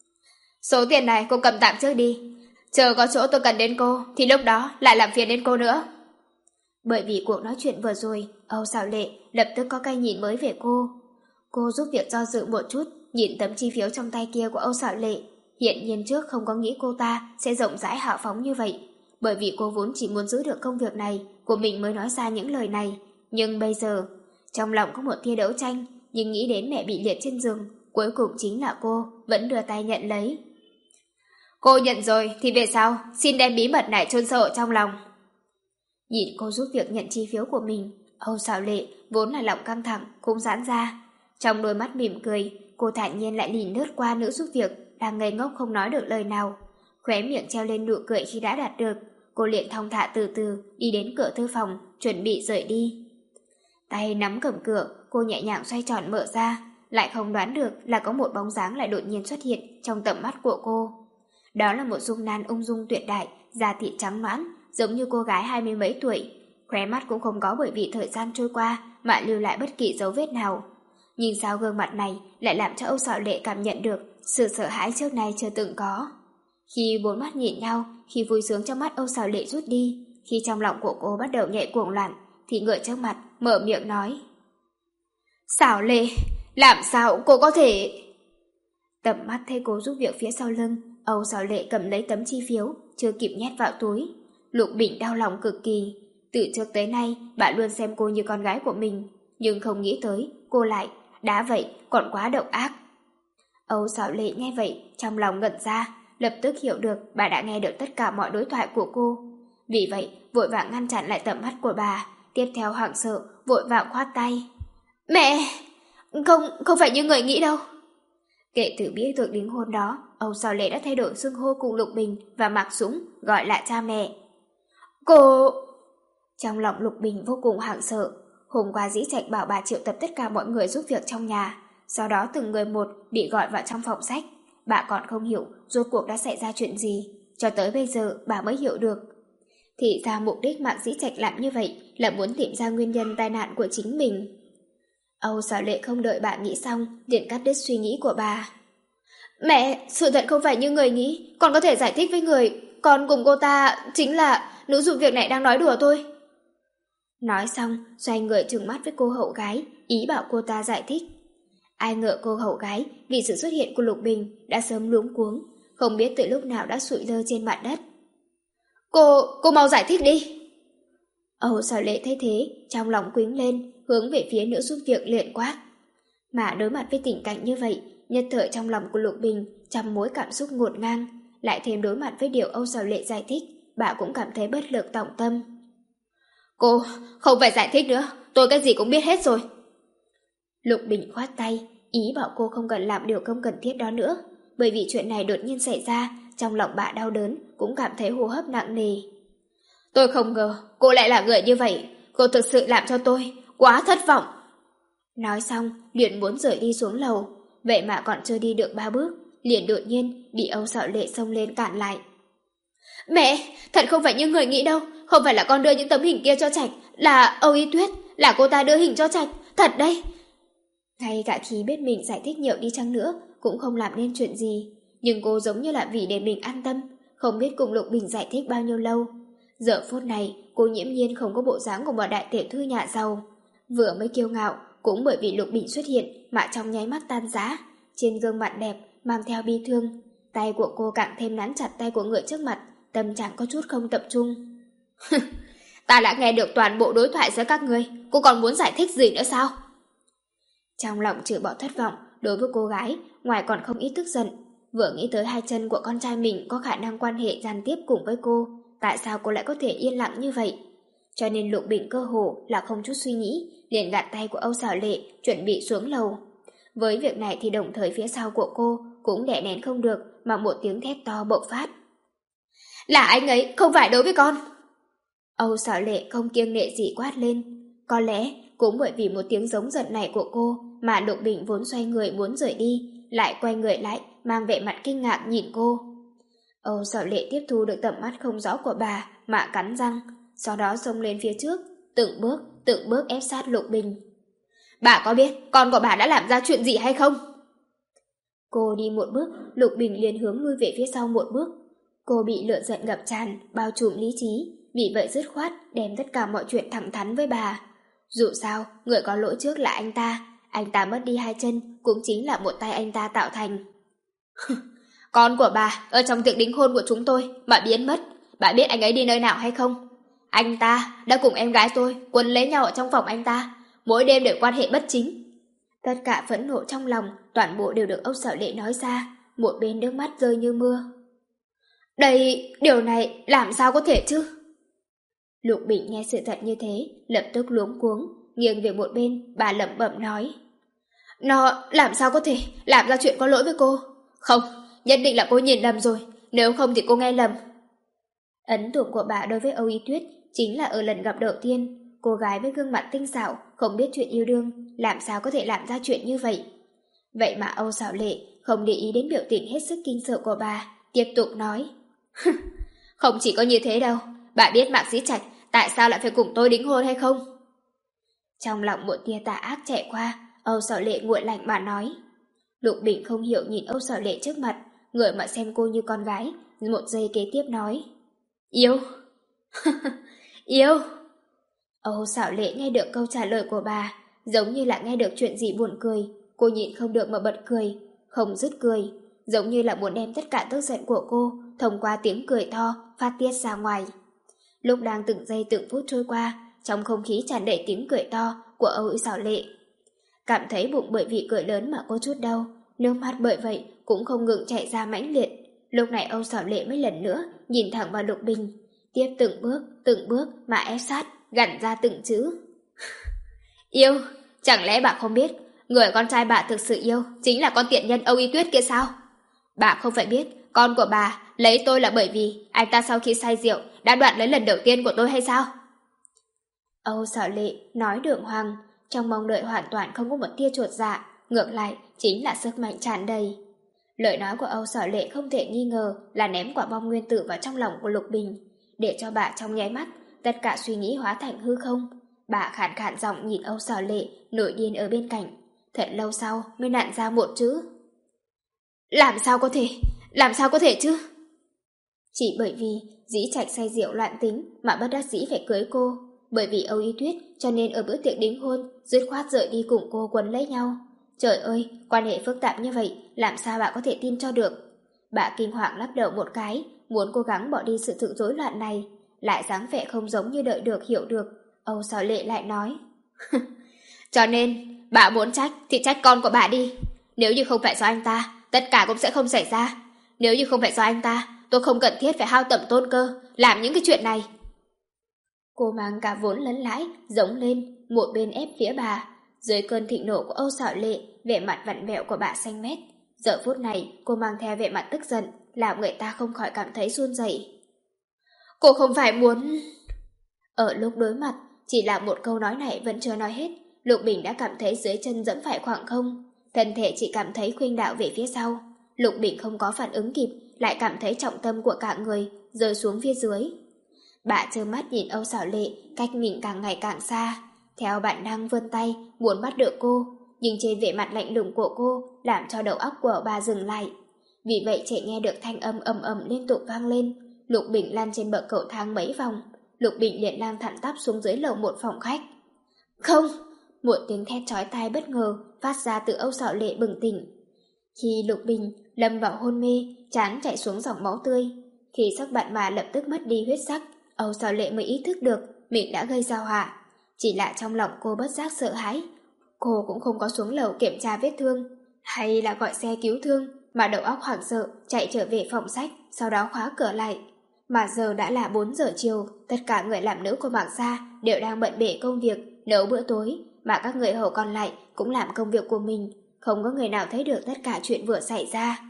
Số tiền này cô cầm tạm trước đi, chờ có chỗ tôi cần đến cô, thì lúc đó lại làm phiền đến cô nữa. Bởi vì cuộc nói chuyện vừa rồi, Âu Sảo Lệ lập tức có cái nhìn mới về cô. Cô giúp việc do dự một chút, nhìn tấm chi phiếu trong tay kia của Âu Sảo Lệ. Hiện nhiên trước không có nghĩ cô ta sẽ rộng rãi hào phóng như vậy, bởi vì cô vốn chỉ muốn giữ được công việc này của mình mới nói ra những lời này. Nhưng bây giờ, trong lòng có một tia đấu tranh, nhưng nghĩ đến mẹ bị liệt trên giường, cuối cùng chính là cô vẫn đưa tay nhận lấy. Cô nhận rồi thì về sau, xin đem bí mật này chôn sâu ở trong lòng. Nhìn cô giúp việc nhận chi phiếu của mình, Âu Sảo Lệ vốn là lòng căng thẳng cũng giãn ra. Trong đôi mắt mỉm cười, cô thản nhiên lại nhìn lướt qua nữ giúp việc đang ngây ngốc không nói được lời nào. Khóe miệng treo lên nụ cười khi đã đạt được, cô liền thong thả từ từ đi đến cửa thư phòng, chuẩn bị rời đi. Tay nắm cầm cửa, cô nhẹ nhàng xoay tròn mở ra, lại không đoán được là có một bóng dáng lại đột nhiên xuất hiện trong tầm mắt của cô. Đó là một dung nhan ung dung tuyệt đại, da thịt trắng nõn, giống như cô gái hai mươi mấy tuổi. Khóe mắt cũng không có bởi vì thời gian trôi qua mà lưu lại bất kỳ dấu vết nào. Nhưng sao gương mặt này lại làm cho Âu Sảo Lệ cảm nhận được sự sợ hãi trước nay chưa từng có. Khi bốn mắt nhìn nhau, khi vui sướng trong mắt Âu Sảo Lệ rút đi, khi trong lòng của cô bắt đầu nhảy cuồng loạn, thì người trước mặt mở miệng nói. Sảo Lệ, làm sao cô có thể... Tầm mắt thấy cô giúp việc phía sau lưng, Âu Sảo Lệ cầm lấy tấm chi phiếu, chưa kịp nhét vào túi. Lục Bình đau lòng cực kỳ. Từ trước tới nay, bạn luôn xem cô như con gái của mình, nhưng không nghĩ tới, cô lại, đã vậy, còn quá độc ác. Âu Sảo Lệ nghe vậy, trong lòng ngẩn ra, lập tức hiểu được bà đã nghe được tất cả mọi đối thoại của cô. Vì vậy, vội vàng ngăn chặn lại tầm mắt của bà, tiếp theo hoảng sợ, vội vàng khoát tay. Mẹ! Không, không phải như người nghĩ đâu. Kể từ biết được đính hôn đó, Âu Sào Lệ đã thay đổi xưng hô cùng Lục Bình và Mạc Dũng, gọi lại cha mẹ. Cô... Trong lòng Lục Bình vô cùng hoảng sợ. Hôm qua Dĩ Trạch bảo bà triệu tập tất cả mọi người giúp việc trong nhà, sau đó từng người một bị gọi vào trong phòng sách. Bà còn không hiểu rốt cuộc đã xảy ra chuyện gì, cho tới bây giờ bà mới hiểu được. Thì ra mục đích Mạc Dĩ Trạch làm như vậy là muốn tìm ra nguyên nhân tai nạn của chính mình. Âu Sào Lệ không đợi bà nghĩ xong, liền cắt đứt suy nghĩ của bà. Mẹ, sự thật không phải như người nghĩ, con có thể giải thích với người. Con cùng cô ta chính là nữ dụ việc này đang nói đùa thôi. Nói xong, xoay người trừng mắt với cô hậu gái, ý bảo cô ta giải thích. Ai ngờ cô hậu gái vì sự xuất hiện của Lục Bình đã sớm luống cuống, không biết từ lúc nào đã sụi lơ trên mặt đất. Cô, cô mau giải thích đi. Âu Sào Lệ thấy thế, trong lòng quýnh lên, hướng về phía nữ giúp việc liền quát. Mà đối mặt với tình cảnh như vậy, nhất thời trong lòng của Lục Bình trăm mối cảm xúc ngổn ngang, lại thêm đối mặt với điều Âu Sào Lệ giải thích, bà cũng cảm thấy bất lực tòng tâm. Cô, không phải giải thích nữa, tôi cái gì cũng biết hết rồi. Lục Bình khoát tay, ý bảo cô không cần làm điều không cần thiết đó nữa, bởi vì chuyện này đột nhiên xảy ra, trong lòng bà đau đớn, cũng cảm thấy hô hấp nặng nề. Tôi không ngờ cô lại là người như vậy, cô thực sự làm cho tôi quá thất vọng. Nói xong, liền muốn rời đi xuống lầu, vậy mà còn chưa đi được ba bước, liền đột nhiên bị Âu Sạo Lệ xông lên cản lại. Mẹ, thật không phải như người nghĩ đâu, không phải là con đưa những tấm hình kia cho Trạch, là Âu Y Tuyết, là cô ta đưa hình cho Trạch, thật đấy. Ngay cả khi biết mình giải thích nhiều đi chăng nữa, cũng không làm nên chuyện gì, nhưng cô giống như là vì để mình an tâm, không biết cùng Lục Bình giải thích bao nhiêu lâu. Giờ phút này, cô nhiễm nhiên không có bộ dáng của một đại tiểu thư nhà giàu. Vừa mới kiêu ngạo, cũng bởi vì Lục Bình xuất hiện mà trong nháy mắt tan rã. Trên gương mặt đẹp, mang theo bi thương. Tay của cô càng thêm nắn chặt tay của người trước mặt, tâm trạng có chút không tập trung. Ta đã nghe được toàn bộ đối thoại giữa các ngươi, cô còn muốn giải thích gì nữa sao? Trong lòng trừ bỏ thất vọng, đối với cô gái, ngoài còn không ít tức giận. Vừa nghĩ tới hai chân của con trai mình có khả năng quan hệ gián tiếp cùng với cô, tại sao cô lại có thể yên lặng như vậy? Cho nên Lục Bình cơ hồ là không chút suy nghĩ, liền gạt tay của Âu Sảo Lệ, chuẩn bị xuống lầu. Với việc này thì đồng thời phía sau của cô cũng đè nén không được mà một tiếng thét to bộc phát. Là anh ấy, không phải đối với con. Âu Sảo Lệ không kiêng nệ gì quát lên. Có lẽ cũng bởi vì một tiếng giống giận này của cô mà Lục Bình vốn xoay người muốn rời đi, lại quay người lại mang vẻ mặt kinh ngạc nhìn cô. Âu Sảo Lệ tiếp thu được tầm mắt không rõ của bà mà cắn răng, sau đó xông lên phía trước, từng bước, từng bước ép sát Lục Bình. Bà có biết con của bà đã làm ra chuyện gì hay không? Cô đi một bước, Lục Bình liền hướng lui về phía sau một bước. Cô bị lửa giận ngập tràn, bao trùm lý trí, vì vậy dứt khoát đem tất cả mọi chuyện thẳng thắn với bà. Dù sao, người có lỗi trước là anh ta, anh ta mất đi hai chân cũng chính là một tay anh ta tạo thành. Con của bà ở trong tiệc đính hôn của chúng tôi mà biến mất, bà biết anh ấy đi nơi nào hay không? Anh ta đã cùng em gái tôi quấn lấy nhau ở trong phòng anh ta, mỗi đêm đều quan hệ bất chính. Tất cả phẫn nộ trong lòng toàn bộ đều được Âu Sảo Lệ nói ra, một bên nước mắt rơi như mưa. Đây, điều này làm sao có thể chứ? Lục Bình nghe sự thật như thế, lập tức luống cuống, nghiêng về một bên, bà lẩm bẩm nói. Nó làm sao có thể làm ra chuyện có lỗi với cô? Không, nhất định là cô nhìn lầm rồi, nếu không thì cô nghe lầm. Ấn tượng của bà đối với Âu Y Tuyết chính là ở lần gặp đầu tiên, cô gái với gương mặt tinh xảo, không biết chuyện yêu đương, làm sao có thể làm ra chuyện như vậy. Vậy mà Âu Sảo Lệ không để ý đến biểu tình hết sức kinh sợ của bà, tiếp tục nói. Không chỉ có như thế đâu, bà biết Mạc Dĩ Trạch tại sao lại phải cùng tôi đính hôn hay không? Trong lòng một tia tà ác chạy qua, Âu Sảo Lệ nguội lạnh mà nói. Lục Bình không hiểu nhìn Âu Sảo Lệ trước mặt, người mà xem cô như con gái, một giây kế tiếp nói. Yêu. Yêu. Âu Sảo Lệ nghe được câu trả lời của bà, giống như là nghe được chuyện gì buồn cười, cô nhịn không được mà bật cười, không dứt cười, giống như là muốn đem tất cả tức giận của cô thông qua tiếng cười to phát tiết ra ngoài. Lúc đang từng giây từng phút trôi qua, trong không khí tràn đầy tiếng cười to của Âu Sảo Lệ. Cảm thấy bụng bởi vì cười lớn mà có chút đau, nước mắt bởi vậy cũng không ngừng chảy ra mãnh liệt. Lúc này Âu Sảo Lệ mới lần nữa nhìn thẳng vào Lục Bình, Tiếp từng bước, từng bước mà ép sát, gằn ra từng chữ. Yêu, chẳng lẽ bà không biết, người con trai bà thực sự yêu chính là con tiện nhân Âu Y Tuyết kia sao? Bà không phải biết, con của bà lấy tôi là bởi vì anh ta sau khi say rượu đã đoạn lấy lần đầu tiên của tôi hay sao? Âu Sở Lệ nói đường hoàng, trong mong đợi hoàn toàn không có một tia chột dạ, ngược lại chính là sức mạnh tràn đầy. Lời nói của Âu Sở Lệ không thể nghi ngờ là ném quả bom nguyên tử vào trong lòng của Lục Bình, để cho bà trong nháy mắt tất cả suy nghĩ hóa thành hư không. Bà khàn khàn giọng nhìn Âu Sở Lệ nổi điên ở bên cạnh, thật lâu sau mới nặn ra một chữ. Làm sao có thể, làm sao có thể chứ? Chỉ bởi vì Dĩ Trạch say rượu loạn tính mà bất đắc dĩ phải cưới cô, bởi vì Âu Y Tuyết cho nên ở bữa tiệc đính hôn dứt khoát rời đi cùng cô quấn lấy nhau. Trời ơi, quan hệ phức tạp như vậy, làm sao bà có thể tin cho được? Bà kinh hoàng lắc đầu một cái, muốn cố gắng bỏ đi sự tự rối loạn này, lại dáng vẻ không giống như đợi được hiểu được. Âu Sở Lệ lại nói, cho nên, bà muốn trách thì trách con của bà đi. Nếu như không phải do anh ta, tất cả cũng sẽ không xảy ra. Nếu như không phải do anh ta, tôi không cần thiết phải hao tẩm tôn cơ, làm những cái chuyện này. Cô mang cả vốn lẫn lãi, giống lên, một bên ép phía bà. Dưới cơn thịnh nộ của Âu Sở Lệ, vẻ mặt vặn vẹo của bà xanh mét. Giờ phút này, cô mang theo vẻ mặt tức giận, làm người ta không khỏi cảm thấy run rẩy. Cô không phải muốn... Ở lúc đối mặt, chỉ là một câu nói này vẫn chưa nói hết, Lục Bình đã cảm thấy dưới chân dẫm phải khoảng không. Thân thể chỉ cảm thấy khuynh đạo về phía sau. Lục Bình không có phản ứng kịp, lại cảm thấy trọng tâm của cả người rơi xuống phía dưới. Bà trơ mắt nhìn Âu Sở Lệ cách mình càng ngày càng xa, theo bản năng vươn tay muốn bắt được cô, nhưng trên vẻ mặt lạnh lùng của cô làm cho đầu óc của bà dừng lại. Vì vậy chỉ nghe được thanh âm ầm ầm liên tục vang lên. Lục Bình lăn trên bậc cầu thang mấy vòng, Lục Bình liền lang thẳng tắp xuống dưới lầu một phòng khách. Không! Một tiếng thét chói tai bất ngờ phát ra từ Âu Sở Lệ bừng tỉnh. Khi Lục Bình lâm vào hôn mê, trán chảy xuống dòng máu tươi. Khi sắc bạn bà lập tức mất đi huyết sắc, Âu Sở Lệ mới ý thức được mình đã gây ra họa. Chỉ là trong lòng cô bất giác sợ hãi. Cô cũng không có xuống lầu kiểm tra vết thương, hay là gọi xe cứu thương, mà đầu óc hoảng sợ chạy trở về phòng sách, sau đó khóa cửa lại. Mà giờ đã là bốn giờ chiều, tất cả người làm nữ của Mạc Gia đều đang bận bể công việc, nấu bữa tối, mà các người hầu còn lại cũng làm công việc của mình, không có người nào thấy được tất cả chuyện vừa xảy ra.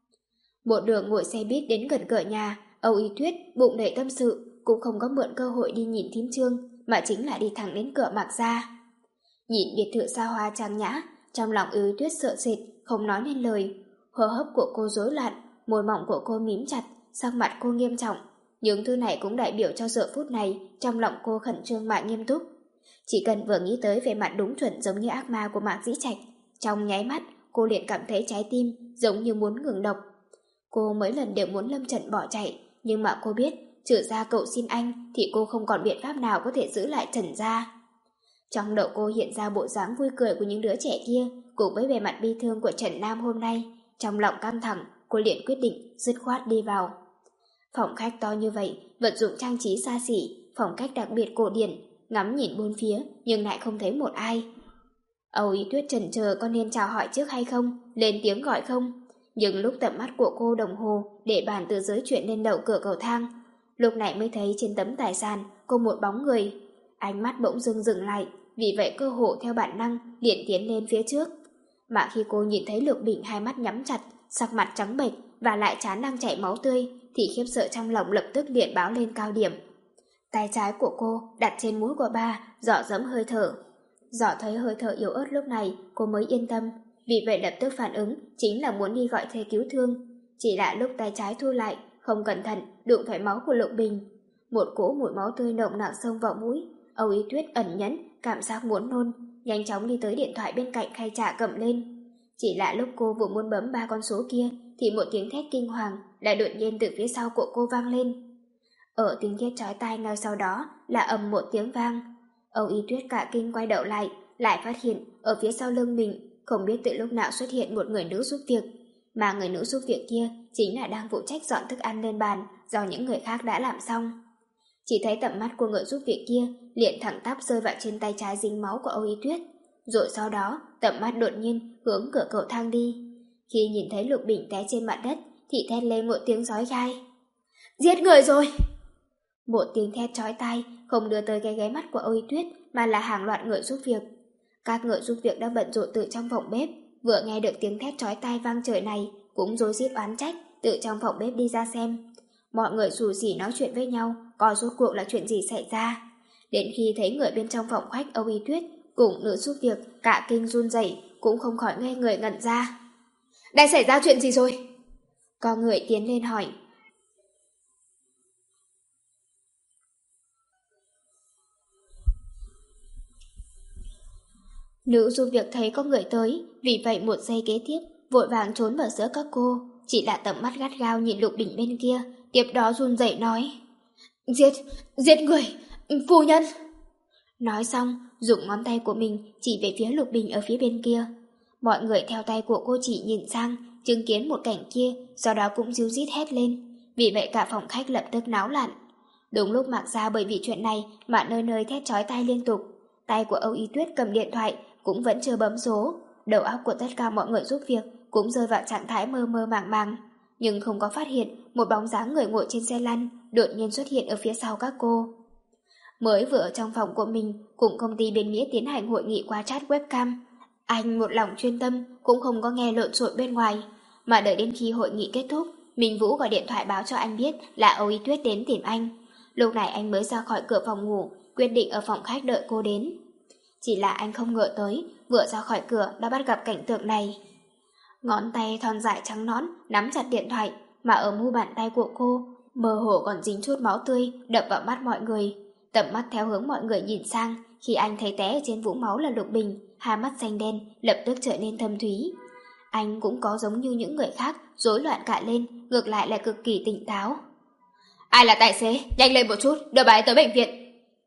Một đường ngồi xe buýt đến gần cửa nhà, Âu Y Tuyết bụng đầy tâm sự, cũng không có mượn cơ hội đi nhìn thím Trương, mà chính là đi thẳng đến cửa Mạc Gia. Nhìn biệt thự xa hoa trang nhã, trong lòng Âu Y Tuyết sợ sệt, không nói nên lời. Hô hấp của cô rối loạn, môi mỏng của cô mím chặt, sắc mặt cô nghiêm trọng. Những thứ này cũng đại biểu cho giờ phút này trong lòng cô khẩn trương mà nghiêm túc. Chỉ cần vừa nghĩ tới về mặt đúng chuẩn giống như ác ma của Mạc Dĩ Trạch, trong nháy mắt cô liền cảm thấy trái tim giống như muốn ngừng đập. Cô mấy lần đều muốn lâm trận bỏ chạy, nhưng mà cô biết trừ ra cậu xin anh thì cô không còn biện pháp nào có thể giữ lại Trần gia. Trong đầu cô hiện ra bộ dáng vui cười của những đứa trẻ kia cùng với vẻ mặt bi thương của Trần Nam hôm nay. Trong lòng căng thẳng, cô liền quyết định dứt khoát đi vào. Phòng khách to như vậy, vật dụng trang trí xa xỉ, phong cách đặc biệt cổ điển, ngắm nhìn bốn phía nhưng lại không thấy một ai. Âu Y Tuyết chần chờ có nên chào hỏi trước hay không, lên tiếng gọi không. Nhưng lúc tầm mắt của cô đồng hồ để bàn từ dưới chuyện lên đầu cửa cầu thang, lúc này mới thấy trên tấm tài sản có một bóng người. Ánh mắt bỗng dưng dừng lại, vì vậy cơ hồ theo bản năng liền tiến lên phía trước. Mà khi cô nhìn thấy Lục Bình hai mắt nhắm chặt, sắc mặt trắng bệch và lại trán đang chảy máu tươi, thì khiếp sợ trong lòng lập tức liền báo lên cao điểm. Tay trái của cô đặt trên mũi của ba, dò dẫm hơi thở. Dò thấy hơi thở yếu ớt lúc này, cô mới yên tâm, vì vậy lập tức phản ứng chính là muốn đi gọi xe cứu thương. Chỉ là lúc tay trái thu lại, không cẩn thận đụng phải máu của Lục Bình. Một cỗ mùi máu tươi nồng nặc xông vào mũi. Âu Y Tuyết ẩn nhẫn, cảm giác muốn nôn, nhanh chóng đi tới điện thoại bên cạnh khay trà cầm lên. Chỉ là lúc cô vừa muốn bấm ba con số kia, thì một tiếng thét kinh hoàng lại đột nhiên từ phía sau của cô vang lên. Ở tiếng thét chói tai ngay sau đó là ầm một tiếng vang. Âu Y Tuyết cả kinh quay đầu lại, lại phát hiện ở phía sau lưng mình không biết từ lúc nào xuất hiện một người nữ giúp việc, mà người nữ giúp việc kia chính là đang phụ trách dọn thức ăn lên bàn do những người khác đã làm xong. Chỉ thấy tầm mắt của người giúp việc kia liền thẳng tắp rơi vào trên tay trái dính máu của Âu Y Tuyết, rồi sau đó tầm mắt đột nhiên hướng cửa cầu thang đi. Khi nhìn thấy Lục Bình té trên mặt đất thì thét lên một tiếng rói gai. Giết người rồi! Một tiếng thét chói tai không đưa tới cái ghé mắt của Âu Y Tuyết, mà là hàng loạt người giúp việc. Các người giúp việc đang bận rộn từ trong phòng bếp, vừa nghe được tiếng thét chói tai vang trời này, cũng rối rít oán trách, từ trong phòng bếp đi ra xem. Mọi người xù xì nói chuyện với nhau, coi rốt cuộc là chuyện gì xảy ra. Đến khi thấy người bên trong phòng khách Âu Y Tuyết cùng nữ giúp việc cả kinh run rẩy, cũng không khỏi ngây người ngẩn ra. Đã xảy ra chuyện gì rồi? Có người tiến lên hỏi. Nữ giúp việc thấy có người tới, vì vậy một giây kế tiếp vội vàng trốn vào giữa các cô, chỉ là tầm mắt gắt gao nhìn Lục Bình bên kia, tiếp đó run rẩy nói: Giết, giết người, phu nhân. Nói xong, dùng ngón tay của mình chỉ về phía Lục Bình ở phía bên kia. Mọi người theo tay của cô chỉ nhìn sang, chứng kiến một cảnh kia, sau đó cũng ríu rít hét lên. Vì vậy cả phòng khách lập tức náo loạn. Đúng lúc Mạc Gia bởi vì chuyện này mà nơi nơi thét chói tai liên tục. Tay của Âu Y Tuyết cầm điện thoại cũng vẫn chưa bấm số. Đầu óc của tất cả mọi người giúp việc cũng rơi vào trạng thái mơ mơ màng màng, nhưng không có phát hiện một bóng dáng người ngồi trên xe lăn đột nhiên xuất hiện ở phía sau các cô. Mới vừa ở trong phòng của mình cùng công ty bên Nghĩa tiến hành hội nghị qua chat webcam, anh một lòng chuyên tâm cũng không có nghe lộn xộn bên ngoài, mà đợi đến khi hội nghị kết thúc, Minh Vũ gọi điện thoại báo cho anh biết là Âu Y Tuyết đến tìm anh. Lúc này anh mới ra khỏi cửa phòng ngủ, quyết định ở phòng khách đợi cô đến. Chỉ là anh không ngờ tới, vừa ra khỏi cửa đã bắt gặp cảnh tượng này. Ngón tay thon dài trắng nõn nắm chặt điện thoại, mà ở mu bàn tay của cô mơ hồ còn dính chút máu tươi đập vào mắt mọi người. Tầm mắt theo hướng mọi người nhìn sang, khi anh thấy té trên vũng máu là Lục Bình, hai mắt xanh đen lập tức trở nên thâm thúy. Anh cũng có giống như những người khác rối loạn cả lên, ngược lại là cực kỳ tỉnh táo. Ai là tài xế? Nhanh lên một chút, đưa bà ấy tới bệnh viện.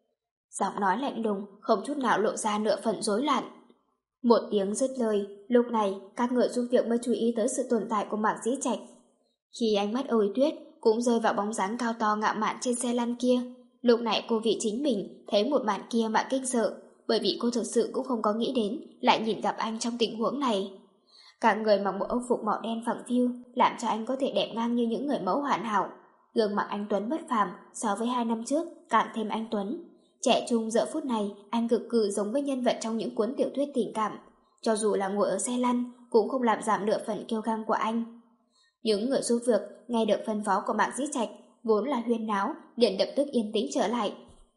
Giọng nói lạnh lùng, không chút nào lộ ra nửa phần rối loạn. Một tiếng dứt lời, lúc này các người giúp việc mới chú ý tới sự tồn tại của Mạc Dĩ Trạch. Khi ánh mắt Âu Y Tuyết cũng rơi vào bóng dáng cao to ngạo mạn trên xe lăn kia, lúc này cô vị chính mình thấy một màn kia mà kinh sợ, bởi vì cô thực sự cũng không có nghĩ đến lại nhìn gặp anh trong tình huống này. Cả người mặc một âu phục màu đen phẳng phiu, làm cho anh có thể đẹp ngang như những người mẫu hoàn hảo. Gương mặt anh Tuấn bất phàm so với hai năm trước càng thêm anh Tuấn. Trẻ trung giờ phút này, anh cực cự giống với nhân vật trong những cuốn tiểu thuyết tình cảm. Cho dù là ngồi ở xe lăn, cũng không làm giảm nửa phần kiêu căng của anh. Những người giúp việc nghe được phân phó của Mạc Dĩ Trạch, vốn là huyên náo, liền lập tức yên tĩnh trở lại.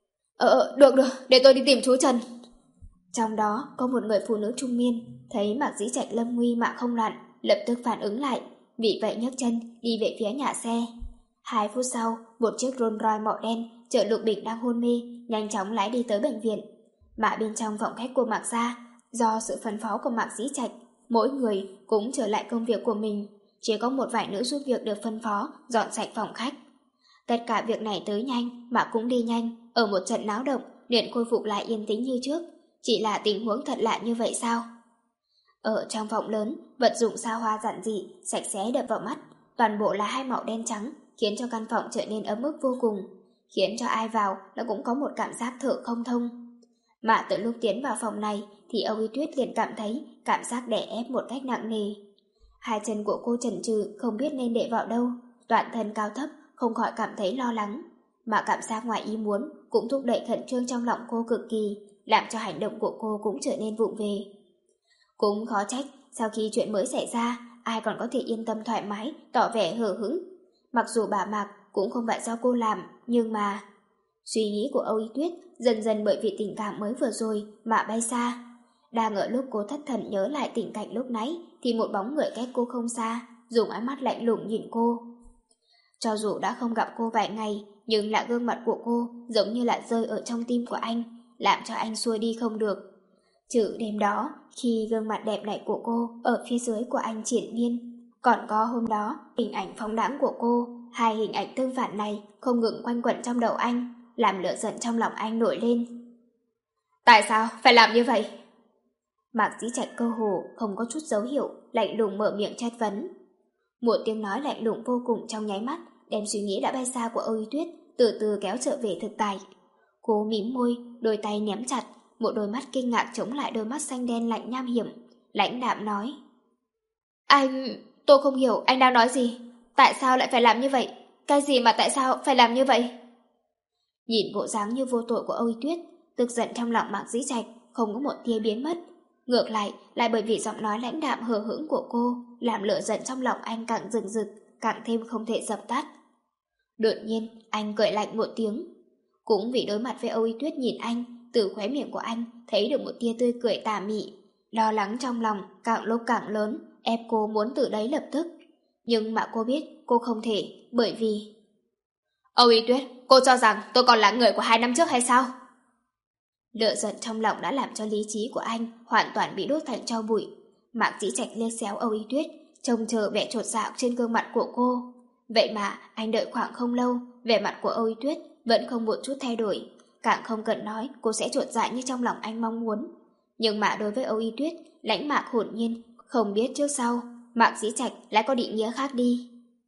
Ờ, được được, để tôi đi tìm chú Trần. Trong đó có một người phụ nữ trung niên, thấy Mạc Dĩ Trạch lâm nguy mà không loạn, lập tức phản ứng lại, vì vậy nhấc chân đi về phía nhà xe. Hai phút sau, một chiếc Rolls Royce màu đen chở Lục Bình đang hôn mê, nhanh chóng lái đi tới bệnh viện. Mà bên trong phòng khách của Mạc Gia, do sự phân phó của Mạc Dĩ Trạch, mỗi người cũng trở lại công việc của mình, chỉ có một vài nữ giúp việc được phân phó dọn sạch phòng khách. Tất cả việc này tới nhanh mà cũng đi nhanh, ở một trận náo động liền khôi phục lại yên tĩnh như trước. Chỉ là tình huống thật lạ như vậy sao? Ở trong phòng lớn, vật dụng xa hoa giản dị, sạch sẽ đập vào mắt, toàn bộ là hai màu đen trắng, khiến cho căn phòng trở nên ấm ức vô cùng, khiến cho ai vào nó cũng có một cảm giác thở không thông. Mà từ lúc tiến vào phòng này thì Âu Y Tuyết liền cảm thấy cảm giác đè ép một cách nặng nề. Hai chân của cô chần chừ không biết nên để vào đâu, toàn thân cao thấp không khỏi cảm thấy lo lắng, mà cảm giác ngoài ý muốn cũng thúc đẩy khẩn trương trong lòng cô cực kỳ, làm cho hành động của cô cũng trở nên vụng về. Cũng khó trách, sau khi chuyện mới xảy ra, ai còn có thể yên tâm thoải mái, tỏ vẻ hờ hững. Mặc dù bà Mạc cũng không phải do cô làm, nhưng mà... Suy nghĩ của Âu Y Tuyết dần dần bởi vì tình cảm mới vừa rồi mà bay xa. Đang ở lúc cô thất thần nhớ lại tình cảnh lúc nãy, thì một bóng người cách cô không xa, dùng ánh mắt lạnh lùng nhìn cô. Cho dù đã không gặp cô vài ngày, nhưng là gương mặt của cô giống như là rơi ở trong tim của anh, làm cho anh xuôi đi không được. Trừ đêm đó, khi gương mặt đẹp này của cô ở phía dưới của anh triển miên, còn có hôm đó, hình ảnh phóng đãng của cô, hai hình ảnh tương phản này không ngừng quanh quẩn trong đầu anh, làm lửa giận trong lòng anh nổi lên. Tại sao phải làm như vậy? Mạc Dĩ Trạch cơ hồ không có chút dấu hiệu, lạnh lùng mở miệng chất vấn. Một tiếng nói lạnh lùng vô cùng trong nháy mắt, đem suy nghĩ đã bay xa của Âu Y Tuyết từ từ kéo trở về thực tại. Cô mím môi, đôi tay ném chặt, một đôi mắt kinh ngạc chống lại đôi mắt xanh đen lạnh nham hiểm, lãnh đạm nói: Anh... tôi không hiểu anh đang nói gì. Tại sao lại phải làm như vậy? Cái gì mà tại sao phải làm như vậy? Nhìn bộ dáng như vô tội của Âu Y Tuyết, tức giận trong lòng Mạc Dĩ Trạch không có một tia biến mất. Ngược lại, lại bởi vì giọng nói lãnh đạm hờ hững của cô, làm lửa giận trong lòng anh càng rừng rực, càng thêm không thể dập tắt. Đột nhiên, anh cười lạnh một tiếng. Cũng vì đối mặt với Âu Y Tuyết nhìn anh, từ khóe miệng của anh thấy được một tia tươi cười tà mị. Lo lắng trong lòng càng lúc càng lớn, ép cô muốn từ đấy lập tức. Nhưng mà cô biết cô không thể, bởi vì... Âu Y Tuyết, cô cho rằng tôi còn là người của hai năm trước hay sao? Lửa giận trong lòng đã làm cho lý trí của anh hoàn toàn bị đốt thành tro bụi. Mạc Dĩ Trạch liếc xéo Âu Y Tuyết, trông chờ vẻ chột dạ trên gương mặt của cô. Vậy mà anh đợi khoảng không lâu, vẻ mặt của Âu Y Tuyết vẫn không một chút thay đổi. Càng không cần nói cô sẽ chột dạ như trong lòng anh mong muốn. Nhưng mà đối với Âu Y Tuyết, lãnh mạc hồn nhiên, không biết trước sau, Mạc Dĩ Trạch lại có định nghĩa khác đi.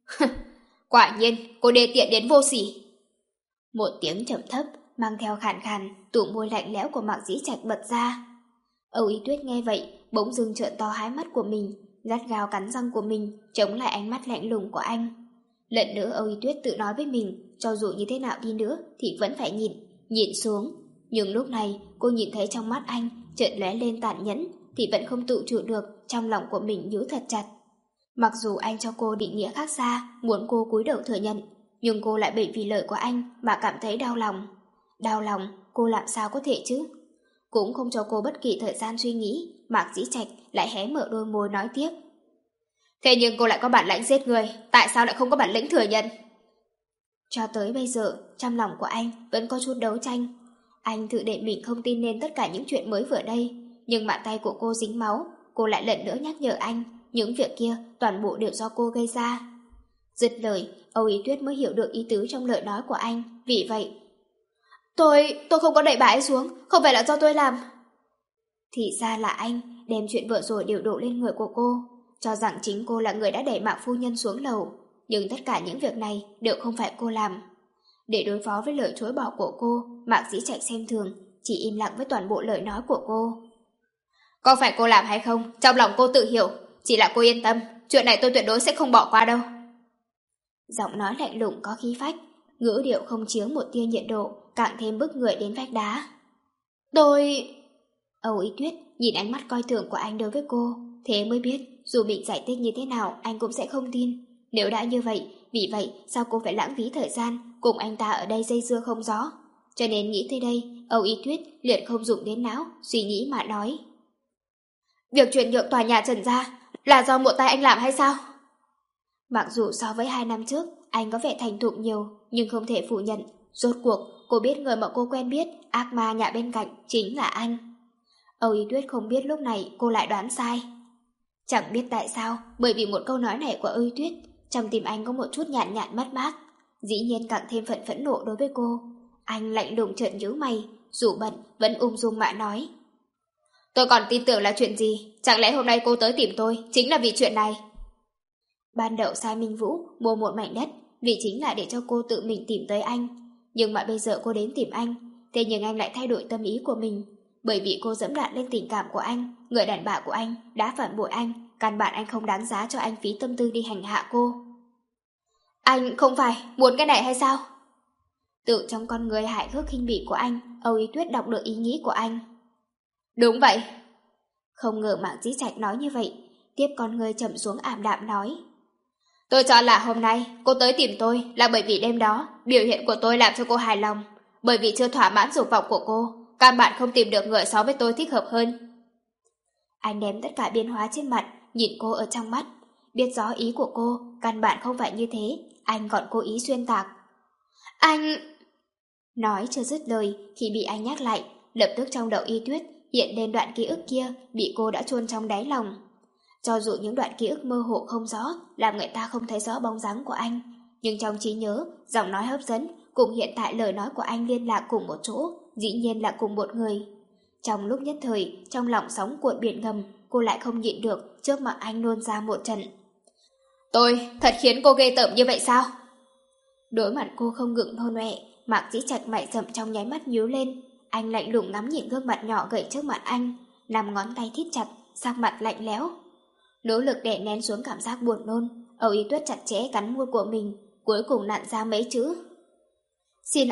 Quả nhiên, cô đê tiện đến vô sỉ. Một tiếng trầm thấp, mang theo khàn khàn, tụ môi lạnh lẽo của Mạc Dĩ Trạch bật ra. Âu Y Tuyết nghe vậy, bỗng dưng trợn to hai mắt của mình, gắt gao cắn răng của mình, chống lại ánh mắt lạnh lùng của anh. Lần nữa Âu Y Tuyết tự nói với mình, cho dù như thế nào đi nữa thì vẫn phải nhịn, nhịn xuống. Nhưng lúc này, cô nhìn thấy trong mắt anh chợt lóe lên tàn nhẫn, thì vẫn không tự chủ được, trong lòng của mình nhíu thật chặt. Mặc dù anh cho cô định nghĩa khác xa, muốn cô cúi đầu thừa nhận, nhưng cô lại bởi vì lời của anh mà cảm thấy đau lòng. Đau lòng, cô làm sao có thể chứ? Cũng không cho cô bất kỳ thời gian suy nghĩ, Mạc Dĩ Trạch lại hé mở đôi môi nói tiếp. Thế nhưng cô lại có bản lãnh giết người, tại sao lại không có bản lĩnh thừa nhận? Cho tới bây giờ, trong lòng của anh vẫn có chút đấu tranh. Anh tự để mình không tin nên tất cả những chuyện mới vừa đây, nhưng mà tay của cô dính máu, cô lại lần nữa nhắc nhở anh, những việc kia toàn bộ đều do cô gây ra. Dứt lời, Âu Y Tuyết mới hiểu được ý tứ trong lời nói của anh, vì vậy... Tôi, tôi không có đẩy bà ấy xuống, không phải là do tôi làm. Thì ra là anh đem chuyện vừa rồi đều đổ lên người của cô, cho rằng chính cô là người đã đẩy Mạc phu nhân xuống lầu, nhưng tất cả những việc này đều không phải cô làm. Để đối phó với lời chối bỏ của cô, Mạc Dĩ Trạch xem thường, chỉ im lặng với toàn bộ lời nói của cô. Có phải cô làm hay không, trong lòng cô tự hiểu, chỉ là cô yên tâm, chuyện này tôi tuyệt đối sẽ không bỏ qua đâu. Giọng nói lạnh lùng có khí phách, ngữ điệu không chứa một tia nhiệt độ, càng thêm bức người đến vách đá. Tôi... Âu Y Tuyết nhìn ánh mắt coi thường của anh đối với cô, thế mới biết dù mình giải thích như thế nào anh cũng sẽ không tin. Nếu đã như vậy, vì vậy sao cô phải lãng phí thời gian cùng anh ta ở đây dây dưa không rõ? Cho nên nghĩ tới đây, Âu Y Tuyết liền không dùng đến não, suy nghĩ mà nói. Việc chuyển nhượng tòa nhà Trần gia là do một tay anh làm hay sao? Mặc dù so với hai năm trước, anh có vẻ thành thục nhiều, nhưng không thể phủ nhận. Rốt cuộc, cô biết người mà cô quen biết, ác ma nhà bên cạnh, chính là anh. Âu Y Tuyết không biết lúc này cô lại đoán sai. Chẳng biết tại sao, bởi vì một câu nói này của Âu Y Tuyết, trong tim anh có một chút nhàn nhạt mất mát. Dĩ nhiên càng thêm phẫn phẫn nộ đối với cô. Anh lạnh lùng trợn nhíu mày, dù bận vẫn ung dung mà nói. Tôi còn tin tưởng là chuyện gì? Chẳng lẽ hôm nay cô tới tìm tôi chính là vì chuyện này? Ban đầu Sai Minh Vũ mua một mảnh đất vì chính là để cho cô tự mình tìm tới anh. Nhưng mà bây giờ cô đến tìm anh, thế nhưng anh lại thay đổi tâm ý của mình. Bởi vì cô dẫm đạp lên tình cảm của anh, người đàn bà của anh đã phản bội anh, căn bản anh không đáng giá cho anh phí tâm tư đi hành hạ cô. Anh không phải muốn cái này hay sao? Tự trong con người hại hước khinh bỉ của anh, Âu Y Tuyết đọc được ý nghĩ của anh. Đúng vậy. Không ngờ Mạc Dĩ Trạch nói như vậy, tiếp con người chậm xuống ảm đạm nói. Tôi cho là hôm nay cô tới tìm tôi là bởi vì đêm đó biểu hiện của tôi làm cho cô hài lòng, bởi vì chưa thỏa mãn dục vọng của cô, căn bản không tìm được người so với tôi thích hợp hơn. Anh đem tất cả biến hóa trên mặt, nhìn cô ở trong mắt, biết rõ ý của cô, căn bản không phải như thế, anh còn cố ý xuyên tạc. Anh... Nói chưa dứt lời, khi bị anh nhắc lại, lập tức trong đầu Y Tuyết hiện lên đoạn ký ức kia bị cô đã chôn trong đáy lòng. Cho dù những đoạn ký ức mơ hồ không rõ, làm người ta không thấy rõ bóng dáng của anh, nhưng trong trí nhớ, giọng nói hấp dẫn cùng hiện tại lời nói của anh liên lạc cùng một chỗ, dĩ nhiên là cùng một người. Trong lúc nhất thời, trong lòng sóng cuộn biển ngầm, cô lại không nhịn được trước mặt anh nôn ra một trận. Tôi thật khiến cô ghê tởm như vậy sao? Đối mặt cô không ngừng nôn ọe, Mạc Dĩ Trạch mày rậm trong nháy mắt nhíu lên. Anh lạnh lùng ngắm nhìn gương mặt nhỏ gầy trước mặt anh, nằm ngón tay thít chặt, sắc mặt lạnh lẽo. Nỗ lực đè nén xuống cảm giác buồn nôn, Âu Y Tuyết chặt chẽ cắn môi của mình, cuối cùng nặn ra mấy chữ. Xin anh,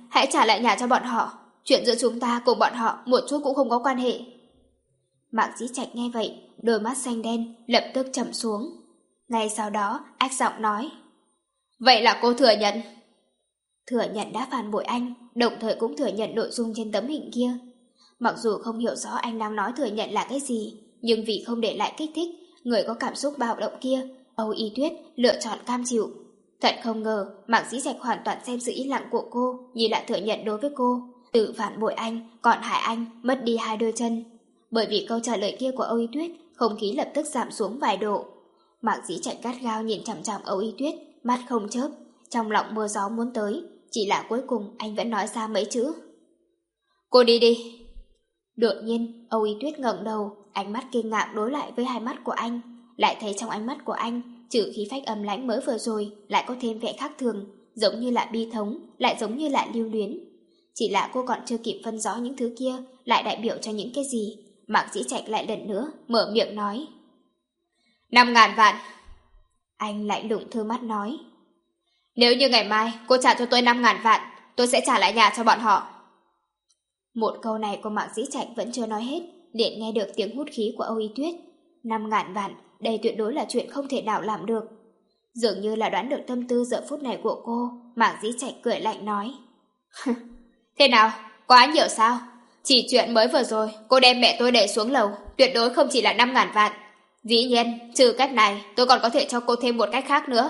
hãy trả lại nhà cho bọn họ. Chuyện giữa chúng ta cùng bọn họ một chút cũng không có quan hệ. Mạc Dĩ Trạch nghe vậy, đôi mắt xanh đen lập tức trầm xuống. Ngay sau đó, ách giọng nói. Vậy là cô thừa nhận? Thừa nhận đã phản bội anh, đồng thời cũng thừa nhận nội dung trên tấm hình kia. Mặc dù không hiểu rõ anh đang nói thừa nhận là cái gì, nhưng vì không để lại kích thích, người có cảm xúc bạo động kia, Âu Y Tuyết lựa chọn cam chịu. Thật không ngờ, Mạc Dĩ Trạch hoàn toàn xem sự im lặng của cô như là thừa nhận đối với cô, tự phản bội anh, còn hại anh, mất đi hai đôi chân. Bởi vì câu trả lời kia của Âu Y Tuyết, không khí lập tức giảm xuống vài độ. Mạc Dĩ Trạch gắt gao nhìn chằm chằm Âu Y Tuyết, mắt không chớp, trong lòng mưa gió muốn tới, chỉ là cuối cùng anh vẫn nói ra mấy chữ. Cô đi đi. Đột nhiên, Âu Y Tuyết ngẩng đầu, ánh mắt kinh ngạc đối lại với hai mắt của anh, lại thấy trong ánh mắt của anh, trừ khí phách âm lãnh mới vừa rồi, lại có thêm vẻ khác thường, giống như là bi thống, lại giống như là lưu luyến. Chỉ là cô còn chưa kịp phân rõ những thứ kia lại đại biểu cho những cái gì, Mạc Dĩ Trạch lại lần nữa mở miệng nói. Năm ngàn vạn. Anh lạnh lùng thưa mắt nói. Nếu như ngày mai cô trả cho tôi năm ngàn vạn, tôi sẽ trả lại nhà cho bọn họ. Một câu này của Mạc Dĩ Trạch vẫn chưa nói hết, liền nghe được tiếng hút khí của Âu Y Tuyết. Năm ngàn vạn, đây tuyệt đối là chuyện không thể nào làm được. Dường như là đoán được tâm tư giờ phút này của cô, Mạc Dĩ Trạch cười lạnh nói. Thế nào, quá nhiều sao? Chỉ chuyện mới vừa rồi, cô đem mẹ tôi đẩy xuống lầu, tuyệt đối không chỉ là năm ngàn vạn. Dĩ nhiên, trừ cách này, tôi còn có thể cho cô thêm một cách khác nữa.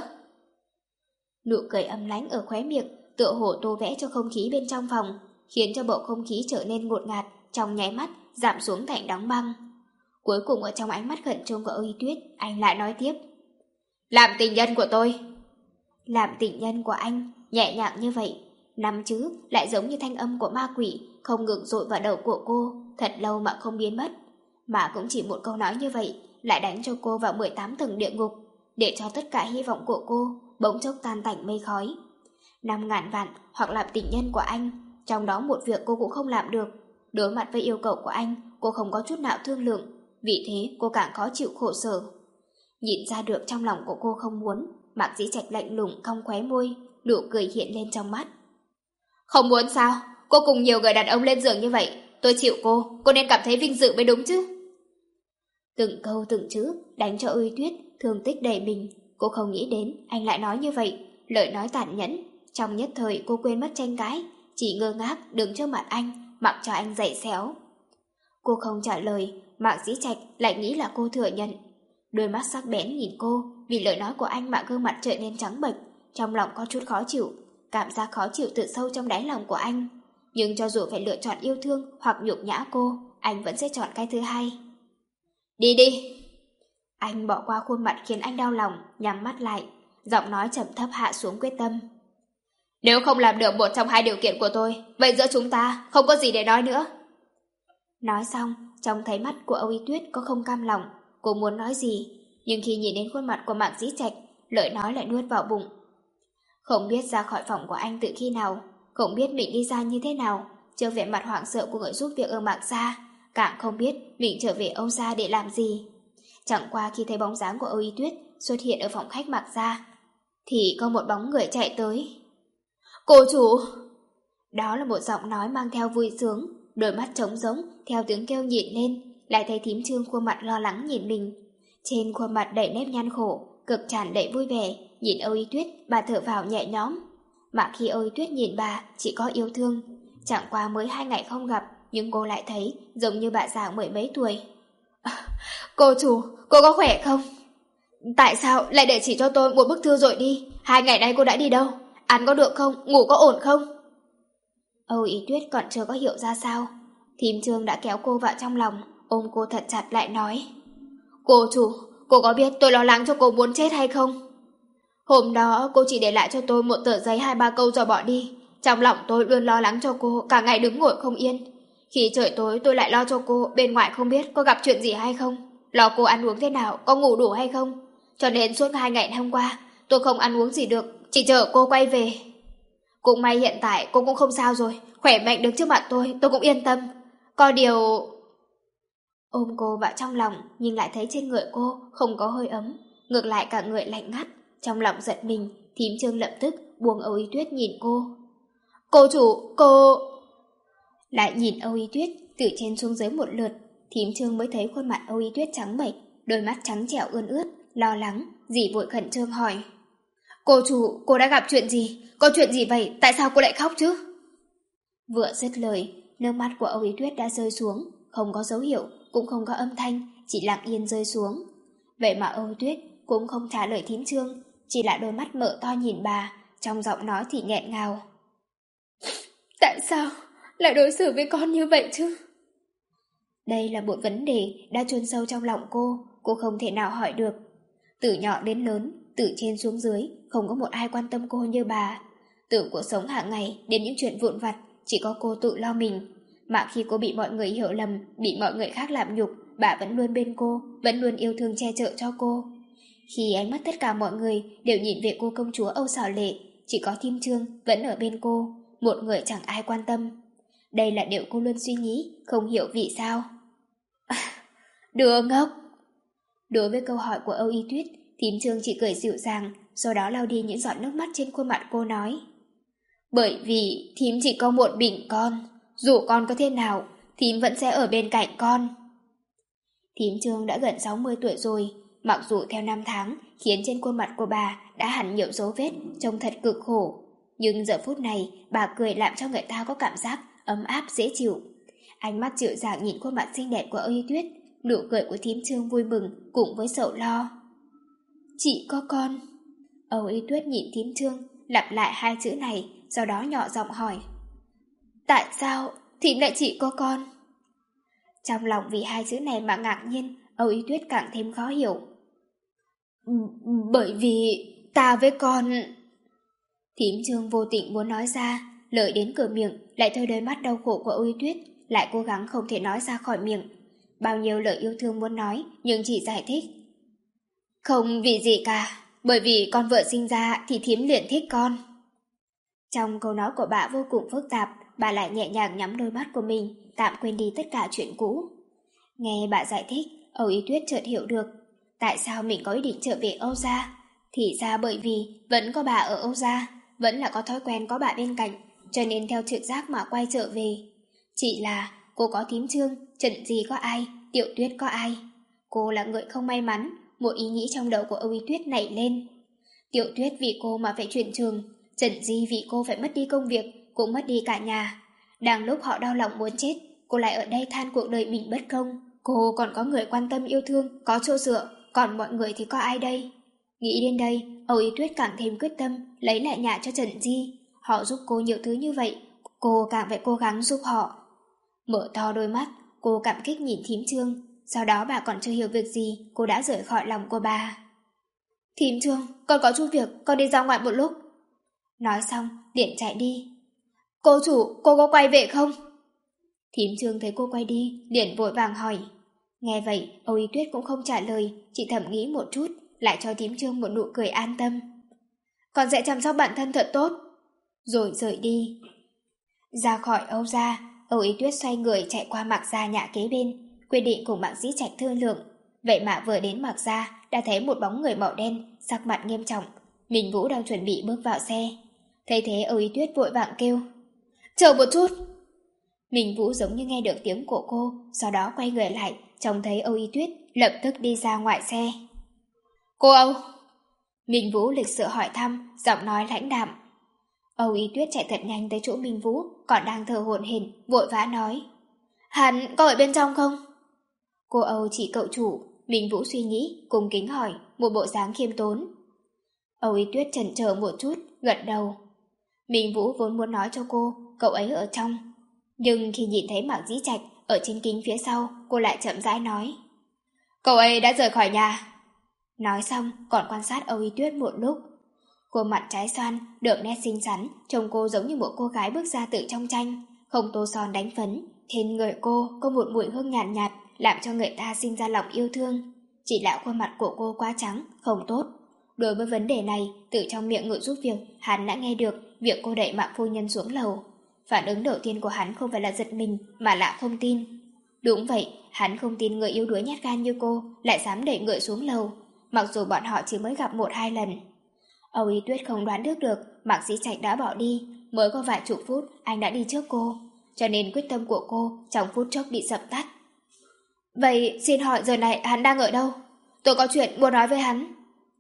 Nụ cười âm lãnh ở khóe miệng, tựa hồ tô vẽ cho không khí bên trong phòng, khiến cho bầu không khí trở nên ngột ngạt, trong nháy mắt giảm xuống thành đóng băng. Cuối cùng ở trong ánh mắt khẩn trương của Âu Y Tuyết, anh lại nói tiếp. Làm tình nhân của tôi. Làm tình nhân của anh, nhẹ nhàng như vậy, năm chữ lại giống như thanh âm của ma quỷ, không ngừng dội vào đầu của cô, thật lâu mà không biến mất. Mà cũng chỉ một câu nói như vậy, lại đánh cho cô vào mười tám tầng địa ngục, để cho tất cả hy vọng của cô bỗng chốc tan tành mây khói. Năm ngàn vạn hoặc làm tình nhân của anh, trong đó một việc cô cũng không làm được. Đối mặt với yêu cầu của anh, cô không có chút nào thương lượng, vì thế cô càng khó chịu khổ sở. Nhìn ra được trong lòng của cô không muốn, Mạc Dĩ Trạch lạnh lùng cong khóe môi, nụ cười hiện lên trong mắt. Không muốn sao? Cô cùng nhiều người đàn ông lên giường như vậy, tôi chịu cô, cô nên cảm thấy vinh dự mới đúng chứ. Từng câu từng chữ đánh cho Âu Y Tuyết thương tích đầy mình. Cô không nghĩ đến anh lại nói như vậy, lời nói tàn nhẫn. Trong nhất thời cô quên mất tranh cãi, chỉ ngơ ngác đứng trước mặt anh, mặc cho anh dạy xéo. Cô không trả lời, Mạc Dĩ Trạch lại nghĩ là cô thừa nhận. Đôi mắt sắc bén nhìn cô, vì lời nói của anh mà gương mặt trở nên trắng bệch, trong lòng có chút khó chịu, cảm giác khó chịu từ sâu trong đáy lòng của anh. Nhưng cho dù phải lựa chọn yêu thương hoặc nhục nhã cô, anh vẫn sẽ chọn cái thứ hai. Đi đi. Anh bỏ qua khuôn mặt khiến anh đau lòng, nhắm mắt lại, giọng nói trầm thấp hạ xuống quyết tâm. Nếu không làm được một trong hai điều kiện của tôi, vậy giữa chúng ta không có gì để nói nữa. Nói xong, trong thấy mắt của Âu Y Tuyết có không cam lòng, cô muốn nói gì, nhưng khi nhìn đến khuôn mặt của Mạc Dĩ Trạch, lời nói lại nuốt vào bụng. Không biết ra khỏi phòng của anh từ khi nào, không biết mình đi ra như thế nào, trước vẻ mặt hoảng sợ của người giúp việc ở Mạc gia, càng không biết mình trở về Âu gia để làm gì. Chẳng qua khi thấy bóng dáng của Âu Y Tuyết xuất hiện ở phòng khách Mạc gia, thì có một bóng người chạy tới. Cô chủ! Đó là một giọng nói mang theo vui sướng, đôi mắt trống rỗng theo tiếng kêu nhìn lên, lại thấy thím Trương khuôn mặt lo lắng nhìn mình. Trên khuôn mặt đầy nếp nhăn khổ, cực tràn đầy vui vẻ, nhìn Âu Y Tuyết, bà thở vào nhẹ nhõm. Mà khi Âu Y Tuyết nhìn bà, chỉ có yêu thương. Chẳng qua mới hai ngày không gặp, nhưng cô lại thấy giống như bà già mười mấy tuổi. Cô chủ, cô có khỏe không? Tại sao lại để chỉ cho tôi một bức thư rồi đi? Hai ngày nay cô đã đi đâu? Ăn có được không? Ngủ có ổn không? Âu Y Tuyết còn chưa có hiểu ra sao. Thím Trương đã kéo cô vào trong lòng, ôm cô thật chặt lại nói. Cô chủ, cô có biết tôi lo lắng cho cô muốn chết hay không? Hôm đó cô chỉ để lại cho tôi một tờ giấy hai ba câu rồi bỏ đi. Trong lòng tôi luôn lo lắng cho cô, cả ngày đứng ngồi không yên. Khi trời tối tôi lại lo cho cô, bên ngoài không biết có gặp chuyện gì hay không, lo cô ăn uống thế nào, có ngủ đủ hay không. Cho nên suốt hai ngày hôm qua tôi không ăn uống gì được, chỉ chờ cô quay về. Cũng may hiện tại cô cũng không sao rồi, khỏe mạnh đứng trước mặt tôi, tôi cũng yên tâm. Có điều... Ôm cô vào trong lòng, nhưng lại thấy trên người cô không có hơi ấm, ngược lại cả người lạnh ngắt. Trong lòng giận mình, thím Trương lập tức buông Âu Y Tuyết nhìn cô. Cô chủ, cô... Lại nhìn Âu Y Tuyết từ trên xuống dưới một lượt, Thím Trương mới thấy khuôn mặt Âu Y Tuyết trắng bệch, đôi mắt trắng trẻo ươn ướt, lo lắng, dì vội khẩn trương hỏi. Cô chủ, cô đã gặp chuyện gì? Có chuyện gì vậy? Tại sao cô lại khóc chứ? Vừa dứt lời, nước mắt của Âu Y Tuyết đã rơi xuống, không có dấu hiệu, cũng không có âm thanh, chỉ lặng yên rơi xuống. Vậy mà Âu Y Tuyết cũng không trả lời Thím Trương, chỉ là đôi mắt mở to nhìn bà, trong giọng nói thì nghẹn ngào. Tại sao lại đối xử với con như vậy chứ? Đây là một vấn đề đã chôn sâu trong lòng cô, cô không thể nào hỏi được. Từ nhỏ đến lớn, từ trên xuống dưới, không có một ai quan tâm cô như bà. Từ cuộc sống hàng ngày đến những chuyện vụn vặt, chỉ có cô tự lo mình. Mà khi cô bị mọi người hiểu lầm, bị mọi người khác làm nhục, bà vẫn luôn bên cô, vẫn luôn yêu thương che chở cho cô. Khi ánh mắt tất cả mọi người đều nhìn về cô công chúa Âu Xảo Lệ, chỉ có Thím Trương vẫn ở bên cô, một người chẳng ai quan tâm. Đây là điều cô luôn suy nghĩ, không hiểu vì sao. Đứa ngốc! Đối với câu hỏi của Âu Y Tuyết, Thím Trương chỉ cười dịu dàng, sau đó lau đi những giọt nước mắt trên khuôn mặt cô nói. Bởi vì Thím chỉ có một mình con, dù con có thế nào, Thím vẫn sẽ ở bên cạnh con. Thím Trương đã gần sáu mươi tuổi rồi, mặc dù theo năm tháng khiến trên khuôn mặt của bà đã hẳn nhiều dấu vết, trông thật cực khổ. Nhưng giờ phút này, bà cười làm cho người ta có cảm giác ấm áp dễ chịu. Ánh mắt dịu dàng nhìn khuôn mặt xinh đẹp của Âu Y Tuyết, nụ cười của Thím Trương vui mừng cùng với sầu lo. Chị có con. Âu Y Tuyết nhìn Thím Trương, lặp lại hai chữ này, sau đó nhỏ giọng hỏi. Tại sao Thím lại chỉ có con? Trong lòng vì hai chữ này mà ngạc nhiên, Âu Y Tuyết càng thêm khó hiểu. Bởi vì ta với con... Thím Trương vô tình muốn nói ra, lời đến cửa miệng lại thôi đôi mắt đau khổ của Âu Y Tuyết, lại cố gắng không thể nói ra khỏi miệng. Bao nhiêu lời yêu thương muốn nói, nhưng chỉ giải thích. Không vì gì cả, bởi vì con vợ sinh ra thì Thím liền thích con. Trong câu nói của bà vô cùng phức tạp, bà lại nhẹ nhàng nhắm đôi mắt của mình, tạm quên đi tất cả chuyện cũ. Nghe bà giải thích, Âu Y Tuyết chợt hiểu được tại sao mình có ý định trở về Âu gia. Thì ra bởi vì vẫn có bà ở Âu gia, vẫn là có thói quen có bà bên cạnh, cho nên theo trực giác mà quay trở về. Chỉ là cô có Thím Trương, Trần Di có ai, Tiểu Tuyết có ai. Cô là người không may mắn, một ý nghĩ trong đầu của Âu Y Tuyết nảy lên. Tiểu Tuyết vì cô mà phải chuyển trường, Trần Di vì cô phải mất đi công việc, cũng mất đi cả nhà. Đang lúc họ đau lòng muốn chết, cô lại ở đây than cuộc đời mình bất công. Cô còn có người quan tâm yêu thương, có chỗ dựa, còn mọi người thì có ai đây? Nghĩ đến đây, Âu Y Tuyết càng thêm quyết tâm lấy lại nhà cho Trần Di. Họ giúp cô nhiều thứ như vậy, cô càng phải cố gắng giúp họ. Mở to đôi mắt, cô cảm kích nhìn Thím Trương. Sau đó bà còn chưa hiểu việc gì, cô đã rời khỏi lòng của bà. Thím Trương, con có chút việc, con đi ra ngoài một lúc. Nói xong, liền chạy đi. Cô chủ, cô có quay về không? Thím Trương thấy cô quay đi, liền vội vàng hỏi. Nghe vậy, Âu Y Tuyết cũng không trả lời, chỉ thầm nghĩ một chút, lại cho Thím Trương một nụ cười an tâm. Con sẽ chăm sóc bản thân thật tốt. Rồi rời đi. Ra khỏi Âu gia, Âu Y Tuyết xoay người chạy qua Mạc gia nhà kế bên, quyết định cùng Mạc Dĩ Trạch thương lượng. Vậy mà vừa đến Mạc gia, đã thấy một bóng người màu đen, sắc mặt nghiêm trọng. Minh Vũ đang chuẩn bị bước vào xe. Thấy thế Âu Y Tuyết vội vàng kêu. Chờ một chút. Minh Vũ giống như nghe được tiếng của cô, sau đó quay người lại, trông thấy Âu Y Tuyết, lập tức đi ra ngoài xe. Cô Âu. Minh Vũ lịch sự hỏi thăm, giọng nói lãnh đạm. Âu Y Tuyết chạy thật nhanh tới chỗ Minh Vũ, còn đang thở hổn hển, vội vã nói. Hắn có ở bên trong không? Cô Âu chỉ cậu chủ. Minh Vũ suy nghĩ, cung kính hỏi, một bộ dáng khiêm tốn. Âu Y Tuyết chần chờ một chút, gật đầu. Minh Vũ vốn muốn nói cho cô, cậu ấy ở trong. Nhưng khi nhìn thấy Mạc Dĩ Trạch ở trên kính phía sau, cô lại chậm rãi nói. Cậu ấy đã rời khỏi nhà. Nói xong, còn quan sát Âu Y Tuyết một lúc. Cô mặt trái xoan, đượm nét xinh xắn, trông cô giống như một cô gái bước ra từ trong tranh, không tô son đánh phấn. Trên người cô có một mùi hương nhàn nhạt, nhạt, làm cho người ta sinh ra lòng yêu thương. Chỉ là khuôn mặt của cô quá trắng, không tốt. Đối với vấn đề này, từ trong miệng người giúp việc, hắn đã nghe được việc cô đẩy Mạc phu nhân xuống lầu. Phản ứng đầu tiên của hắn không phải là giật mình, mà là không tin. Đúng vậy, hắn không tin người yếu đuối nhát gan như cô lại dám đẩy người xuống lầu, mặc dù bọn họ chỉ mới gặp một hai lần. Âu Y Tuyết không đoán được được Mạc Dĩ Trạch đã bỏ đi, mới có vài chục phút anh đã đi trước cô, cho nên quyết tâm của cô trong phút chốc bị dập tắt. Vậy xin hỏi giờ này hắn đang ở đâu? Tôi có chuyện muốn nói với hắn.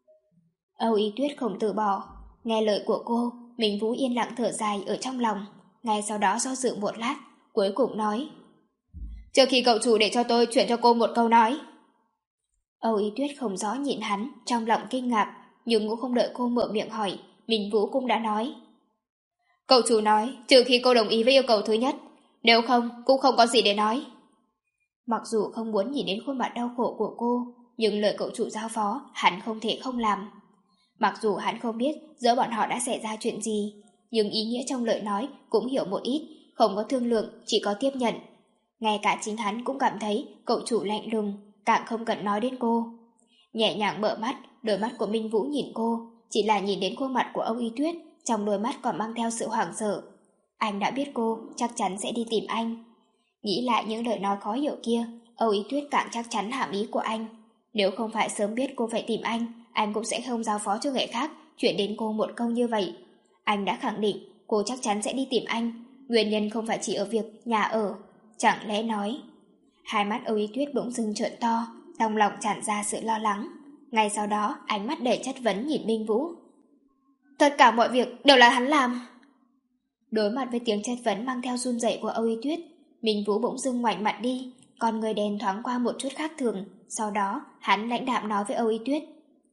Âu Y Tuyết không từ bỏ. Nghe lời của cô, Minh Vũ yên lặng thở dài ở trong lòng. Ngay sau đó do dự một lát, cuối cùng nói: Trước khi cậu chủ để cho tôi chuyển cho cô một câu nói. Âu Y Tuyết không rõ nhìn hắn, trong lòng kinh ngạc, nhưng cũng không đợi cô mở miệng hỏi, Minh Vũ cũng đã nói: Cậu chủ nói, trừ khi cô đồng ý với yêu cầu thứ nhất, nếu không, cũng không có gì để nói. Mặc dù không muốn nhìn đến khuôn mặt đau khổ của cô, nhưng lời cậu chủ giao phó, hắn không thể không làm. Mặc dù hắn không biết giữa bọn họ đã xảy ra chuyện gì, nhưng ý nghĩa trong lời nói cũng hiểu một ít, không có thương lượng, chỉ có tiếp nhận. Ngay cả chính hắn cũng cảm thấy cậu chủ lạnh lùng, càng không cần nói đến cô. Nhẹ nhàng mở mắt, đôi mắt của Minh Vũ nhìn cô, chỉ là nhìn đến khuôn mặt của Âu Y Tuyết, trong đôi mắt còn mang theo sự hoảng sợ. Anh đã biết cô chắc chắn sẽ đi tìm anh. Nghĩ lại những lời nói khó hiểu kia, Âu Y Tuyết càng chắc chắn hàm ý của anh. Nếu không phải sớm biết cô phải tìm anh, anh cũng sẽ không giao phó cho người khác chuyển đến cô một câu như vậy. Anh đã khẳng định cô chắc chắn sẽ đi tìm anh, nguyên nhân không phải chỉ ở việc nhà ở. Chẳng lẽ nói... Hai mắt Âu Y Tuyết bỗng dưng trợn to, trong lòng tràn ra sự lo lắng. Ngay sau đó ánh mắt đầy chất vấn nhìn Minh Vũ. Tất cả mọi việc đều là hắn làm. Đối mặt với tiếng chất vấn mang theo run rẩy của Âu Y Tuyết, Minh Vũ bỗng dưng ngoảnh mặt đi, con người đen thoáng qua một chút khác thường. Sau đó hắn lãnh đạm nói với Âu Y Tuyết: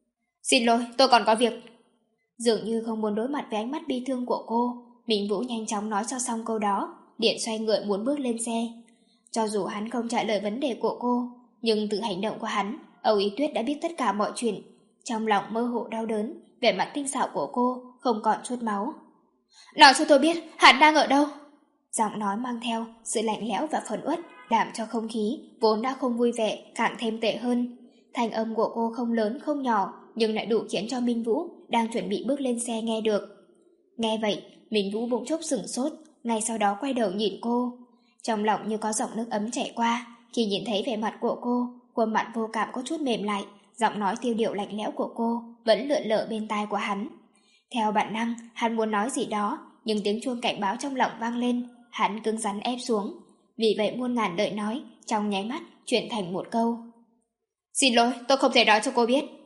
Xin lỗi, tôi còn có việc. Dường như không muốn đối mặt với ánh mắt bi thương của cô, Minh Vũ nhanh chóng nói cho xong câu đó, điện xoay người muốn bước lên xe. Cho dù hắn không trả lời vấn đề của cô, nhưng từ hành động của hắn, Âu Y Tuyết đã biết tất cả mọi chuyện. Trong lòng mơ hồ đau đớn, vẻ mặt tinh xảo của cô không còn chút máu. Nói cho tôi biết, hắn đang ở đâu? Giọng nói mang theo sự lạnh lẽo và phẫn uất, làm cho không khí vốn đã không vui vẻ càng thêm tệ hơn. Thanh âm của cô không lớn không nhỏ, nhưng lại đủ khiến cho Minh Vũ đang chuẩn bị bước lên xe nghe được. Nghe vậy, Minh Vũ bỗng chốc sửng sốt, ngay sau đó quay đầu nhìn cô. Trong lòng như có dòng nước ấm chảy qua, khi nhìn thấy vẻ mặt của cô, khuôn mặt vô cảm có chút mềm lại, giọng nói tiêu điệu lạnh lẽo của cô vẫn lượn lờ bên tai của hắn. Theo bản năng, hắn muốn nói gì đó, nhưng tiếng chuông cảnh báo trong lòng vang lên, hắn cứng rắn ép xuống. Vì vậy muôn ngàn lời nói, trong nháy mắt chuyển thành một câu: Xin lỗi, tôi không thể nói cho cô biết.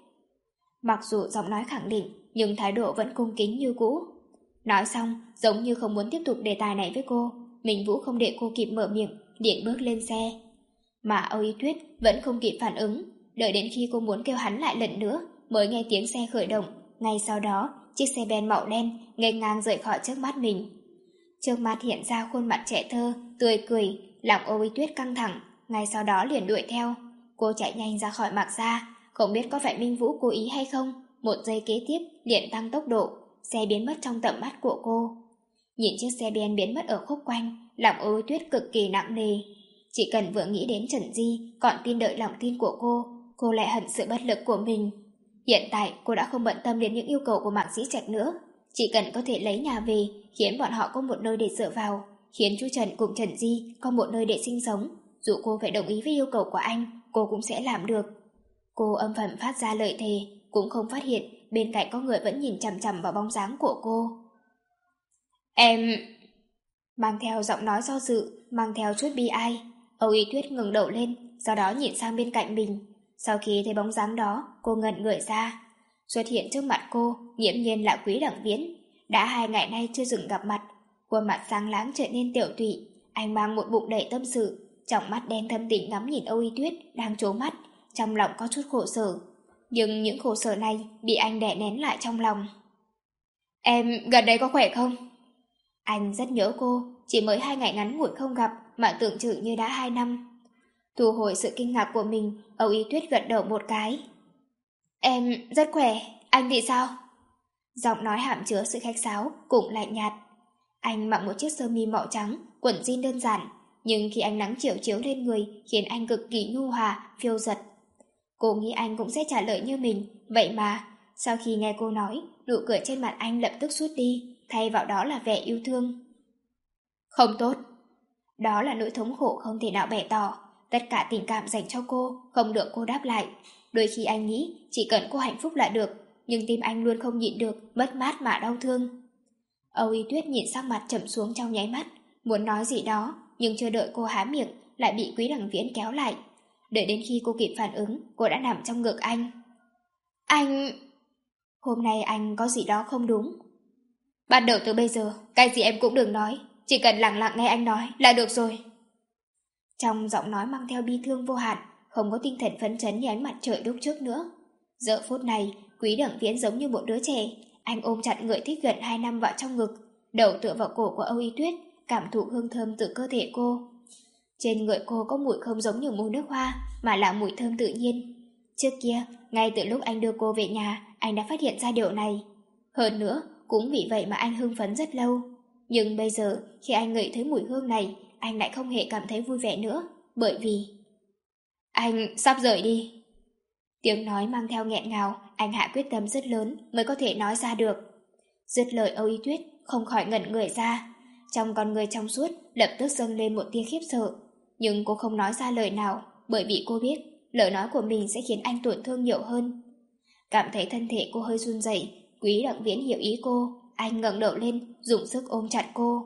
Mặc dù giọng nói khẳng định, nhưng thái độ vẫn cung kính như cũ. Nói xong, giống như không muốn tiếp tục đề tài này với cô, Minh Vũ không để cô kịp mở miệng, điện bước lên xe. Mà Âu Y Tuyết vẫn không kịp phản ứng, đợi đến khi cô muốn kêu hắn lại lần nữa, mới nghe tiếng xe khởi động. Ngay sau đó, chiếc xe ben màu đen nghênh ngang rời khỏi trước mắt mình. Trước mặt hiện ra khuôn mặt trẻ thơ, tươi cười, lòng Âu Y Tuyết căng thẳng, ngay sau đó liền đuổi theo. Cô chạy nhanh ra khỏi Mạc Gia, không biết có phải Minh Vũ cố ý hay không, một giây kế tiếp liền tăng tốc độ, xe biến mất trong tầm mắt của cô. Nhìn chiếc xe ben biến mất ở khúc quanh, lòng Âu Y Tuyết cực kỳ nặng nề. Chỉ cần vừa nghĩ đến Trần Di còn tin đợi lòng tin của cô, cô lại hận sự bất lực của mình. Hiện tại cô đã không bận tâm đến những yêu cầu của Mạc Sĩ Trạch nữa, chỉ cần có thể lấy nhà về, khiến bọn họ có một nơi để dựa vào, khiến chú Trần cùng Trần Di có một nơi để sinh sống. Dù cô phải đồng ý với yêu cầu của anh, cô cũng sẽ làm được. Cô âm thầm phát ra lời thề, cũng không phát hiện bên cạnh có người vẫn nhìn chằm chằm vào bóng dáng của cô. Em... Mang theo giọng nói do dự, mang theo chút bi ai, Âu Y Tuyết ngừng đầu lên, sau đó nhìn sang bên cạnh mình. Sau khi thấy bóng dáng đó, cô ngẩn người ra. Xuất hiện trước mặt cô, nghiễm nhiên là Quý Đẳng Viễn. Đã hai ngày nay chưa dừng gặp mặt, khuôn mặt sáng láng trở nên tiểu tụy. Anh mang một bụng đầy tâm sự, trong mắt đen thâm tình ngắm nhìn Âu Y Tuyết đang trố mắt, trong lòng có chút khổ sở. Nhưng những khổ sở này bị anh đè nén lại trong lòng. Em gần đây có khỏe không? Anh rất nhớ cô, chỉ mới hai ngày ngắn ngủi không gặp mà tưởng chừng như đã hai năm. Thu hồi sự kinh ngạc của mình, Âu Y Tuyết gật đầu một cái. Em rất khỏe, anh thì sao? Giọng nói hàm chứa sự khách sáo cũng lạnh nhạt. Anh mặc một chiếc sơ mi màu trắng, quần jean đơn giản, nhưng khi ánh nắng chiếu chiếu lên người khiến anh cực kỳ nhu hòa, phiêu giật. Cô nghĩ anh cũng sẽ trả lời như mình, vậy mà sau khi nghe cô nói, nụ cười trên mặt anh lập tức rút đi, thay vào đó là vẻ yêu thương. Không tốt. Đó là nỗi thống khổ không thể nào bày tỏ. Tất cả tình cảm dành cho cô không được cô đáp lại. Đôi khi anh nghĩ chỉ cần cô hạnh phúc là được, nhưng tim anh luôn không nhịn được mất mát mà đau thương. Âu Y Tuyết nhìn sắc mặt trầm xuống trong nháy mắt, muốn nói gì đó, nhưng chưa đợi cô há miệng, lại bị Quý Đằng Viễn kéo lại. Đợi đến khi cô kịp phản ứng, cô đã nằm trong ngực anh. Anh... Hôm nay anh có gì đó không đúng. Bắt đầu từ bây giờ, cái gì em cũng đừng nói, chỉ cần lặng lặng nghe anh nói là được rồi. Trong giọng nói mang theo bi thương vô hạn, không có tinh thần phấn chấn như ánh mặt trời lúc trước nữa. Giờ phút này, Quý Đằng Viễn giống như một đứa trẻ, anh ôm chặt người thích gần hai năm vào trong ngực, đầu tựa vào cổ của Âu Y Tuyết, cảm thụ hương thơm từ cơ thể cô. Trên người cô có mùi không giống như mùi nước hoa, mà là mùi thơm tự nhiên. Trước kia, ngay từ lúc anh đưa cô về nhà, anh đã phát hiện ra điều này. Hơn nữa, cũng vì vậy mà anh hưng phấn rất lâu. Nhưng bây giờ, khi anh ngửi thấy mùi hương này, anh lại không hề cảm thấy vui vẻ nữa, bởi vì... Anh sắp rời đi. Tiếng nói mang theo nghẹn ngào, anh hạ quyết tâm rất lớn mới có thể nói ra được. Dứt lời Âu Y Tuyết không khỏi ngẩn người ra. Trong con người trong suốt lập tức dâng lên một tia khiếp sợ. Nhưng cô không nói ra lời nào, bởi vì cô biết lời nói của mình sẽ khiến anh tổn thương nhiều hơn. Cảm thấy thân thể cô hơi run rẩy, Quý Đằng Viễn hiểu ý cô, anh ngẩng đầu lên, dùng sức ôm chặt cô.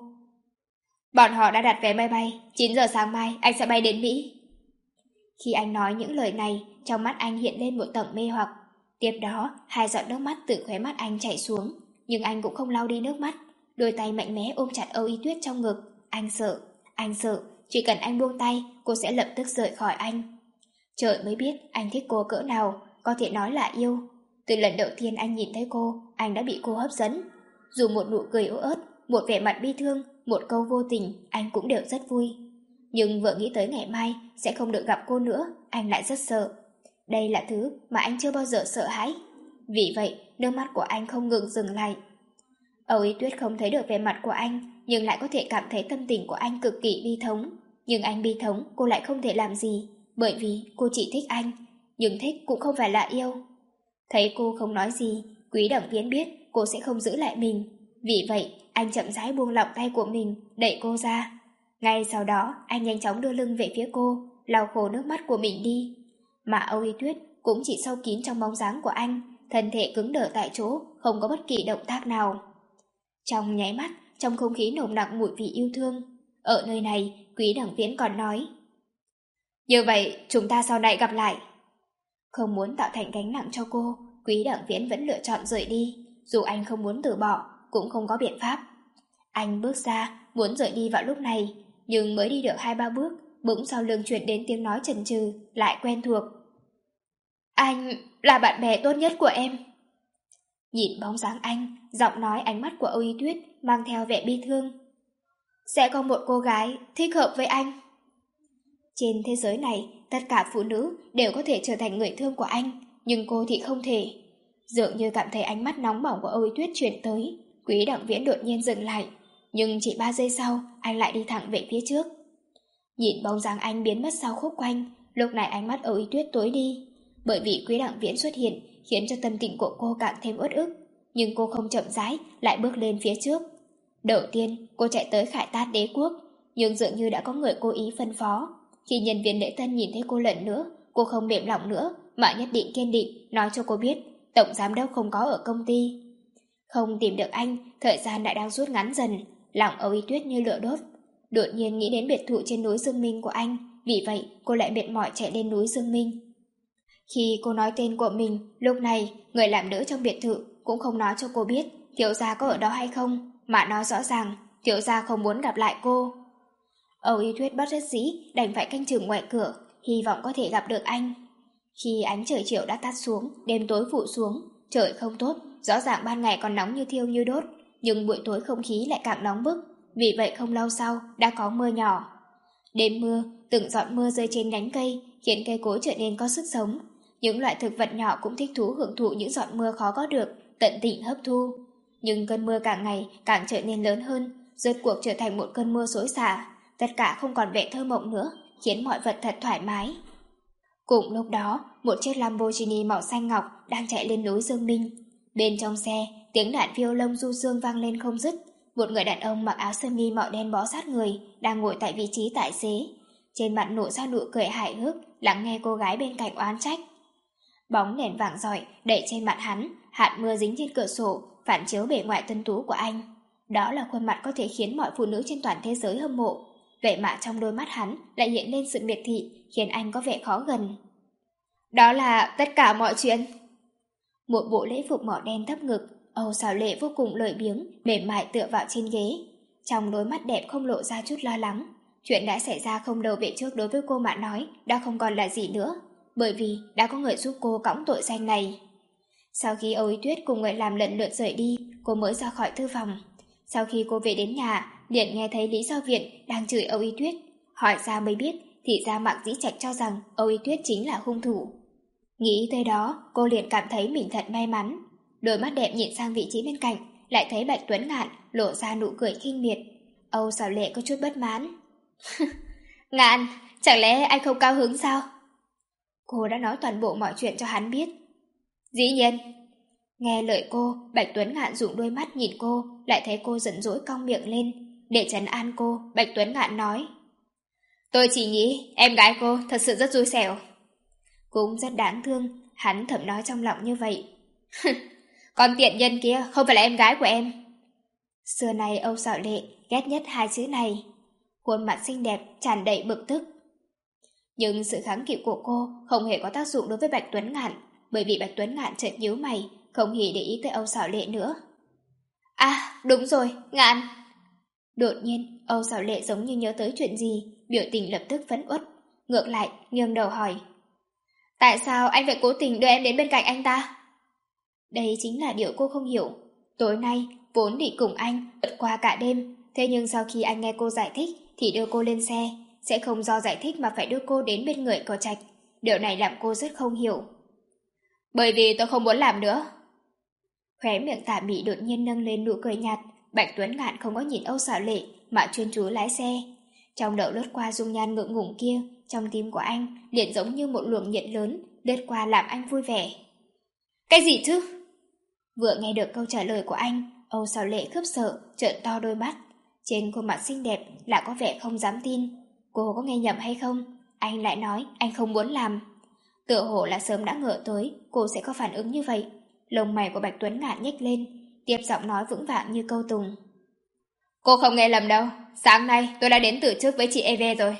Bọn họ đã đặt vé máy bay, chín giờ sáng mai anh sẽ bay đến Mỹ. Khi anh nói những lời này, trong mắt anh hiện lên một tầng mê hoặc. Tiếp đó, hai giọt nước mắt từ khóe mắt anh chảy xuống, nhưng anh cũng không lau đi nước mắt. Đôi tay mạnh mẽ ôm chặt Âu Y Tuyết trong ngực. Anh sợ, anh sợ, chỉ cần anh buông tay, cô sẽ lập tức rời khỏi anh. Trời mới biết anh thích cô cỡ nào, có thể nói là yêu. Từ lần đầu tiên anh nhìn thấy cô, anh đã bị cô hấp dẫn. Dù một nụ cười yếu ớt, một vẻ mặt bi thương, một câu vô tình, anh cũng đều rất vui. Nhưng vừa nghĩ tới ngày mai sẽ không được gặp cô nữa, anh lại rất sợ. Đây là thứ mà anh chưa bao giờ sợ hãi. Vì vậy, nước mắt của anh không ngừng dừng lại. Âu Y Tuyết không thấy được vẻ mặt của anh, nhưng lại có thể cảm thấy tâm tình của anh cực kỳ bi thống. Nhưng anh bi thống, cô lại không thể làm gì, bởi vì cô chỉ thích anh, nhưng thích cũng không phải là yêu. Thấy cô không nói gì, Quý Đằng Viễn biết cô sẽ không giữ lại mình. Vì vậy, anh chậm rãi buông lỏng tay của mình, đẩy cô ra. Ngay sau đó, anh nhanh chóng đưa lưng về phía cô, lau khô nước mắt của mình đi. Mà Âu Y Tuyết cũng chỉ sâu kín trong bóng dáng của anh, thân thể cứng đờ tại chỗ, không có bất kỳ động tác nào. Trong nháy mắt, trong không khí nồng nặc mùi vị yêu thương. Ở nơi này, Quý Đằng Viễn còn nói: Như vậy, chúng ta sau này gặp lại. Không muốn tạo thành gánh nặng cho cô, Quý Đằng Viễn vẫn lựa chọn rời đi. Dù anh không muốn từ bỏ, cũng không có biện pháp. Anh bước ra, muốn rời đi vào lúc này, nhưng mới đi được hai ba bước, bỗng sau lưng truyền đến tiếng nói chần chừ, lại quen thuộc. Anh là bạn bè tốt nhất của em. Nhìn bóng dáng anh, giọng nói ánh mắt của Âu Y Tuyết mang theo vẻ bi thương. Sẽ có một cô gái thích hợp với anh. Trên thế giới này, tất cả phụ nữ đều có thể trở thành người thương của anh, nhưng cô thì không thể. Dường như cảm thấy ánh mắt nóng bỏng của Âu Y Tuyết chuyển tới, Quý Đằng Viễn đột nhiên dừng lại, nhưng chỉ ba giây sau, anh lại đi thẳng về phía trước. Nhìn bóng dáng anh biến mất sau khúc quanh, lúc này ánh mắt Âu Y Tuyết tối đi, bởi vì Quý Đằng Viễn xuất hiện khiến cho tâm tình của cô càng thêm uất ức, nhưng cô không chậm rãi, lại bước lên phía trước. Đầu tiên, cô chạy tới Khải Tát Đế Quốc, nhưng dường như đã có người cố ý phân phó. Khi nhân viên lễ tân nhìn thấy cô lần nữa, cô không mềm lòng nữa, mà nhất định kiên định nói cho cô biết tổng giám đốc không có ở công ty. Không tìm được anh, thời gian lại đang rút ngắn dần, lòng Âu Y Tuyết như lửa đốt. Đột nhiên nghĩ đến biệt thự trên núi Dương Minh của anh, vì vậy cô lại mệt mỏi chạy lên núi Dương Minh. Khi cô nói tên của mình, lúc này người làm nữ trong biệt thự cũng không nói cho cô biết thiếu gia có ở đó hay không, mà nói rõ ràng thiếu gia không muốn gặp lại cô. Âu Y Tuyết bất đắc dĩ đành phải canh chừng ngoài cửa, hy vọng có thể gặp được anh. Khi ánh trời chiều đã tắt xuống, đêm tối phủ xuống, trời không tốt, rõ ràng ban ngày còn nóng như thiêu như đốt, nhưng buổi tối không khí lại càng nóng bức, vì vậy không lâu sau đã có mưa nhỏ. Đêm mưa, từng giọt mưa rơi trên nhánh cây khiến cây cối trở nên có sức sống. Những loại thực vật nhỏ cũng thích thú hưởng thụ những giọt mưa khó có được, tận tình hấp thu. Nhưng cơn mưa càng ngày càng trở nên lớn hơn, rốt cuộc trở thành một cơn mưa xối xả. Tất cả không còn vẻ thơ mộng nữa, khiến mọi vật thật thoải mái. Cùng lúc đó, một chiếc Lamborghini màu xanh ngọc đang chạy lên núi Dương Minh. Bên trong xe, tiếng đàn violon du dương vang lên không dứt. Một người đàn ông mặc áo sơ mi màu đen bó sát người đang ngồi tại vị trí tài xế. Trên mặt nụ ra nụ cười hài hước, lắng nghe cô gái bên cạnh oán trách. Bóng đèn vàng rọi đẩy trên mặt hắn, hạt mưa dính trên cửa sổ, phản chiếu bề ngoài tân tú của anh. Đó là khuôn mặt có thể khiến mọi phụ nữ trên toàn thế giới hâm mộ. Vậy mà trong đôi mắt hắn lại hiện lên sự miệt thị, khiến anh có vẻ khó gần. Đó là tất cả mọi chuyện. Một bộ lễ phục màu đen thấp ngực, Âu Sảo Lệ vô cùng lười biếng, mềm mại tựa vào trên ghế. Trong đôi mắt đẹp không lộ ra chút lo lắng. Chuyện đã xảy ra không lâu về trước đối với cô mà nói đã không còn là gì nữa, bởi vì đã có người giúp cô cõng tội danh này. Sau khi Âu Ý Tuyết cùng người làm lần lượt rời đi, cô mới ra khỏi thư phòng. Sau khi cô về đến nhà, liền nghe thấy Lý Giao Viện đang chửi Âu Ý Tuyết. Hỏi ra mới biết, thì ra Mạc Dĩ Trạch cho rằng Âu Ý Tuyết chính là hung thủ. Nghĩ tới đó, cô liền cảm thấy mình thật may mắn. Đôi mắt đẹp nhìn sang vị trí bên cạnh, lại thấy Bạch Tuấn Ngạn lộ ra nụ cười khinh miệt. Âu Sảo Lệ có chút bất mãn. Ngạn, chẳng lẽ anh không cao hứng sao? Cô đã nói toàn bộ mọi chuyện cho hắn biết. Dĩ nhiên. Nghe lời cô, Bạch Tuấn Ngạn dùng đôi mắt nhìn cô, lại thấy cô giận dỗi cong miệng lên. Để trấn an cô, Bạch Tuấn Ngạn nói. Tôi chỉ nghĩ em gái cô thật sự rất xui xẻo. Cũng rất đáng thương, hắn thầm nói trong lòng như vậy. Con tiện nhân kia không phải là em gái của em. Xưa này Âu Sảo Lệ ghét nhất hai chữ này. Khuôn mặt xinh đẹp tràn đầy bực tức. Nhưng sự kháng cự của cô không hề có tác dụng đối với Bạch Tuấn Ngạn, bởi vì Bạch Tuấn Ngạn chợt nhíu mày, không hề để ý tới Âu Sảo Lệ nữa. À, đúng rồi, Ngạn. Đột nhiên, Âu Sảo Lệ giống như nhớ tới chuyện gì, biểu tình lập tức phẫn uất, ngược lại nghiêng đầu hỏi. Tại sao anh phải cố tình đưa em đến bên cạnh anh ta? Đây chính là điều cô không hiểu. Tối nay, vốn định cùng anh vượt qua cả đêm, thế nhưng sau khi anh nghe cô giải thích thì đưa cô lên xe, sẽ không do giải thích mà phải đưa cô đến bên người Cầu Trạch. Điều này làm cô rất không hiểu. Bởi vì tôi không muốn làm nữa. Khóe miệng Tả Mị đột nhiên nâng lên nụ cười nhạt. Bạch Tuấn Ngạn không có nhìn Âu Sảo Lệ mà chuyên chú lái xe. Trong đầu lướt qua dung nhan ngượng ngùng kia, trong tim của anh liền giống như một luồng nhiệt lớn lướt qua làm anh vui vẻ. Cái gì chứ? Vừa nghe được câu trả lời của anh, Âu Sảo Lệ khiếp sợ, trợn to đôi mắt. Trên khuôn mặt xinh đẹp là có vẻ không dám tin. Cô có nghe nhầm hay không? Anh lại nói anh không muốn làm. Tựa hồ là sớm đã ngờ tới cô sẽ có phản ứng như vậy. Lông mày của Bạch Tuấn Ngạn nhếch lên, tiếp giọng nói vững vàng như câu tùng. Cô không nghe lầm đâu, sáng nay tôi đã đến từ trước với chị Eve rồi.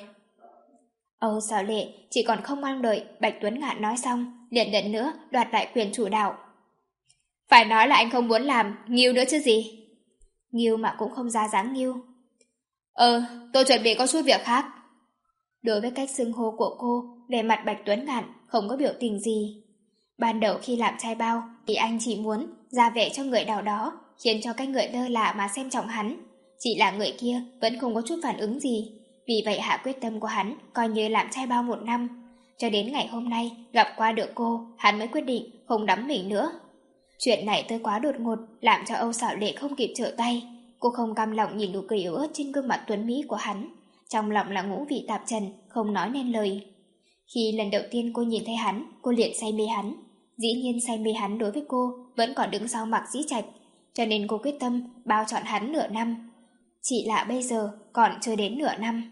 Âu Sảo Lệ chỉ còn không mong đợi Bạch Tuấn Ngạn nói xong, liền lần nữa đoạt lại quyền chủ đạo. Phải nói là anh không muốn làm nghiêu nữa chứ gì. Nghiêu mà cũng không ra dáng nghiêu. Ờ, tôi chuẩn bị có chút việc khác. Đối với cách xưng hô của cô, về mặt Bạch Tuấn Ngạn không có biểu tình gì. Ban đầu khi làm trai bao thì anh chỉ muốn ra vẻ cho người nào đó, khiến cho cái người lơ là mà xem trọng hắn. Chỉ là người kia vẫn không có chút phản ứng gì. Vì vậy hạ quyết tâm của hắn coi như làm trai bao một năm. Cho đến ngày hôm nay gặp qua được cô, hắn mới quyết định không đắm mình nữa. Chuyện này tới quá đột ngột, làm cho Âu Sảo Lệ không kịp trở tay. Cô không cam lòng nhìn nụ cười yếu ớt trên gương mặt tuấn mỹ của hắn, trong lòng là ngũ vị tạp trần, không nói nên lời. Khi lần đầu tiên cô nhìn thấy hắn, cô liền say mê hắn. Dĩ nhiên say mê hắn đối với cô vẫn còn đứng sau Mạc Dĩ Trạch, cho nên cô quyết tâm bao chọn hắn nửa năm. Chỉ là bây giờ còn chưa đến nửa năm.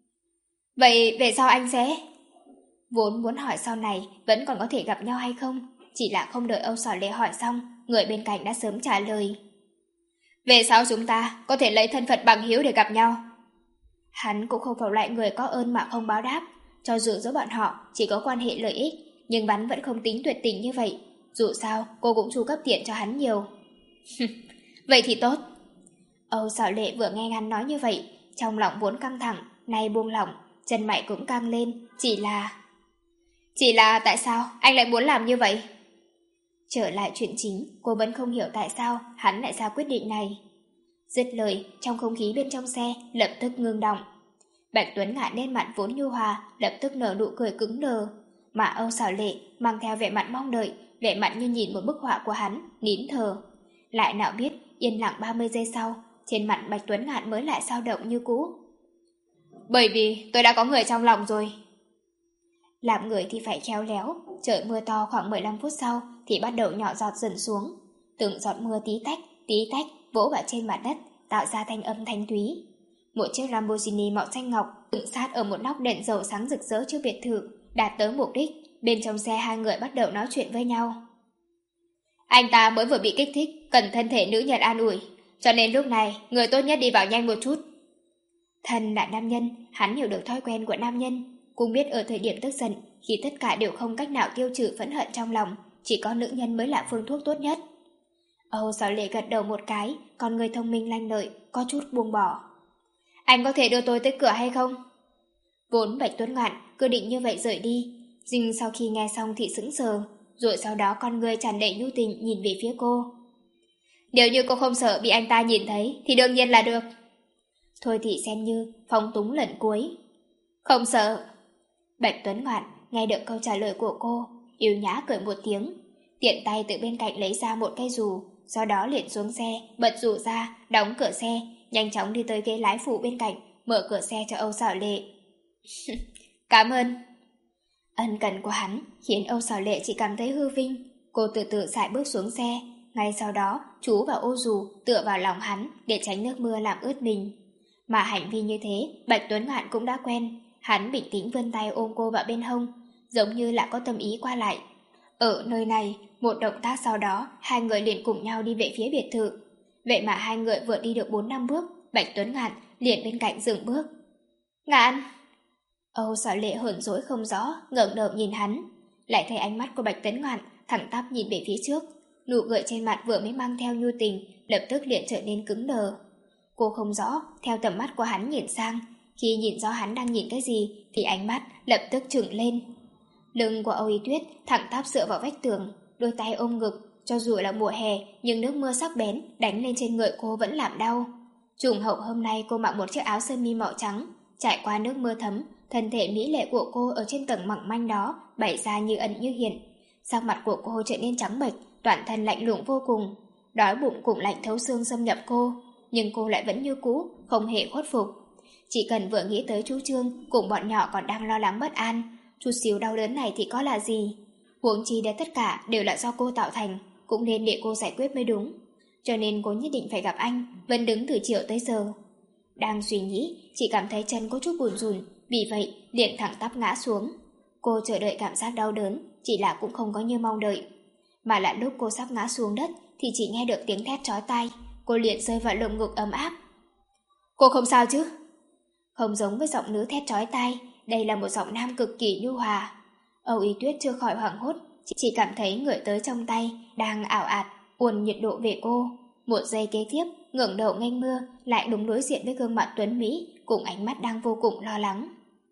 Vậy về sau anh sẽ... Vốn muốn hỏi sau này vẫn còn có thể gặp nhau hay không, chỉ là không đợi Âu Sảo Lệ hỏi xong, người bên cạnh đã sớm trả lời. Về sau chúng ta có thể lấy thân phận bằng hữu để gặp nhau. Hắn cũng không phải loại người có ơn mà không báo đáp. Cho dù giữa bọn họ chỉ có quan hệ lợi ích, nhưng hắn vẫn không tính tuyệt tình như vậy. Dù sao cô cũng chu cấp tiền cho hắn nhiều. Vậy thì tốt. Âu Sảo Lệ vừa nghe hắn nói như vậy, trong lòng vốn căng thẳng, nay buông lỏng, chân mày cũng căng lên. Chỉ là... Chỉ là tại sao anh lại muốn làm như vậy? Trở lại chuyện chính, cô vẫn không hiểu tại sao hắn lại ra quyết định này. Dứt lời, trong không khí bên trong xe lập tức ngưng động. Bạch Tuấn Ngạn lên mặt vốn nhu hòa, lập tức nở nụ cười cứng đờ, mà Âu Sảo Lệ mang theo vẻ mặt mong đợi, vẻ mặt như nhìn một bức họa của hắn, nín thở. Lại nào biết, yên lặng ba mươi giây sau, trên mặt Bạch Tuấn Ngạn mới lại dao động như cũ. Bởi vì tôi đã có người trong lòng rồi. Làm người thì phải khéo léo. Trời mưa to khoảng mười lăm phút sau thì bắt đầu nhỏ giọt dần xuống. Từng giọt mưa tí tách, tí tách vỗ vào trên mặt đất, tạo ra thanh âm thanh thúy. Một chiếc Lamborghini màu xanh ngọc dựng sát ở một nóc đèn dầu sáng rực rỡ trước biệt thự, đạt tới mục đích. Bên trong xe hai người bắt đầu nói chuyện với nhau. Anh ta mới vừa bị kích thích, cần thân thể nữ nhân an ủi, cho nên lúc này người tốt nhất đi vào nhanh một chút. Thần là nam nhân, hắn hiểu được thói quen của nam nhân, cũng biết ở thời điểm tức giận, khi tất cả đều không cách nào tiêu trừ phẫn hận trong lòng, chỉ có nữ nhân mới là phương thuốc tốt nhất. Âu Sở Lệ gật đầu một cái, còn người thông minh lanh lợi, có chút buông bỏ. Anh có thể đưa tôi tới cửa hay không? Vốn Bạch Tuấn Ngạn cứ định như vậy rời đi, nhưng sau khi nghe xong thì sững sờ, rồi sau đó con người tràn đầy nhu tình nhìn về phía cô. Nếu như cô không sợ bị anh ta nhìn thấy thì đương nhiên là được. Thôi thì xem như phóng túng lần cuối. Không sợ. Bạch Tuấn Ngạn nghe được câu trả lời của cô, yêu nhã cười một tiếng, tiện tay từ bên cạnh lấy ra một cây dù, sau đó liền xuống xe, bật dù ra, đóng cửa xe, nhanh chóng đi tới ghế lái phụ bên cạnh, mở cửa xe cho Âu Sở Lệ. Cảm ơn. Ân cần của hắn khiến Âu Sở Lệ chỉ cảm thấy hư vinh. Cô từ từ sải bước xuống xe, ngay sau đó chú vào ô dù tựa vào lòng hắn để tránh nước mưa làm ướt mình. Mà hành vi như thế Bạch Tuấn Ngạn cũng đã quen. Hắn bình tĩnh vươn tay ôm cô vào bên hông, giống như là có tâm ý qua lại. Ở nơi này, một động tác sau đó, hai người liền cùng nhau đi về phía biệt thự. Vậy mà hai người vừa đi được bốn năm bước, Bạch Tuấn Ngạn liền bên cạnh dừng bước. Ngạn! Âu Sở Lệ hờn dỗi không rõ, ngẩng đầu nhìn hắn, lại thấy ánh mắt của Bạch Tuấn Ngạn thẳng tắp nhìn về phía trước, nụ cười trên mặt vừa mới mang theo nhu tình, lập tức liền trở nên cứng đờ. Cô không rõ, theo tầm mắt của hắn nhìn sang, khi nhìn rõ hắn đang nhìn cái gì thì ánh mắt lập tức trừng lên. Lưng của Âu Y Tuyết thẳng tắp dựa vào vách tường, đôi tay ôm ngực, cho dù là mùa hè nhưng nước mưa sắc bén đánh lên trên người cô vẫn làm đau. Trùng hợp hôm nay cô mặc một chiếc áo sơ mi màu trắng, trải qua nước mưa thấm, thân thể mỹ lệ của cô ở trên tầng mỏng manh đó bày ra như ẩn như hiện. Sắc mặt của cô trở nên trắng bệch, toàn thân lạnh lùng vô cùng, đói bụng cũng lạnh thấu xương xâm nhập cô, nhưng cô lại vẫn như cũ, không hề khuất phục. Chỉ cần vừa nghĩ tới chú Trương cùng bọn nhỏ còn đang lo lắng bất an, chút xíu đau đớn này thì có là gì? Huống chi để tất cả đều là do cô tạo thành, cũng nên để cô giải quyết mới đúng. Cho nên cô nhất định phải gặp anh, vẫn đứng từ chiều tới giờ. Đang suy nghĩ, chỉ cảm thấy chân có chút buồn rùn, vì vậy liền thẳng tắp ngã xuống. Cô chờ đợi cảm giác đau đớn, chỉ là cũng không có như mong đợi. Mà lại lúc cô sắp ngã xuống đất thì chỉ nghe được tiếng thét chói tai, cô liền rơi vào lồng ngực ấm áp. Cô không sao chứ? Không giống với giọng nữ thét chói tai, đây là một giọng nam cực kỳ nhu hòa. Âu Y Tuyết chưa khỏi hoảng hốt, chỉ cảm thấy người tới trong tay đang ảo ạt uồn nhiệt độ về cô. Một giây kế tiếp, ngẩng đầu nghênh mưa, lại đúng đối diện với gương mặt tuấn mỹ cùng ánh mắt đang vô cùng lo lắng.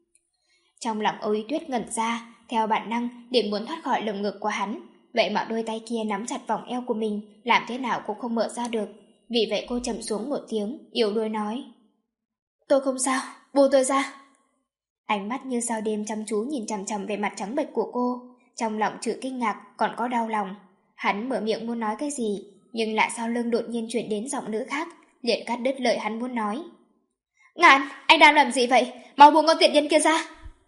Trong lòng Âu Y Tuyết ngẩn ra, theo bản năng để muốn thoát khỏi lồng ngực của hắn, vậy mà đôi tay kia nắm chặt vòng eo của mình, làm thế nào cũng không mở ra được. Vì vậy cô trầm xuống một tiếng, yếu đuối nói: Tôi không sao, buông tôi ra. Ánh mắt như sao đêm chăm chú nhìn chằm chằm về mặt trắng bệch của cô, trong lòng trừ kinh ngạc còn có đau lòng. Hắn mở miệng muốn nói cái gì, nhưng lại sau lưng đột nhiên chuyển đến giọng nữ khác, liền cắt đứt lời hắn muốn nói. Ngạn, anh đang làm gì vậy? Mau buông con tiện nhân kia ra.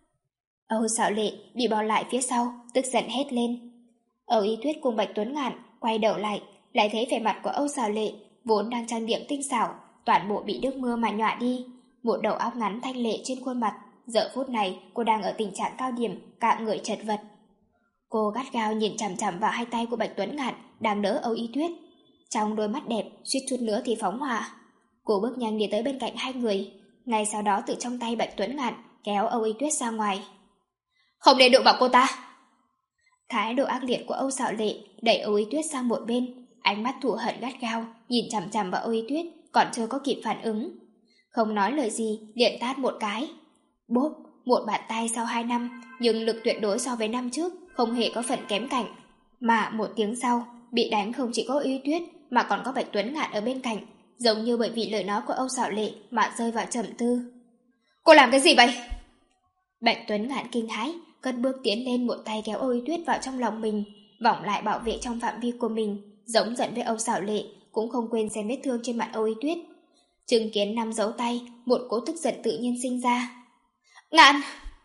Âu Sở Lệ bị bỏ lại phía sau, tức giận hét lên. Âu Y Tuyết cùng Bạch Tuấn Ngạn quay đầu lại, lại thấy vẻ mặt của Âu Sở Lệ vốn đang trang điểm tinh xảo, toàn bộ bị nước mưa mà nhọa đi. Một đầu óc ngắn thanh lệ trên khuôn mặt, giờ phút này cô đang ở tình trạng cao điểm, cả người chật vật. Cô gắt gao nhìn chằm chằm vào hai tay của Bạch Tuấn Ngạn đang đỡ Âu Y Tuyết, trong đôi mắt đẹp suýt chút nữa thì phóng hỏa. Cô bước nhanh đi tới bên cạnh hai người, ngay sau đó từ trong tay Bạch Tuấn Ngạn kéo Âu Y Tuyết ra ngoài. Không nên đụng vào cô ta. Thái độ ác liệt của Âu Sở Lệ đẩy Âu Y Tuyết sang một bên, ánh mắt thù hận gắt gao nhìn chằm chằm vào Âu Y Tuyết, còn chưa có kịp phản ứng, không nói lời gì liền tát một cái. Bốp, một bàn tay sau hai năm, nhưng lực tuyệt đối so với năm trước không hề có phần kém cạnh. Mà một tiếng sau, bị đánh không chỉ có Y Tuyết mà còn có Bạch Tuấn Ngạn ở bên cạnh, giống như bởi vì lời nói của Âu Sở Lệ mà rơi vào trầm tư. Cô làm cái gì vậy? Bạch Tuấn Ngạn kinh hãi, cất bước tiến lên, một tay kéo Âu Y Tuyết vào trong lòng mình, vòng lại bảo vệ trong phạm vi của mình, giống giận với Âu Sở Lệ, cũng không quên xem vết thương trên mặt Âu Y Tuyết. Chứng kiến năm dấu tay, một cỗ tức giận tự nhiên sinh ra. Ngạn!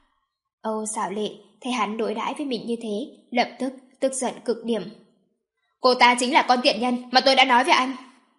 Âu Sở Lệ thấy hắn đối đãi với mình như thế, lập tức tức giận cực điểm. Cô ta chính là con tiện nhân mà tôi đã nói với anh.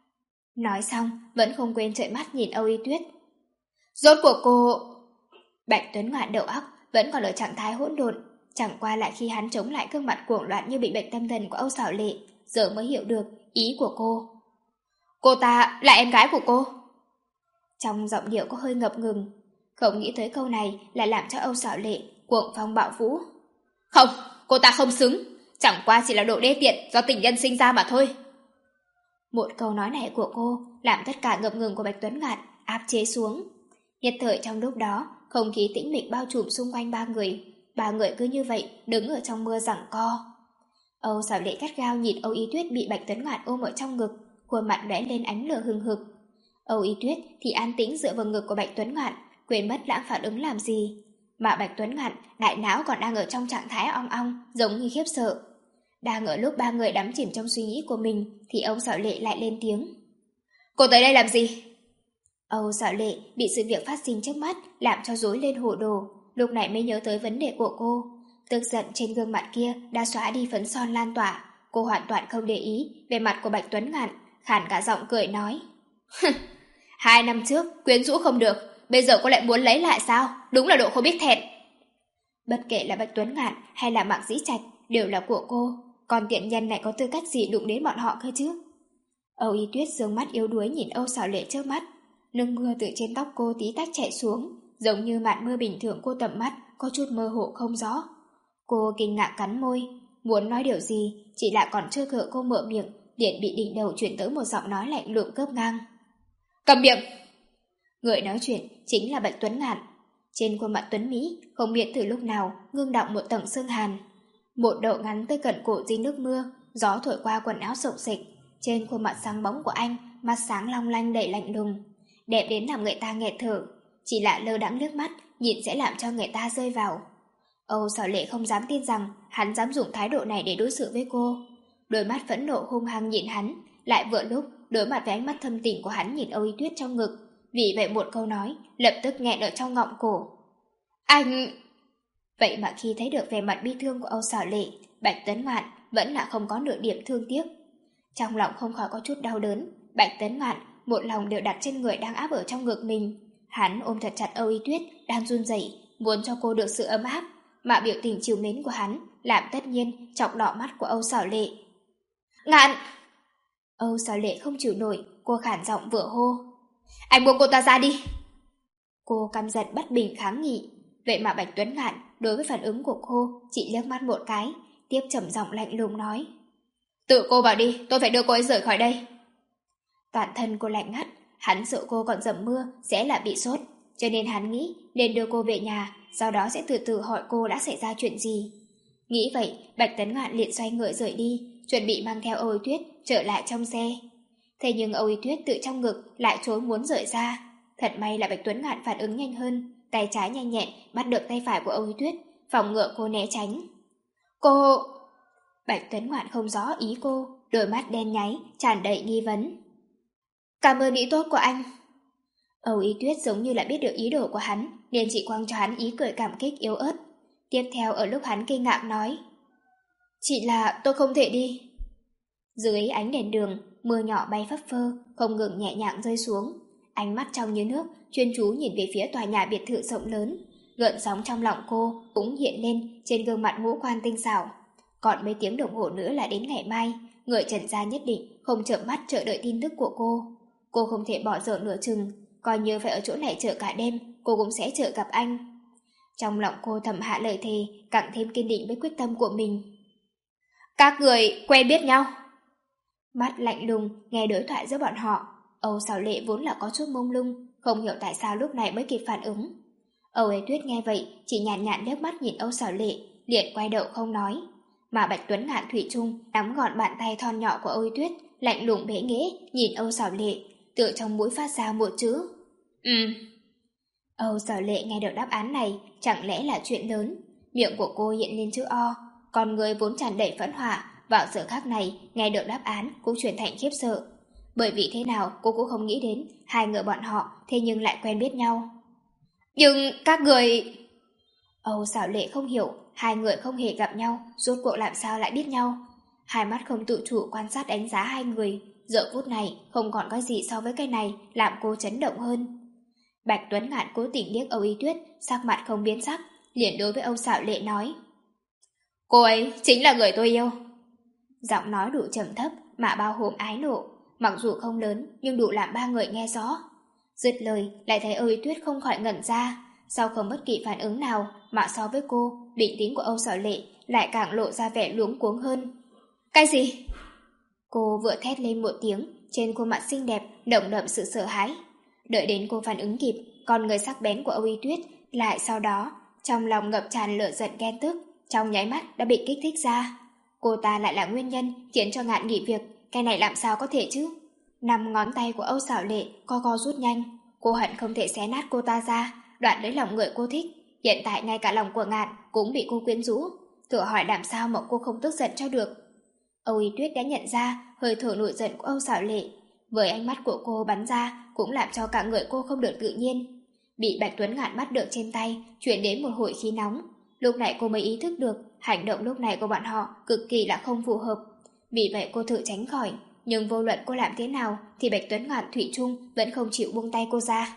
Nói xong, vẫn không quên trợn mắt nhìn Âu Y Tuyết. Rốt cuộc cô... Bạch Tuấn Ngạn đầu óc vẫn còn ở trạng thái hỗn độn, chẳng qua lại khi hắn chống lại gương mặt cuồng loạn như bị bệnh tâm thần của Âu Sở Lệ, giờ mới hiểu được ý của cô. Cô ta là em gái của cô. Trong giọng điệu có hơi ngập ngừng, không nghĩ tới câu này lại làm cho Âu Xảo Lệ cuồng phong bạo vũ. Không, cô ta không xứng, chẳng qua chỉ là đồ đê tiện do tình nhân sinh ra mà thôi. Một câu nói này của cô làm tất cả ngập ngừng của Bạch Tuấn Ngạn áp chế xuống. Nhất thời trong lúc đó, không khí tĩnh mịch bao trùm xung quanh ba người. Ba người cứ như vậy đứng ở trong mưa giằng co. Âu Xảo Lệ gắt gao nhìn Âu Y Tuyết bị Bạch Tuấn Ngạn ôm ở trong ngực, khuôn mặt lóe lên ánh lửa hừng hực. Âu Y Tuyết thì an tĩnh dựa vào ngực của Bạch Tuấn Ngạn, quên mất lãng phản ứng làm gì. Mà Bạch Tuấn Ngạn đại não còn đang ở trong trạng thái ong ong, giống như khiếp sợ. Đang ở lúc ba người đắm chìm trong suy nghĩ của mình thì Âu Xảo Lệ lại lên tiếng. Cô tới đây làm gì? Âu Xảo Lệ bị sự việc phát sinh trước mắt làm cho rối lên hồ đồ, lúc này mới nhớ tới vấn đề của cô. Tức giận trên gương mặt kia đã xóa đi phấn son lan tỏa, cô hoàn toàn không để ý về mặt của Bạch Tuấn Ngạn, khàn cả giọng cười nói. Hai năm trước quyến rũ không được, bây giờ cô lại muốn lấy lại sao? Đúng là độ không biết thẹn. Bất kể là Bạch Tuấn Ngạn hay là Mạc Dĩ Trạch đều là của cô, còn tiện nhân này có tư cách gì đụng đến bọn họ cơ chứ? Âu Y Tuyết dương mắt yếu đuối nhìn Âu Xảo Lệ trước mắt, nước mưa từ trên tóc cô tí tách chảy xuống, giống như màn mưa bình thường cô tầm mắt có chút mơ hồ không rõ. Cô kinh ngạc cắn môi, muốn nói điều gì, chỉ là còn chưa kịp cô mở miệng, liền bị đỉnh đầu chuyển tới một giọng nói lạnh lùng cướp ngang. Cầm miệng! Người nói chuyện chính là Bạch Tuấn Ngạn. Trên khuôn mặt tuấn Mỹ không biết từ lúc nào ngưng đọng một tầng sương hàn. Một đầu ngắn tới cận cổ dính nước mưa, gió thổi qua quần áo sộc sịch. Trên khuôn mặt sáng bóng của anh, mắt sáng long lanh đầy lạnh lùng, đẹp đến làm người ta nghẹt thở. Chỉ là lơ đãng nước mắt, nhìn sẽ làm cho người ta rơi vào. Âu Xảo Lệ không dám tin rằng hắn dám dùng thái độ này để đối xử với cô. Đôi mắt phẫn nộ hung hăng nhìn hắn, lại vừa lúc đối mặt với ánh mắt thâm tình của hắn nhìn Âu Y Tuyết trong ngực. Vì vậy một câu nói lập tức nghẹn ở trong ngọng cổ. Anh... Vậy mà khi thấy được vẻ mặt bi thương của Âu Xảo Lệ, Bạch Tuấn Ngạn vẫn là không có nửa điểm thương tiếc. Trong lòng không khỏi có chút đau đớn, Bạch Tuấn Ngạn một lòng đều đặt trên người đang áp ở trong ngực mình. Hắn ôm thật chặt Âu Y Tuyết đang run rẩy, muốn cho cô được sự ấm áp, mà biểu tình trìu mến của hắn làm tất nhiên chọc đỏ mắt của Âu Xảo Lệ. Ngạn! Âu Xảo Lệ không chịu nổi, cô khản giọng vừa hô. Anh buông cô ta ra đi! Cô căm giận bất bình kháng nghị. Vậy mà Bạch Tuấn Ngạn đối với phản ứng của cô chỉ liếc mắt một cái, tiếp trầm giọng lạnh lùng nói. Tự cô vào đi, tôi phải đưa cô ấy rời khỏi đây. Toàn thân cô lạnh ngắt, hắn sợ cô còn dầm mưa sẽ là bị sốt, cho nên hắn nghĩ nên đưa cô về nhà, sau đó sẽ từ từ hỏi cô đã xảy ra chuyện gì. Nghĩ vậy, Bạch Tuấn Ngạn liền xoay người rời đi, chuẩn bị mang theo Âu Y Tuyết trở lại trong xe. Thế nhưng Âu Y Tuyết tự trong ngực lại chối muốn rời ra. Thật may là Bạch Tuấn Ngạn phản ứng nhanh hơn, tay trái nhanh nhẹn bắt được tay phải của Âu Y Tuyết, phòng ngừa cô né tránh. Cô... Bạch Tuấn Ngạn không rõ ý cô, đôi mắt đen nháy, tràn đầy nghi vấn. Cảm ơn ý tốt của anh. Âu Y Tuyết giống như là biết được ý đồ của hắn, nên chỉ quăng cho hắn ý cười cảm kích yếu ớt. Tiếp theo ở lúc hắn kinh ngạc nói. Chỉ là tôi không thể đi. Dưới ánh đèn đường, mưa nhỏ bay phấp phơ, không ngừng nhẹ nhàng rơi xuống. Ánh mắt trong như nước, chuyên chú nhìn về phía tòa nhà biệt thự rộng lớn. Gợn sóng trong lòng cô cũng hiện lên trên gương mặt ngũ quan tinh xảo. Còn mấy tiếng đồng hồ nữa là đến ngày mai, người Trần gia nhất định không chợp mắt chờ đợi tin tức của cô. Cô không thể bỏ dở nửa chừng, coi như phải ở chỗ này chờ cả đêm, cô cũng sẽ chờ gặp anh. Trong lòng cô thầm hạ lời thề, càng thêm kiên định với quyết tâm của mình. Các người quen biết nhau? Mắt lạnh lùng nghe đối thoại giữa bọn họ. Âu Xảo Lệ vốn là có chút mông lung, không hiểu tại sao lúc này mới kịp phản ứng. Âu Y Tuyết nghe vậy chỉ nhàn nhạt liếc mắt nhìn Âu Xảo Lệ, liền quay đầu không nói. Mà Bạch Tuấn Ngạn thủy chung nắm gọn bàn tay thon nhỏ của Âu Y Tuyết, lạnh lùng bẽ nghễ nhìn Âu Xảo Lệ, tựa trong mũi phát ra một chữ. Ừm. Âu Xảo Lệ nghe được đáp án này, chẳng lẽ là chuyện lớn. Miệng của cô hiện lên chữ O, còn người vốn tràn đầy phẫn hỏa, vào giờ khắc này nghe được đáp án cũng chuyển thành khiếp sợ. Bởi vì thế nào cô cũng không nghĩ đến hai người bọn họ thế nhưng lại quen biết nhau. Nhưng các người... Âu Xảo Lệ không hiểu, hai người không hề gặp nhau, rốt cuộc làm sao lại biết nhau. Hai mắt không tự chủ quan sát đánh giá hai người, giờ phút này không còn có gì so với cái này làm cô chấn động hơn. Bạch Tuấn Ngạn cố tình liếc Âu Y Tuyết, sắc mặt không biến sắc, liền đối với Âu Xảo Lệ nói. Cô ấy chính là người tôi yêu. Giọng nói đủ trầm thấp mà bao hàm ái nộ, mặc dù không lớn nhưng đủ làm ba người nghe rõ. Dứt lời lại thấy Âu Y Tuyết không khỏi ngẩn ra, sau không bất kỳ phản ứng nào mà so với cô, bình tĩnh của Âu Sở Lệ lại càng lộ ra vẻ luống cuống hơn. Cái gì? Cô vừa thét lên một tiếng, trên khuôn mặt xinh đẹp đậm đậm sự sợ hãi. Đợi đến cô phản ứng kịp, con người sắc bén của Âu Y Tuyết lại sau đó trong lòng ngập tràn lửa giận ghen tức, trong nháy mắt đã bị kích thích ra. Cô ta lại là nguyên nhân khiến cho Ngạn nghỉ việc, cái này làm sao có thể chứ? Năm ngón tay của Âu Xảo Lệ co co rút nhanh, cô hận không thể xé nát cô ta ra, đoạn lấy lòng người cô thích. Hiện tại ngay cả lòng của Ngạn cũng bị cô quyến rũ, thử hỏi làm sao mà cô không tức giận cho được. Âu Y Tuyết đã nhận ra hơi thở nổi giận của Âu Xảo Lệ, với ánh mắt của cô bắn ra cũng làm cho cả người cô không được tự nhiên. Bị Bạch Tuấn Ngạn bắt được trên tay, chuyển đến một hồi khí nóng. Lúc này cô mới ý thức được hành động lúc này của bọn họ cực kỳ là không phù hợp. Vì vậy cô thử tránh khỏi, nhưng vô luận cô làm thế nào thì Bạch Tuấn Ngạn thủy chung vẫn không chịu buông tay cô ra.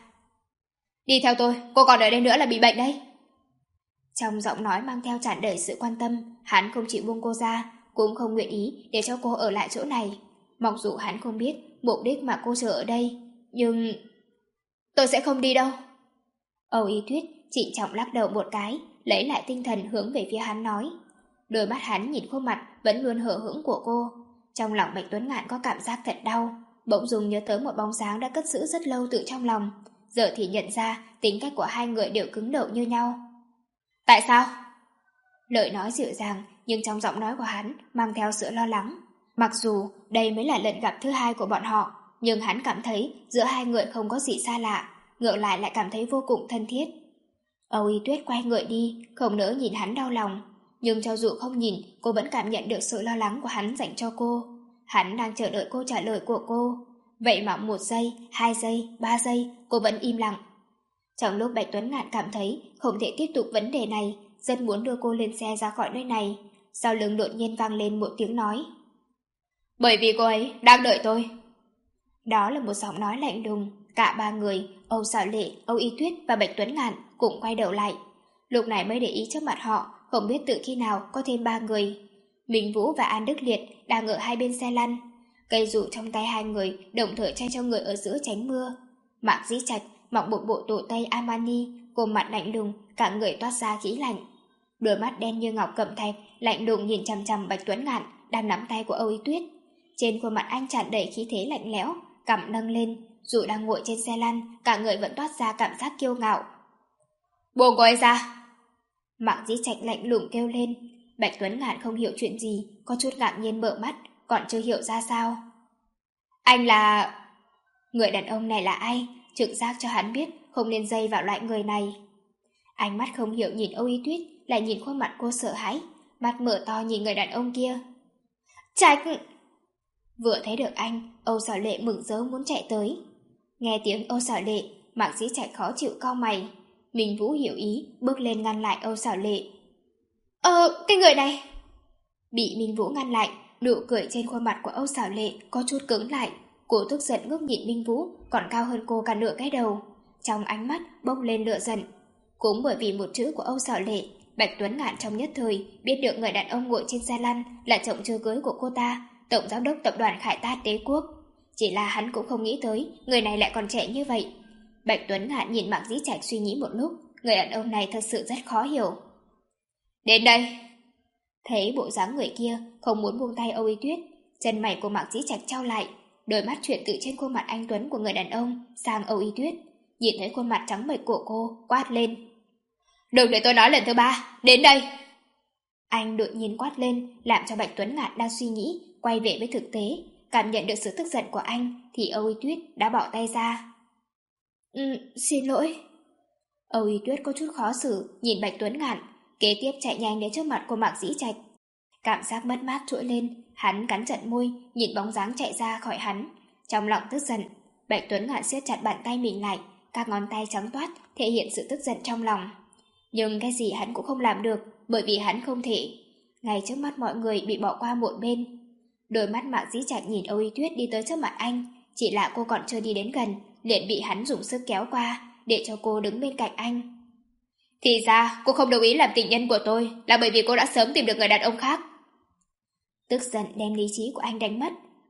Đi theo tôi, cô còn ở đây nữa là bị bệnh đấy. Trong giọng nói mang theo tràn đầy sự quan tâm, hắn không chịu buông cô ra, cũng không nguyện ý để cho cô ở lại chỗ này. Mặc dù hắn không biết mục đích mà cô chờ ở đây, nhưng... Tôi sẽ không đi đâu. Âu Y Tuyết trịnh trọng lắc đầu một cái, lấy lại tinh thần hướng về phía hắn nói. Đôi mắt hắn nhìn khuôn mặt vẫn luôn hờ hững của cô. Trong lòng Bạch Tuấn Ngạn có cảm giác thật đau, bỗng dưng nhớ tới một bóng dáng đã cất giữ rất lâu từ trong lòng. Giờ thì nhận ra tính cách của hai người đều cứng đầu như nhau. Tại sao? Lời nói dịu dàng, nhưng trong giọng nói của hắn mang theo sự lo lắng. Mặc dù đây mới là lần gặp thứ hai của bọn họ, nhưng hắn cảm thấy giữa hai người không có gì xa lạ, ngược lại lại cảm thấy vô cùng thân thiết. Âu Y Tuyết quay người đi, không nỡ nhìn hắn đau lòng. Nhưng cho dù không nhìn, cô vẫn cảm nhận được sự lo lắng của hắn dành cho cô. Hắn đang chờ đợi cô trả lời của cô. Vậy mà một giây, hai giây, ba giây, cô vẫn im lặng. Trong lúc Bạch Tuấn Ngạn cảm thấy không thể tiếp tục vấn đề này, rất muốn đưa cô lên xe ra khỏi nơi này, sau lưng đột nhiên vang lên một tiếng nói. Bởi vì cô ấy đang đợi tôi. Đó là một giọng nói lạnh lùng. Cả ba người, Âu Xảo Lệ, Âu Y Tuyết và Bạch Tuấn Ngạn cũng quay đầu lại. Lúc này mới để ý trước mặt họ, không biết từ khi nào có thêm ba người. Minh Vũ và An Đức Liệt đang ở hai bên xe lăn. Cây dù trong tay hai người đồng thời che cho người ở giữa tránh mưa. Mạc Dĩ Trạch mặc một bộ đồ tây Armani, cùng mặt lạnh lùng, cả người toát ra khí lạnh. Đôi mắt đen như ngọc cẩm thạch, lạnh lùng nhìn chằm chằm Bạch Tuấn Ngạn đang nắm tay của Âu Y Tuyết. Trên khuôn mặt anh tràn đầy khí thế lạnh lẽo, cằm nâng lên, dù đang ngồi trên xe lăn, cả người vẫn toát ra cảm giác kiêu ngạo. Buông cô ấy ra! Mạc Dĩ Trạch lạnh lùng kêu lên. Bạch Tuấn Ngạn không hiểu chuyện gì, có chút ngạc nhiên mở mắt, còn chưa hiểu ra sao. Anh là... Người đàn ông này là ai? Trực giác cho hắn biết không nên dây vào loại người này. Ánh mắt không hiểu nhìn Âu Y Tuyết, lại nhìn khuôn mặt cô sợ hãi, mắt mở to nhìn người đàn ông kia. Trạch! Vừa thấy được anh, Âu Xảo Lệ mừng rỡ muốn chạy tới. Nghe tiếng Âu Xảo Lệ, Mạc Dĩ Trạch khó chịu cau mày. Minh Vũ hiểu ý, bước lên ngăn lại Âu Xảo Lệ. Ờ, cái người này... Bị Minh Vũ ngăn lại, nụ cười trên khuôn mặt của Âu Xảo Lệ có chút cứng lại. Cô tức giận ngước nhìn Minh Vũ, còn cao hơn cô cả nửa cái đầu. Trong ánh mắt bốc lên lửa giận. Cũng bởi vì một chữ của Âu Xảo Lệ, Bạch Tuấn Ngạn trong nhất thời biết được người đàn ông ngồi trên xe lăn là chồng chưa cưới của cô ta, tổng giám đốc tập đoàn Khải Tát Đế Quốc. Chỉ là hắn cũng không nghĩ tới người này lại còn trẻ như vậy. Bạch Tuấn Ngạn nhìn Mạc Dĩ Trạch suy nghĩ một lúc, người đàn ông này thật sự rất khó hiểu. Đến đây! Thấy bộ dáng người kia không muốn buông tay Âu Y Tuyết, chân mày của Mạc Dĩ Trạch trao lại, đôi mắt chuyển từ trên khuôn mặt anh tuấn của người đàn ông sang Âu Y Tuyết, nhìn thấy khuôn mặt trắng bệch của cô, quát lên. Đừng để tôi nói lần thứ ba, đến đây! Anh đột nhiên quát lên, làm cho Bạch Tuấn Ngạn đang suy nghĩ, quay về với thực tế, cảm nhận được sự tức giận của anh, thì Âu Y Tuyết đã bỏ tay ra. Ừ, xin lỗi. Âu Y Tuyết có chút khó xử, nhìn Bạch Tuấn Ngạn, kế tiếp chạy nhanh đến trước mặt của Mạc Dĩ Trạch. Cảm giác mất mát trỗi lên, hắn cắn chặt môi, nhìn bóng dáng chạy ra khỏi hắn. Trong lòng tức giận, Bạch Tuấn Ngạn siết chặt bàn tay mình lại, các ngón tay trắng toát, thể hiện sự tức giận trong lòng. Nhưng cái gì hắn cũng không làm được, bởi vì hắn không thể. Ngay trước mắt mọi người bị bỏ qua một bên. Đôi mắt Mạc Dĩ Trạch nhìn Âu Y Tuyết đi tới trước mặt anh, chỉ là cô còn chưa đi đến gần, liền bị hắn dùng sức kéo qua, để cho cô đứng bên cạnh anh. Thì ra, cô không đồng ý làm tình nhân của tôi, là bởi vì cô đã sớm tìm được người đàn ông khác. Tức giận đem lý trí của anh đánh mất,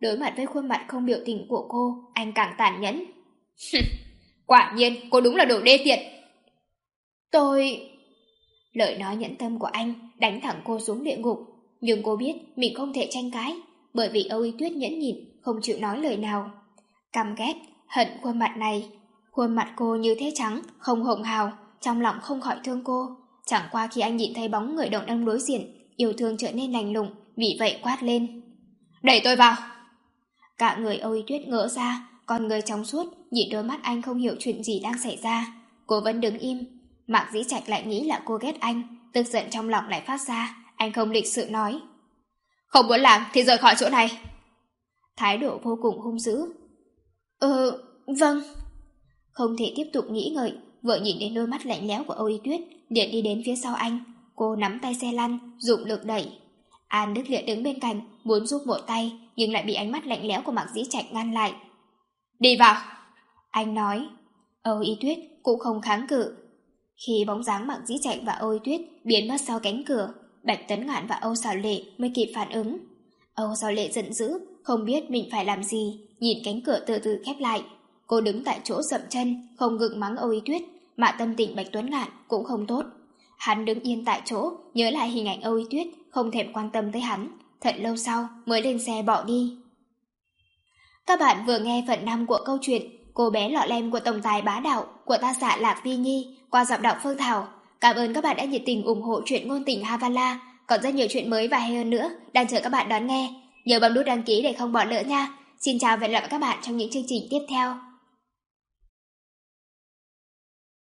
Đối mặt với khuôn mặt không biểu tình của cô, anh càng tàn nhẫn. Quả nhiên, cô đúng là đồ đê tiện. Tôi... Lời nói nhẫn tâm của anh đánh thẳng cô xuống địa ngục, nhưng cô biết mình không thể tranh cãi, bởi vì Âu Y Tuyết nhẫn nhịn, không chịu nói lời nào. Căm ghét, hận khuôn mặt này. Khuôn mặt cô như thế trắng, không hồng hào, trong lòng không khỏi thương cô. Chẳng qua khi anh nhìn thấy bóng người đàn ông đối diện, yêu thương trở nên lạnh lùng, vì vậy quát lên. Đẩy tôi vào! Cả người Âu Y Tuyết ngỡ ra, còn người trong suốt, nhìn đôi mắt anh không hiểu chuyện gì đang xảy ra. Cô vẫn đứng im. Mạc Dĩ Trạch lại nghĩ là cô ghét anh, tức giận trong lòng lại phát ra. Anh không lịch sự nói. Không muốn làm thì rời khỏi chỗ này. Thái độ vô cùng hung dữ. Ừ, vâng. Không thể tiếp tục nghĩ ngợi, vợ nhìn đến đôi mắt lạnh lẽo của Âu Y Tuyết, liền đi đến phía sau anh. Cô nắm tay xe lăn, dụng lực đẩy. An Đức Liệt đứng bên cạnh, muốn giúp một tay, nhưng lại bị ánh mắt lạnh lẽo của Mạc Dĩ Trạch ngăn lại. Đi vào! Anh nói. Âu Y Tuyết cũng không kháng cự. Khi bóng dáng Mạc Dĩ Trạch và Âu Y Tuyết biến mất sau cánh cửa, Bạch Tấn Ngạn và Âu Sảo Lệ mới kịp phản ứng. Âu Sảo Lệ giận dữ, không biết mình phải làm gì, nhìn cánh cửa từ từ khép lại. Cô đứng tại chỗ dậm chân, không ngừng mắng Âu Y Tuyết, mà tâm tình Bạch Tuấn Ngạn cũng không tốt. Hắn đứng yên tại chỗ, nhớ lại hình ảnh Âu Y Tuyết, không thèm quan tâm tới hắn, thật lâu sau mới lên xe bỏ đi. Các bạn vừa nghe phần năm của câu chuyện Cô bé lọ lem của tổng tài bá đạo của tác giả Lạc Vi Nhi qua giọng đọc Phương Thảo. Cảm ơn các bạn đã nhiệt tình ủng hộ truyện ngôn tình Havala. Còn rất nhiều chuyện mới và hay hơn nữa đang chờ các bạn đón nghe. Nhớ bấm nút đăng ký để không bỏ lỡ nha. Xin chào và hẹn gặp lại các bạn trong những chương trình tiếp theo.